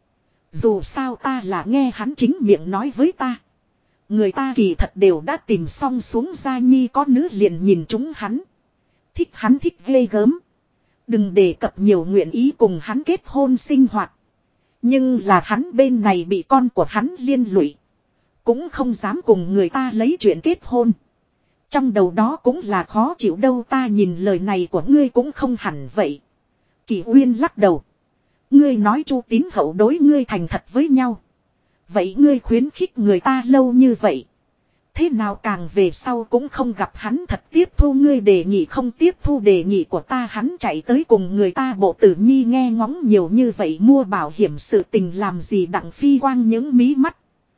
Dù sao ta là nghe hắn chính miệng nói với ta. Người ta kỳ thật đều đã tìm xong xuống gia nhi có nữ liền nhìn chúng hắn. Thích hắn thích ghê gớm. Đừng đề cập nhiều nguyện ý cùng hắn kết hôn sinh hoạt. Nhưng là hắn bên này bị con của hắn liên lụy. Cũng không dám cùng người ta lấy chuyện kết hôn. Trong đầu đó cũng là khó chịu đâu, ta nhìn lời này của ngươi cũng không hẳn vậy. Kỷ Uyên lắc đầu. Ngươi nói Chu Tín Hậu đối ngươi thành thật với nhau. Vậy ngươi khuyến khích người ta lâu như vậy. Thế nào càng về sau cũng không gặp hắn thật tiếp thu ngươi đề nghị, không tiếp thu đề nghị của ta, hắn chạy tới cùng người ta bộ tử nhi nghe ngóng nhiều như vậy mua bảo hiểm sự tình làm gì. Đặng Phi Quang những mí mắt.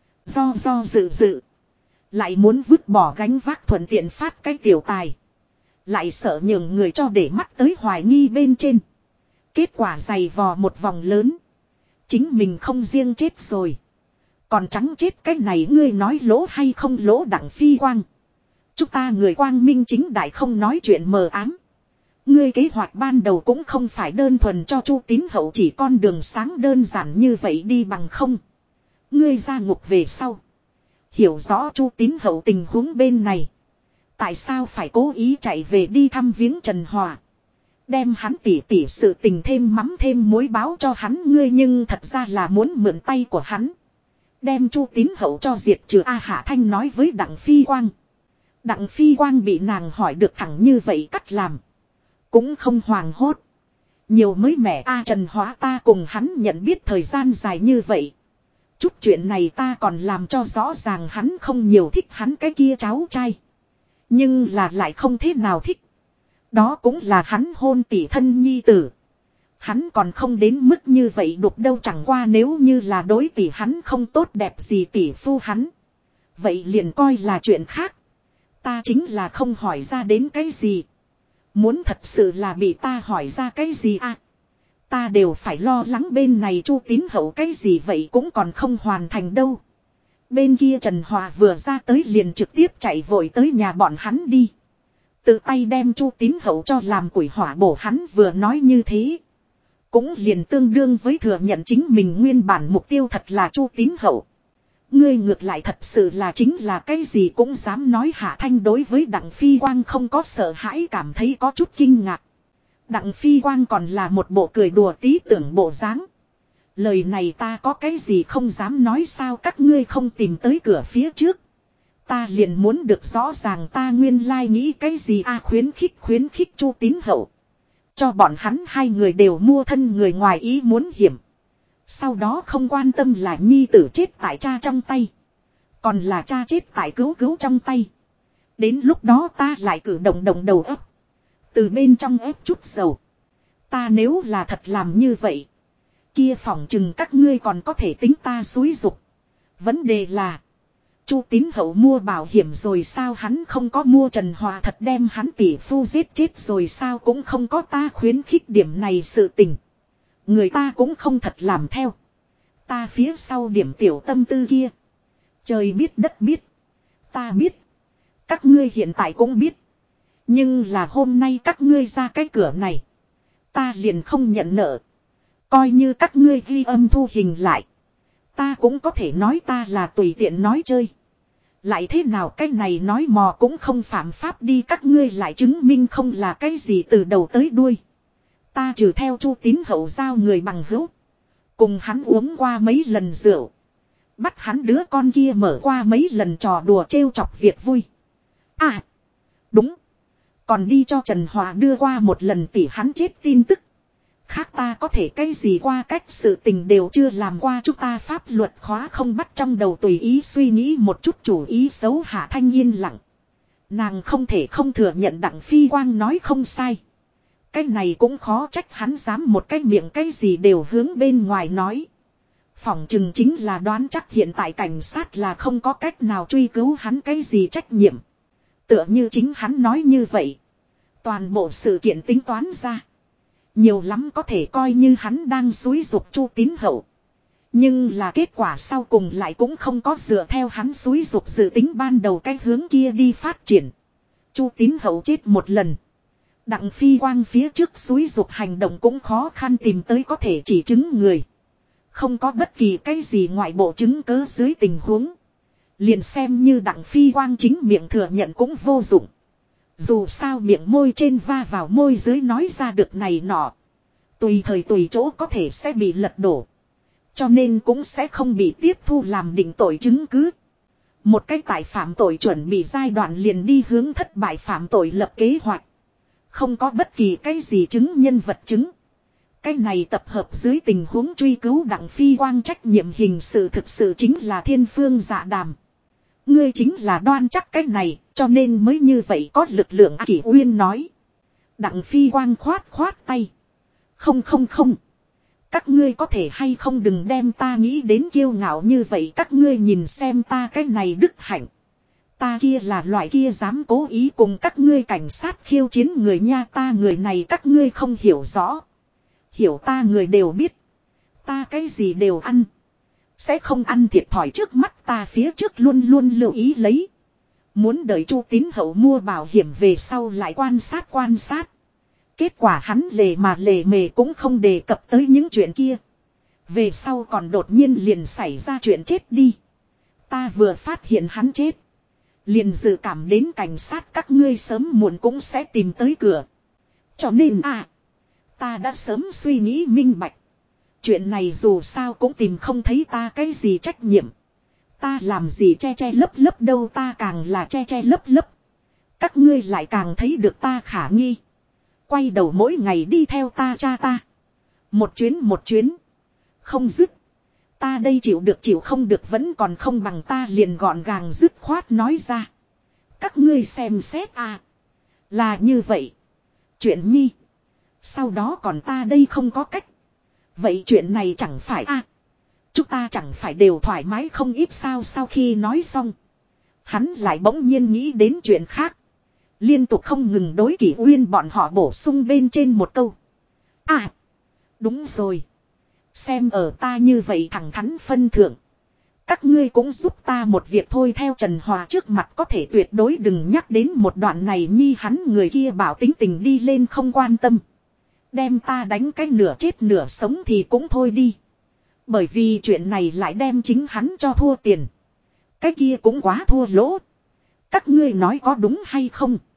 Do dự. Lại muốn vứt bỏ gánh vác thuận tiện phát cái tiểu tài. Lại sợ nhường người cho để mắt tới hoài nghi bên trên. Kết quả giày vò một vòng lớn. Chính mình không riêng chết rồi. Còn trắng chết cái này ngươi nói lỗ hay không lỗ. Đặng Phi Quang. Chúng ta người quang minh chính đại không nói chuyện mờ ám. Ngươi kế hoạch ban đầu cũng không phải đơn thuần cho Chu Tín Hậu chỉ con đường sáng đơn giản như vậy đi bằng không. Ngươi ra ngục về sau. Hiểu rõ Chu Tín Hậu tình huống bên này. Tại sao phải cố ý chạy về đi thăm viếng Trần Hòa. Đem hắn tỉ sự tình thêm mắm thêm muối báo cho hắn. Ngươi nhưng thật ra là muốn mượn tay của hắn. Đem Chu Tín Hậu cho diệt trừ. Hạ Thanh nói với Đặng Phi Quang. Đặng Phi Quang bị nàng hỏi được thẳng như vậy cắt làm. Cũng không hoảng hốt. Nhiều mới mẻ Trần Hóa ta cùng hắn nhận biết thời gian dài như vậy. Chút chuyện này ta còn làm cho rõ ràng hắn không nhiều thích hắn cái kia cháu trai. Nhưng là lại không thế nào thích. Đó cũng là hắn hôn tỷ thân nhi tử. Hắn còn không đến mức như vậy đục đâu, chẳng qua nếu như là đối tỷ hắn không tốt đẹp gì tỷ phu hắn. Vậy liền coi là chuyện khác. Ta chính là không hỏi ra đến cái gì. Muốn thật sự là bị ta hỏi ra cái gì ta đều phải lo lắng bên này Chu Tín Hậu cái gì vậy cũng còn không hoàn thành đâu. Bên kia Trần Hòa vừa ra tới liền trực tiếp chạy vội tới nhà bọn hắn đi. Tự tay đem Chu Tín Hậu cho làm củi hỏa bổ. Hắn vừa nói như thế. Cũng liền tương đương với thừa nhận chính mình nguyên bản mục tiêu thật là Chu Tín Hậu. Ngươi ngược lại thật sự là chính là cái gì cũng dám nói. Hạ Thanh đối với Đặng Phi Quang không có sợ hãi, cảm thấy có chút kinh ngạc. Đặng Phi Quang còn là một bộ cười đùa tí tưởng bộ dáng. Lời này ta có cái gì không dám nói sao, các ngươi không tìm tới cửa phía trước. Ta liền muốn được rõ ràng ta nguyên lai nghĩ cái gì khuyến khích Chu Tín Hậu. Cho bọn hắn hai người đều mua thân người ngoài ý muốn hiểm. Sau đó không quan tâm là nhi tử chết tại cha trong tay. Còn là cha chết tại cứu trong tay. Đến lúc đó ta lại cử động đầu óc. Từ bên trong ép chút dầu. Ta nếu là thật làm như vậy. Kia phỏng chừng các ngươi còn có thể tính ta xúi dục. Vấn đề là. Chu Tín Hậu mua bảo hiểm rồi sao, hắn không có mua. Trần Hòa thật đem hắn tỷ phu giết chết rồi sao, cũng không có. Ta khuyến khích điểm này sự tình. Người ta cũng không thật làm theo. Ta phía sau điểm tiểu tâm tư kia. Trời biết đất biết. Ta biết. Các ngươi hiện tại cũng biết. Nhưng là hôm nay các ngươi ra cái cửa này. Ta liền không nhận nợ. Coi như các ngươi ghi âm thu hình lại. Ta cũng có thể nói ta là tùy tiện nói chơi. Lại thế nào cái này nói mò cũng không phạm pháp đi. Các ngươi lại chứng minh không là cái gì từ đầu tới đuôi. Ta trừ theo Chu Tín Hậu giao người bằng hữu. Cùng hắn uống qua mấy lần rượu. Bắt hắn đứa con kia mở qua mấy lần trò đùa trêu chọc việc vui. Đúng. Còn đi cho Trần Hòa đưa qua một lần tỷ hắn chết tin tức. Khác ta có thể cái gì qua cách sự tình đều chưa làm qua. Chúng ta pháp luật khóa không bắt trong đầu tùy ý suy nghĩ một chút chủ ý xấu. Hạ Thanh yên lặng. Nàng không thể không thừa nhận Đặng Phi Quang nói không sai. Cái này cũng khó trách hắn dám một cái miệng cái gì đều hướng bên ngoài nói. Phỏng chừng chính là đoán chắc hiện tại cảnh sát là không có cách nào truy cứu hắn cái gì trách nhiệm. Tựa như chính hắn nói như vậy. Toàn bộ sự kiện tính toán ra. Nhiều lắm có thể coi như hắn đang xúi giục Chu Tín Hậu. Nhưng là kết quả sau cùng lại cũng không có dựa theo hắn xúi giục dự tính ban đầu cái hướng kia đi phát triển. Chu Tín Hậu chết một lần. Đặng Phi Quang phía trước xúi giục hành động cũng khó khăn tìm tới có thể chỉ chứng người. Không có bất kỳ cái gì ngoại bộ chứng cứ dưới tình huống. Liền xem như Đặng Phi Quang chính miệng thừa nhận cũng vô dụng. Dù sao miệng môi trên va vào môi dưới nói ra được này nọ. Tùy thời tùy chỗ có thể sẽ bị lật đổ. Cho nên cũng sẽ không bị tiếp thu làm định tội chứng cứ. Một cái tại phạm tội chuẩn bị giai đoạn liền đi hướng thất bại phạm tội lập kế hoạch. Không có bất kỳ cái gì chứng nhân vật chứng. Cái này tập hợp dưới tình huống truy cứu Đặng Phi Quang trách nhiệm hình sự thực sự chính là thiên phương dạ đàm. Ngươi chính là đoan chắc cái này, cho nên mới như vậy có lực lượng. Kỷ Uyên nói. Đặng Phi Quang khoát khoát tay. Không không không. Các ngươi có thể hay không đừng đem ta nghĩ đến kiêu ngạo như vậy. Các ngươi nhìn xem ta cái này đức hạnh. Ta kia là loại kia dám cố ý cùng các ngươi cảnh sát khiêu chiến người nha. Ta người này các ngươi không hiểu rõ. Hiểu ta người đều biết. Ta cái gì đều ăn. Sẽ không ăn thiệt thòi trước mắt ta phía trước luôn luôn lưu ý lấy. Muốn đợi Chu Tín Hậu mua bảo hiểm về sau lại quan sát. Kết quả hắn lề mà lề mề cũng không đề cập tới những chuyện kia. Về sau còn đột nhiên liền xảy ra chuyện chết đi. Ta vừa phát hiện hắn chết. Liền dự cảm đến cảnh sát các ngươi sớm muộn cũng sẽ tìm tới cửa. Cho nên ta đã sớm suy nghĩ minh bạch. Chuyện này dù sao cũng tìm không thấy ta cái gì trách nhiệm. Ta làm gì che lấp đâu, ta càng là che lấp. Các ngươi lại càng thấy được ta khả nghi. Quay đầu mỗi ngày đi theo ta cha ta. Một chuyến. Không dứt. Ta đây chịu được chịu không được vẫn còn không bằng, ta liền gọn gàng dứt khoát nói ra. Các ngươi xem xét là như vậy. Chuyện nhi. Sau đó còn ta đây không có cách. Vậy chuyện này chẳng phải chúng ta chẳng phải đều thoải mái không ít sao? Sau khi nói xong, hắn lại bỗng nhiên nghĩ đến chuyện khác. Liên tục không ngừng đối Kỷ Uyên bọn họ bổ sung bên trên một câu. Đúng rồi. Xem ở ta như vậy thẳng thắn phân thượng. Các ngươi cũng giúp ta một việc thôi, theo Trần Hòa trước mặt có thể tuyệt đối đừng nhắc đến một đoạn này nhi. Hắn người kia bảo tính tình đi lên không quan tâm. Đem ta đánh cái nửa chết nửa sống thì cũng thôi đi. Bởi vì chuyện này lại đem chính hắn cho thua tiền. Cái kia cũng quá thua lỗ. Các ngươi nói có đúng hay không?